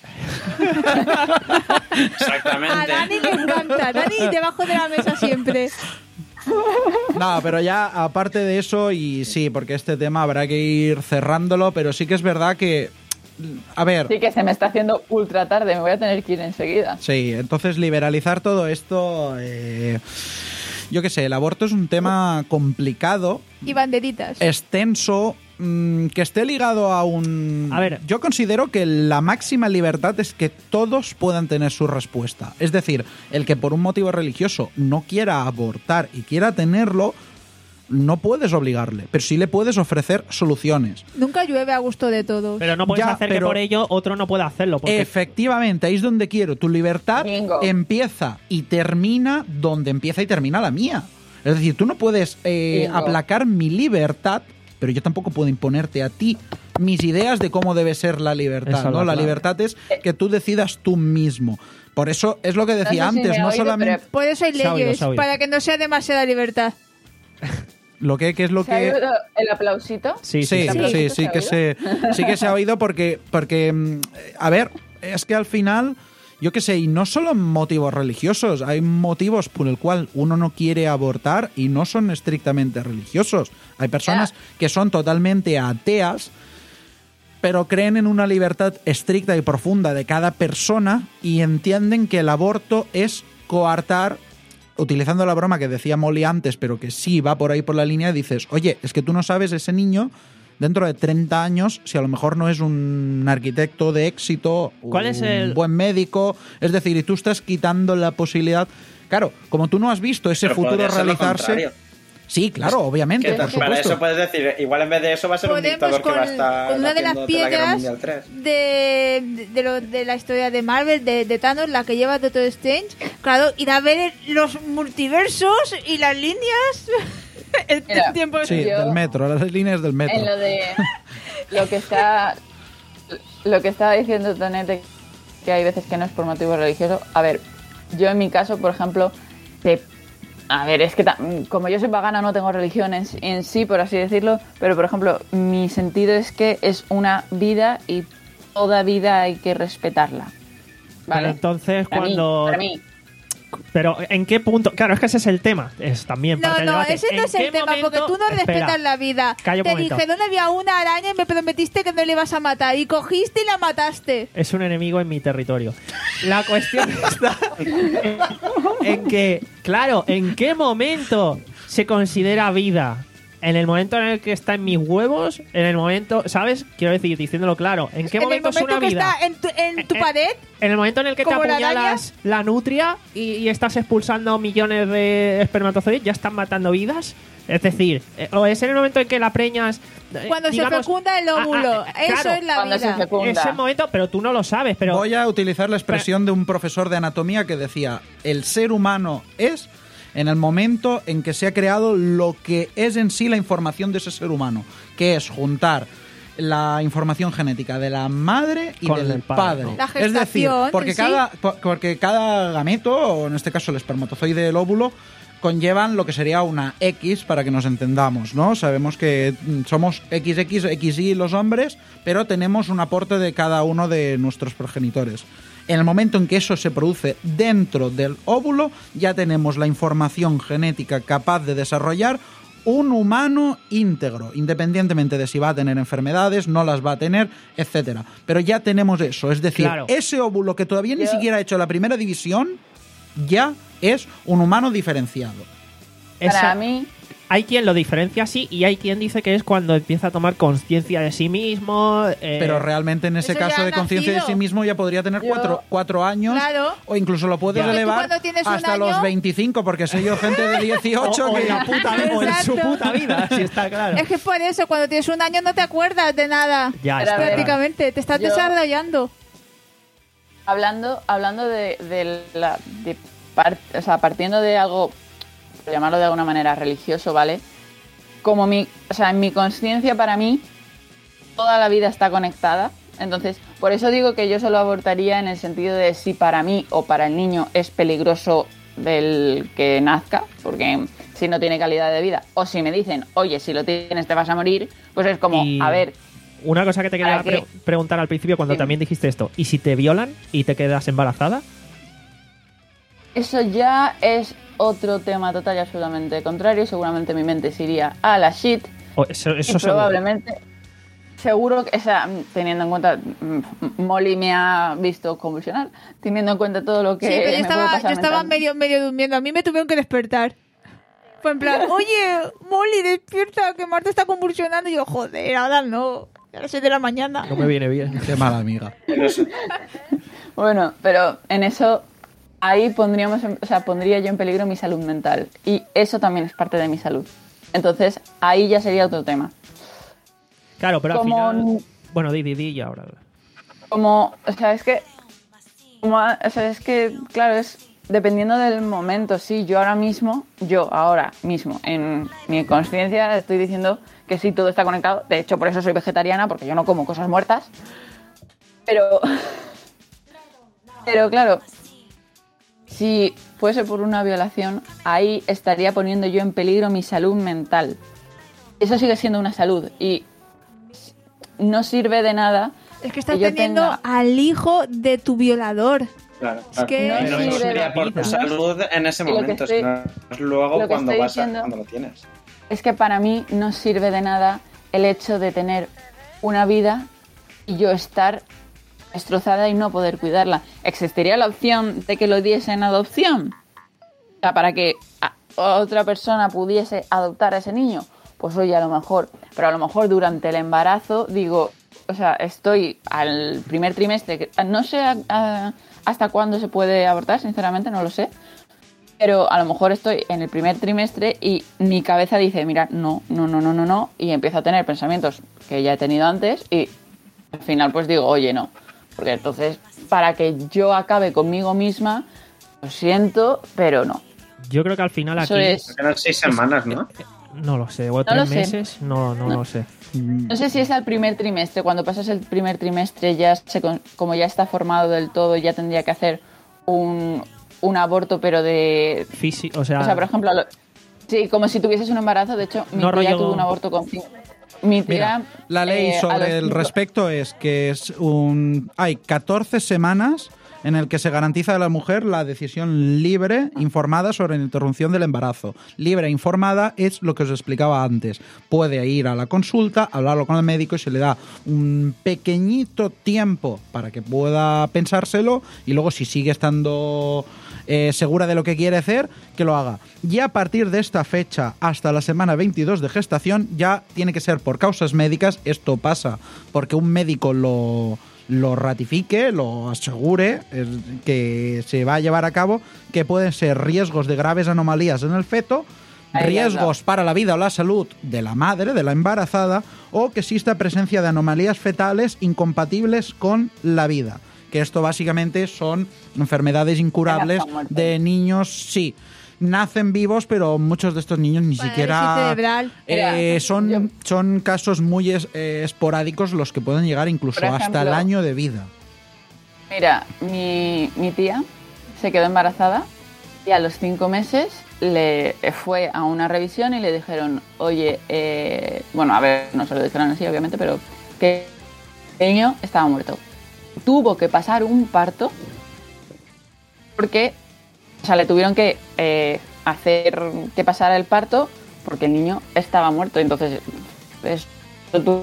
A Exactamente. Dani le encanta. Dani debajo de la mesa siempre. No, pero ya aparte de eso, y sí, porque este tema habrá que ir cerrándolo, pero sí que es verdad que... A ver, Sí que se me está haciendo ultra tarde, me voy a tener que ir enseguida. sí, entonces liberalizar todo esto... eh, yo qué sé, el aborto es un tema complicado, Y banderitas. extenso, mm, que esté ligado a un... A ver. Yo considero que la máxima libertad es que todos puedan tener su respuesta. Es decir, el que por un motivo religioso no quiera abortar y quiera tenerlo, no puedes obligarle, pero sí le puedes ofrecer soluciones. Nunca llueve a gusto de todos. Pero no puedes Ya, hacer pero- que por ello otro no pueda hacerlo. Porque Efectivamente, ahí es donde quiero. Tu libertad Bingo. empieza y termina donde empieza y termina la mía. Es decir, tú no puedes eh, Bingo. aplacar mi libertad, pero yo tampoco puedo imponerte a ti mis ideas de cómo debe ser la libertad. Esa es ¿no? la La clave. libertad es que tú decidas tú mismo. Por eso es lo que decía No sé si antes, me ha no oído, solamente... pero Por eso hay Se ha oído, leyes, se ha oído. para que no sea demasiada libertad. Lo que, que es lo ¿Se ha que... oído el aplausito? Sí, Sí, sí, sí, sí. sí, ¿Se ha que se, sí que se ha oído porque, porque, mm, a ver, es que al final, yo qué sé, y no solo motivos religiosos, hay motivos por el cual uno no quiere abortar y no son estrictamente religiosos. Hay personas que son totalmente ateas, pero creen en una libertad estricta y profunda de cada persona y entienden que el aborto es coartar, utilizando la broma que decía Molly antes, pero que sí va por ahí por la línea, dices, oye, es que tú no sabes ese niño dentro de treinta años si a lo mejor no es un arquitecto de éxito, ¿Cuál es un el- buen médico, es decir, y tú estás quitando la posibilidad... Claro, como tú no has visto ese Pero futuro podría ser lo realizarse... contrario. Sí, claro, obviamente, Que por para supuesto. eso puedes decir, igual en vez de eso va a ser un Podemos dictador con, que va a estar con una de las haciendo la Guerra piedras Mundial tres. de, de, de lo, de la historia de Marvel, de, de Thanos, la que lleva Doctor Strange, claro, ir a ver los multiversos y las líneas. El Mira, tiempo Sí, Yo- del metro, las líneas del metro. En lo de lo que está lo que estaba diciendo Tonete, que hay veces que no es por motivo religioso. A ver, yo en mi caso, por ejemplo, te- a ver, es que ta- como yo soy pagana no tengo religión en, en sí, por así decirlo, pero por ejemplo, mi sentido es que es una vida y toda vida hay que respetarla. ¿Vale? Pero entonces Para mí, cuando... para mí, Pero ¿en qué punto? Claro, es que ese es el tema. Es también No, parte del no, debate. ese no ¿En es el qué tema, momento- porque tú no Espera, respetas la vida. calla un Te momento. dije dónde había una araña y me prometiste que no le ibas a matar. Y cogiste y la mataste. Es un enemigo en mi territorio. La cuestión está en que, claro, ¿en qué momento se considera vida? ¿En el momento en el que está en mis huevos? ¿En el momento, sabes? Quiero decir, diciéndolo claro, ¿en qué en el momento, momento es una que vida? está en tu, en tu Eh, eh, pared, En el momento en el que te ¿Como la apuñalas la nutria y, y estás expulsando millones de espermatozoides, ¿ya están matando vidas? Es decir, eh, o es en el momento en que la preñas... eh, cuando digamos, se fecunda el ah, ah, óvulo. eh, Eso claro, es la cuando se vida. fecunda. es el momento, pero tú no lo sabes, pero... Voy a utilizar la expresión de un profesor de anatomía que decía, el ser humano es en el momento en que se ha creado lo que es en sí la información de ese ser humano, que es juntar la información genética de la madre y Con del el padre, padre. ¿no? La Es decir, gestación porque en sí. cada, po- porque cada gameto, o en este caso el espermatozoide y el óvulo, conllevan lo que sería una X para que nos entendamos, ¿no? Sabemos que mm, somos equis equis, equis y los hombres, pero tenemos un aporte de cada uno de nuestros progenitores. En el momento en que eso se produce dentro del óvulo, ya tenemos la información genética capaz de desarrollar un humano íntegro, independientemente de si va a tener enfermedades, no las va a tener, etcétera. Pero ya tenemos eso, es decir, Claro. ese óvulo que todavía ni Yo- siquiera ha hecho la primera división, ya es un humano diferenciado. esa- para mí, Hay quien lo diferencia así y hay quien dice que es cuando empieza a tomar conciencia de sí mismo. eh, Pero realmente en ese Eso ya caso ha de conciencia de nacido. sí mismo ya podría tener Yo- cuatro, cuatro años, Claro. o incluso lo puedes Porque tú elevar cuando tienes un hasta los año- veinticinco, porque sé yo gente de dieciocho o, o que... en la puta, o en su Exacto. puta vida, si está claro. Es que por eso, cuando tienes un año no te acuerdas de nada. Ya Pero a está ver, claro. Prácticamente, te estás Yo- desarrollando. hablando hablando de, de la de par- o sea, partiendo de algo, por llamarlo de alguna manera religioso, ¿vale? Como mi, o sea, en mi conciencia, para mí toda la vida está conectada. Entonces, por eso digo que yo solo abortaría en el sentido de si para mí o para el niño es peligroso del que nazca, porque si no tiene calidad de vida, o si me dicen, oye, si lo tienes te vas a morir, pues es como, Y- a ver, Una cosa que te quería ¿Para qué? pre- preguntar al principio cuando Dime. también dijiste esto. ¿Y si te violan y te quedas embarazada? eso ya es otro tema total y absolutamente contrario. Seguramente mi mente se iría a la shit. O eso Y eso seguro. probablemente, seguro que, o sea, teniendo en cuenta, mm, Molly me ha visto convulsionar, teniendo en cuenta todo lo que Sí, pero yo me puede estaba, pasar yo estaba mentalmente. medio, medio durmiendo. A mí me tuvieron que despertar. Fue en plan, oye, Molly, despierta, que Marta está convulsionando. Y yo, joder, ahora no. A las seis de la mañana. No me viene bien. Qué mala amiga. Bueno, pero en eso, ahí pondríamos, en- o sea, pondría yo en peligro mi salud mental. Y eso también es parte de mi salud. Entonces, ahí ya sería otro tema. Claro, pero al Como- final... Bueno, di, di, di y ahora... Como, o sea, es que, como, o sea, es que, claro, es dependiendo del momento. Sí, yo ahora mismo, yo ahora mismo, en mi conciencia, estoy diciendo que sí, todo está conectado. De hecho, por eso soy vegetariana, porque yo no como cosas muertas. Pero, pero claro, si fuese por una violación, ahí estaría poniendo yo en peligro mi salud mental. Eso sigue siendo una salud y no sirve de nada. Es que estás yo teniendo tenga- al hijo de tu violador. Claro, Es que- No pero eso sirve sería de- por tu no- salud en ese lo que momento, estoy- sino es luego lo que cuando estoy vas a, diciendo- cuando lo tienes. Es que para mí no sirve de nada el hecho de tener una vida y yo estar destrozada y no poder cuidarla. ¿Existiría la opción de que lo diese en adopción? O sea, para que a- otra persona pudiese adoptar a ese niño. Pues oye, a lo mejor. Pero a lo mejor durante el embarazo, digo, o sea, estoy al primer trimestre, que- no sé a- a- hasta cuándo se puede abortar, sinceramente, no lo sé. pero a lo mejor estoy en el primer trimestre y mi cabeza dice, mira, no, no, no, no, no, no, y empiezo a tener pensamientos que ya he tenido antes y al final pues digo, oye, no, porque entonces para que yo acabe conmigo misma, lo siento, pero no. Yo creo que al final aquí... Eso es... Eran seis semanas, ¿no? No lo sé, o No tres lo sé. meses, no, no, No. lo sé. No sé si es al primer trimestre. Cuando pasas el primer trimestre, ya se, con- como ya está formado del todo, ya tendría que hacer un, un aborto, pero de... Fisi- o sea, O sea, por ejemplo, lo- sí, como si tuvieses un embarazo. De hecho, mi No tía rollo- tuvo un aborto con cinco. Mi tía... Mira, la ley eh, a sobre los el cinco- respecto es que es un hay catorce semanas en el que se garantiza a la mujer la decisión libre, informada sobre la interrupción del embarazo. Libre e informada es lo que os explicaba antes. Puede ir a la consulta, hablarlo con el médico y se le da un pequeñito tiempo para que pueda pensárselo y luego si sigue estando eh, segura de lo que quiere hacer, que lo haga. Y a partir de esta fecha hasta la semana veintidós de gestación ya tiene que ser por causas médicas. Esto pasa porque un médico lo... lo ratifique, lo asegure, es que se va a llevar a cabo, que pueden ser riesgos de graves anomalías en el feto, Ahí riesgos para la vida o la salud de la madre, de la embarazada, o que exista presencia de anomalías fetales incompatibles con la vida. Que esto básicamente son enfermedades incurables Hasta muerte. de niños, sí. Nacen vivos, pero muchos de estos niños ni Parálisis siquiera... cerebral. Eh, Mira, son, yo- son casos muy es- eh, esporádicos los que pueden llegar incluso Por hasta el ejemplo, año de vida. Mira, mi, mi tía se quedó embarazada y a los cinco meses le fue a una revisión y le dijeron, oye, eh, bueno, a ver, no se lo dijeron así, obviamente, pero que el niño estaba muerto. Tuvo que pasar un parto porque, o sea, le tuvieron que eh, hacer que pasara el parto porque el niño estaba muerto. Entonces, es, tuvo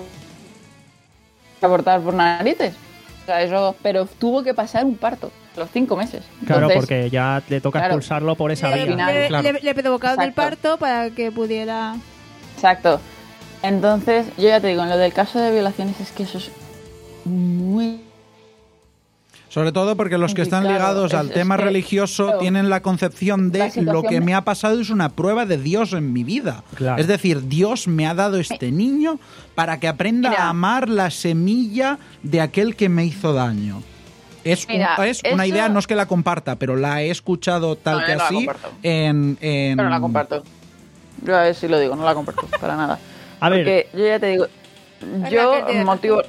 que abortar por narices. O sea, eso, pero tuvo que pasar un parto, a los cinco meses. claro, Entonces, porque ya le toca claro. expulsarlo por esa Le, vía. final, le- claro. le- le provocaron el Exacto. parto para que pudiera... Exacto. Entonces, yo ya te digo, en lo del caso de violaciones es que eso es muy... Sobre todo porque los que están Claro, ligados es- al es tema que, religioso claro, tienen la concepción de la situación lo que me- me ha pasado es una prueba de Dios en mi vida. Claro. Es decir, Dios me ha dado este niño para que aprenda Mira. a amar la semilla de aquel que me hizo daño. Es, un- Mira, es una eso- idea, no es que la comparta, pero la he escuchado tal No, que no la así comparto. en, en- Pero no la comparto. Yo a ver si lo digo, no la comparto para nada. A ver, Porque yo ya te digo, Raquel yo tiene motivo...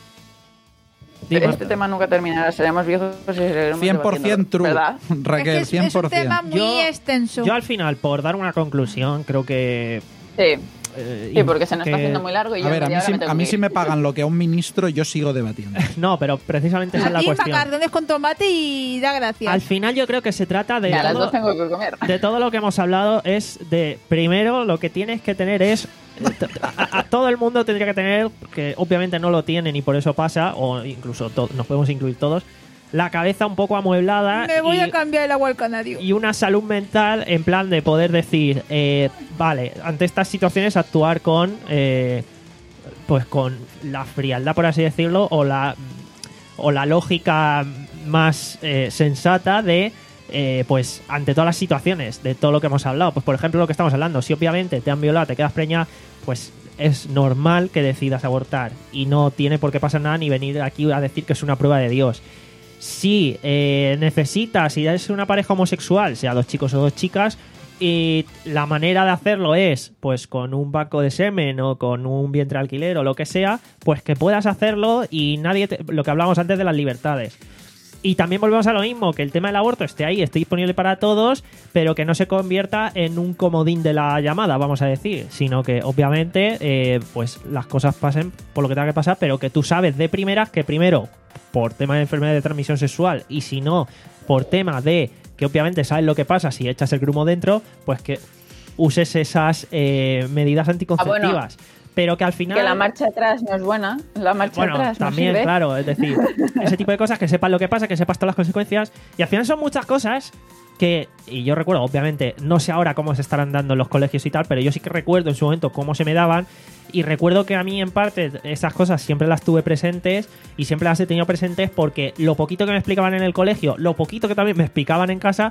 di, Este Marta. tema nunca terminará, seremos viejos y seguiremos cien por ciento debatiéndolo, true, ¿verdad? Raquel, es que es, cien es un por ciento. tema muy Yo- extenso. Yo al final, por dar una conclusión, creo que... Sí, eh, sí, porque se nos que- está haciendo muy largo y A yo ver, a en mí, media hora si, me tengo a mí que si ir. me pagan lo que a un ministro, yo sigo debatiendo. No, pero precisamente esa es la Aquí cuestión. macarrones con tomate y da gracias. Al final yo creo que se trata de Y a las todo, dos tengo que comer. de todo lo que hemos hablado es de, primero, lo que tienes que tener es, eh, t- a, a todo el mundo tendría que tener, que obviamente no lo tienen y por eso pasa, o incluso to- nos podemos incluir todos, la cabeza un poco amueblada Me voy y, a cambiar el agua al canario. y una salud mental en plan de poder decir, eh, vale, ante estas situaciones actuar con, eh, pues con la frialdad, por así decirlo, o la, o la lógica más eh, sensata de, eh, pues ante todas las situaciones, de todo lo que hemos hablado. Pues por ejemplo lo que estamos hablando, si obviamente te han violado, te quedas preñada, pues es normal que decidas abortar y no tiene por qué pasar nada ni venir aquí a decir que es una prueba de Dios. Si eh, necesitas, si es una pareja homosexual, sea dos chicos o dos chicas, y la manera de hacerlo es pues con un banco de semen o con un vientre alquiler o lo que sea, pues que puedas hacerlo y nadie te- lo que hablábamos antes de las libertades. Y también volvemos a lo mismo, que el tema del aborto esté ahí, esté disponible para todos, pero que no se convierta en un comodín de la llamada, vamos a decir, sino que obviamente eh, pues las cosas pasen por lo que tenga que pasar, pero que tú sabes de primeras que primero, por tema de enfermedad de transmisión sexual, y si no, por tema de que obviamente sabes lo que pasa si echas el grumo dentro, pues que uses esas eh, medidas anticonceptivas. Pero que al final... Que la marcha atrás no es buena, la marcha Bueno, atrás no también, sirve. claro, es decir, ese tipo de cosas, que sepas lo que pasa, que sepas todas las consecuencias. Y al final son muchas cosas que, y yo recuerdo, obviamente, no sé ahora cómo se estarán dando en los colegios y tal, pero yo sí que recuerdo en su momento cómo se me daban. Y recuerdo que a mí, en parte, esas cosas siempre las tuve presentes y siempre las he tenido presentes porque lo poquito que me explicaban en el colegio, lo poquito que también me explicaban en casa,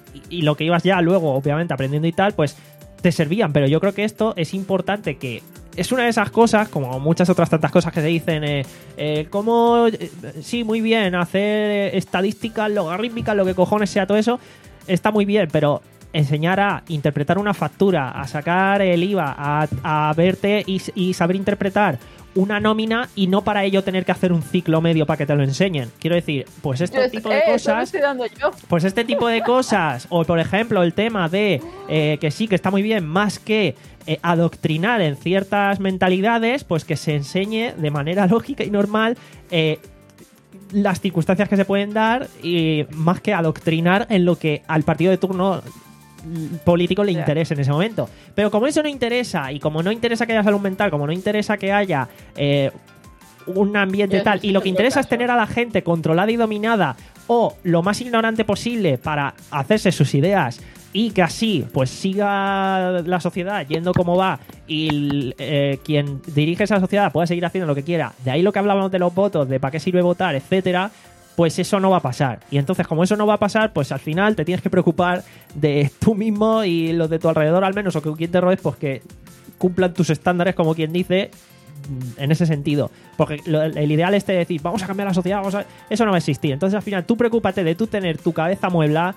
y, y lo que ibas ya luego, obviamente, aprendiendo y tal, pues te servían. Pero yo creo que esto es importante que... Es una de esas cosas, como muchas otras tantas cosas que se dicen, eh, eh, como, eh, sí, muy bien, hacer estadísticas, logarítmicas, lo que cojones sea todo eso, está muy bien, pero enseñar a interpretar una factura, a sacar el I V A, a, a verte y, y saber interpretar una nómina y no para ello tener que hacer un ciclo medio para que te lo enseñen. Quiero decir, pues este Yo, tipo de eh, eso lo cosas... estoy dando yo. Pues este tipo de cosas, o por ejemplo el tema de eh, que sí, que está muy bien, más que eh, adoctrinar en ciertas mentalidades, pues que se enseñe de manera lógica y normal eh, las circunstancias que se pueden dar y más que adoctrinar en lo que al partido de turno político le interesa en ese momento. Pero como eso no interesa, y como no interesa que haya salud mental, como no interesa que haya eh, un ambiente Yo tal, sí y lo sé que en todo interesa es caso. tener a la gente controlada y dominada o lo más ignorante posible para hacerse sus ideas y que así pues siga la sociedad yendo como va y eh, quien dirige esa sociedad pueda seguir haciendo lo que quiera, de ahí lo que hablábamos de los votos, de para qué sirve votar, etcétera, pues eso no va a pasar. Y entonces, como eso no va a pasar, pues al final te tienes que preocupar de tú mismo y los de tu alrededor al menos, o que quien te rodees, pues que cumplan tus estándares, como quien dice, en ese sentido. Porque lo, el ideal este de decir, vamos a cambiar la sociedad, vamos a... eso no va a existir. Entonces, al final, tú preocúpate de tú tener tu cabeza muebla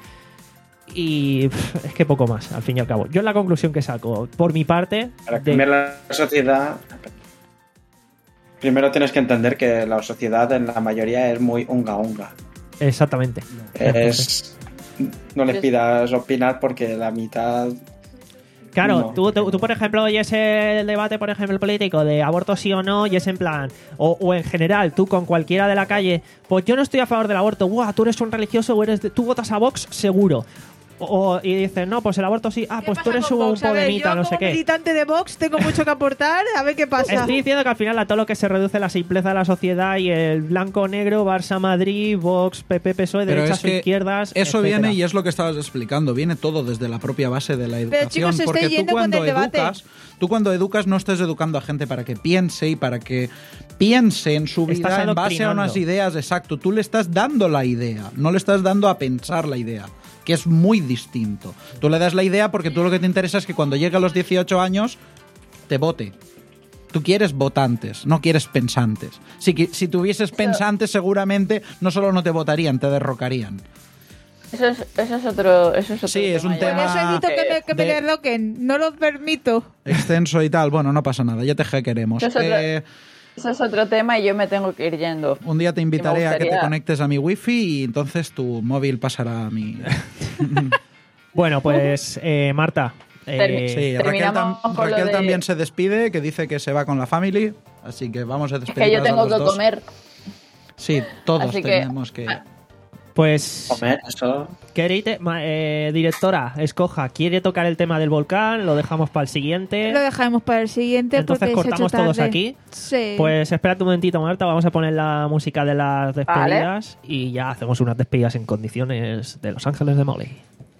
y pff, es que poco más, al fin y al cabo. Yo la conclusión que saco, por mi parte... Para de- cambiar la sociedad, primero tienes que entender que la sociedad en la mayoría es muy unga unga. Exactamente. Es, no les pidas opinar porque la mitad... Claro, No. tú, tú, tú, por ejemplo, oyes el debate, por ejemplo, político de aborto sí o no, y es en plan, o, o en general, tú con cualquiera de la calle, pues yo no estoy a favor del aborto, ¡buah! Tú eres un religioso o eres de, tú votas a Vox, seguro. O, y dices, no, pues el aborto sí, ah, ¿Qué pues tú pasa eres con un Vox? A ver, podemita, yo no sé como qué. militante de Vox tengo mucho que aportar, a ver qué pasa. Estoy diciendo que al final a todo lo que se reduce la simpleza de la sociedad y el blanco, negro, Barça, Madrid, Vox, P P, P S O E, Pero derechas es o que izquierdas, eso etcétera. viene y es lo que estabas explicando, viene todo desde la propia base de la educación. chicos, se porque estáis tú yendo con cuando el debate. educas, tú cuando educas no estás educando a gente para que piense y para que piense en su Estás vida en base a adoctrinando. unas ideas, exacto. Tú le estás dando la idea, no le estás dando a pensar la idea, que es muy distinto. Tú le das la idea porque tú lo que te interesa es que cuando llegue a los dieciocho años te vote. Tú quieres votantes, no quieres pensantes. Si, qui- si tuvieses pensantes, seguramente no solo no te votarían, te derrocarían. Eso es, eso es otro, eso es otro Sí, es un ya. Por tema- eso evito que me, que me de- derroquen, no lo permito. Extenso y tal. Bueno, no pasa nada, ya te hackearemos. Eso es otro- Eh, Eso es otro tema y yo me tengo que ir yendo. un día te invitaré me a que te gustaría- conectes a mi wifi y entonces tu móvil pasará a mi... Bueno, pues eh, Marta, eh, Termi- Sí, Raquel, Terminamos tam- con lo Raquel de- también se despide, que dice que se va con la family, así que vamos a Es despedir que yo tengo que comer. Sí, todos Así que- tenemos que... pues... Comer, eso... Querite, ma- eh, directora, escoja, ¿quiere tocar el tema del volcán? ¿Lo dejamos para el siguiente? Lo dejaremos para el siguiente Entonces porque se ha hecho cortamos todos tarde. aquí. Sí. Pues espérate un momentito, Marta, vamos a poner la música de las despedidas y ya hacemos unas despedidas en condiciones de Los Ángeles de Molly.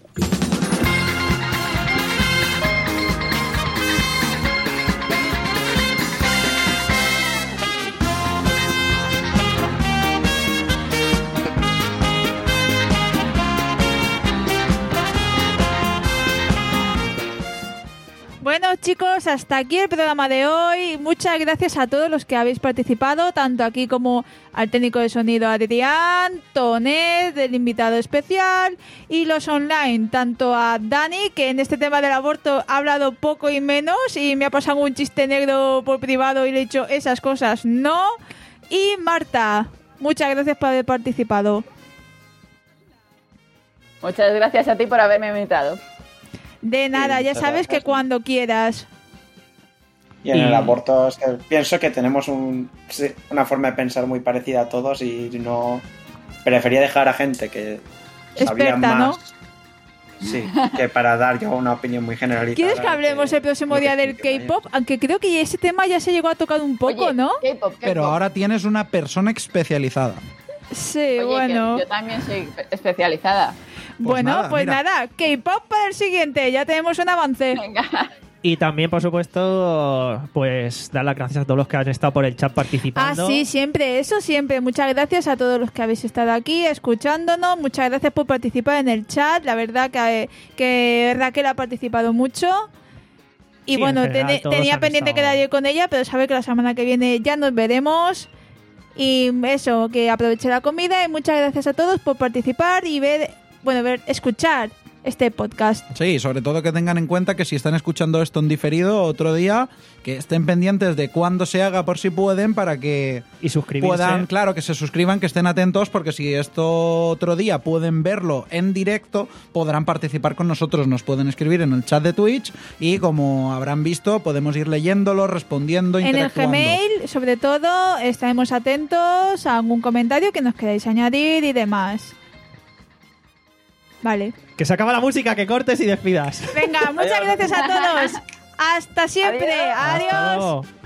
Bueno, chicos, hasta aquí el programa de hoy. Muchas gracias a todos los que habéis participado, tanto aquí como al técnico de sonido Adrián, Tonet, el invitado especial, y los online, tanto a Dani, que en este tema del aborto ha hablado poco y menos, y me ha pasado un chiste negro por privado y le he dicho esas cosas no, y Marta, muchas gracias por haber participado. Muchas gracias a ti por haberme invitado. De nada, Sí, ya muchas sabes que gracias. cuando quieras. Y en Y- el aborto es que pienso que tenemos un, sí, una forma de pensar muy parecida a todos y no... Prefería dejar a gente que sabía Experta, ¿no? más... Sí, que para dar yo una opinión muy generalizada. ¿Quieres que hablemos el próximo lo que día del explique María. K-pop? Aunque creo que ese tema ya se llegó a tocar un poco, Oye, ¿no? K-pop, K-pop. Pero ahora tienes una persona especializada. Sí, Oye, bueno. que yo también soy especializada. Pues bueno, nada, pues mira. nada, K-pop para el siguiente, ya tenemos un avance. Venga. Y también, por supuesto, pues dar las gracias a todos los que han estado por el chat Ah, participando. sí, siempre, eso siempre. Muchas gracias a todos los que habéis estado aquí escuchándonos. Muchas gracias por participar en el chat. La verdad que, que Raquel ha participado mucho. Y Sí, bueno, en general, tene- todos tenía han pendiente estado- quedar yo con ella, pero sabe que la semana que viene ya nos veremos. Y eso, que aproveche la comida. Y muchas gracias a todos por participar y ver, bueno, ver, escuchar este podcast. Sí, sobre todo que tengan en cuenta que si están escuchando esto en diferido otro día, que estén pendientes de cuándo se haga por si pueden para que Y suscribirse. puedan, claro, que se suscriban, que estén atentos, porque si esto otro día pueden verlo en directo, podrán participar con nosotros, nos pueden escribir en el chat de Twitch y como habrán visto, podemos ir leyéndolo, respondiendo, En el interactuando. Gmail, sobre todo, estaremos atentos a algún comentario que nos queráis añadir y demás. Vale. Que se acaba la música, que cortes y despidas. Venga, muchas gracias a todos. Hasta siempre. Adiós. Hasta Adiós. luego.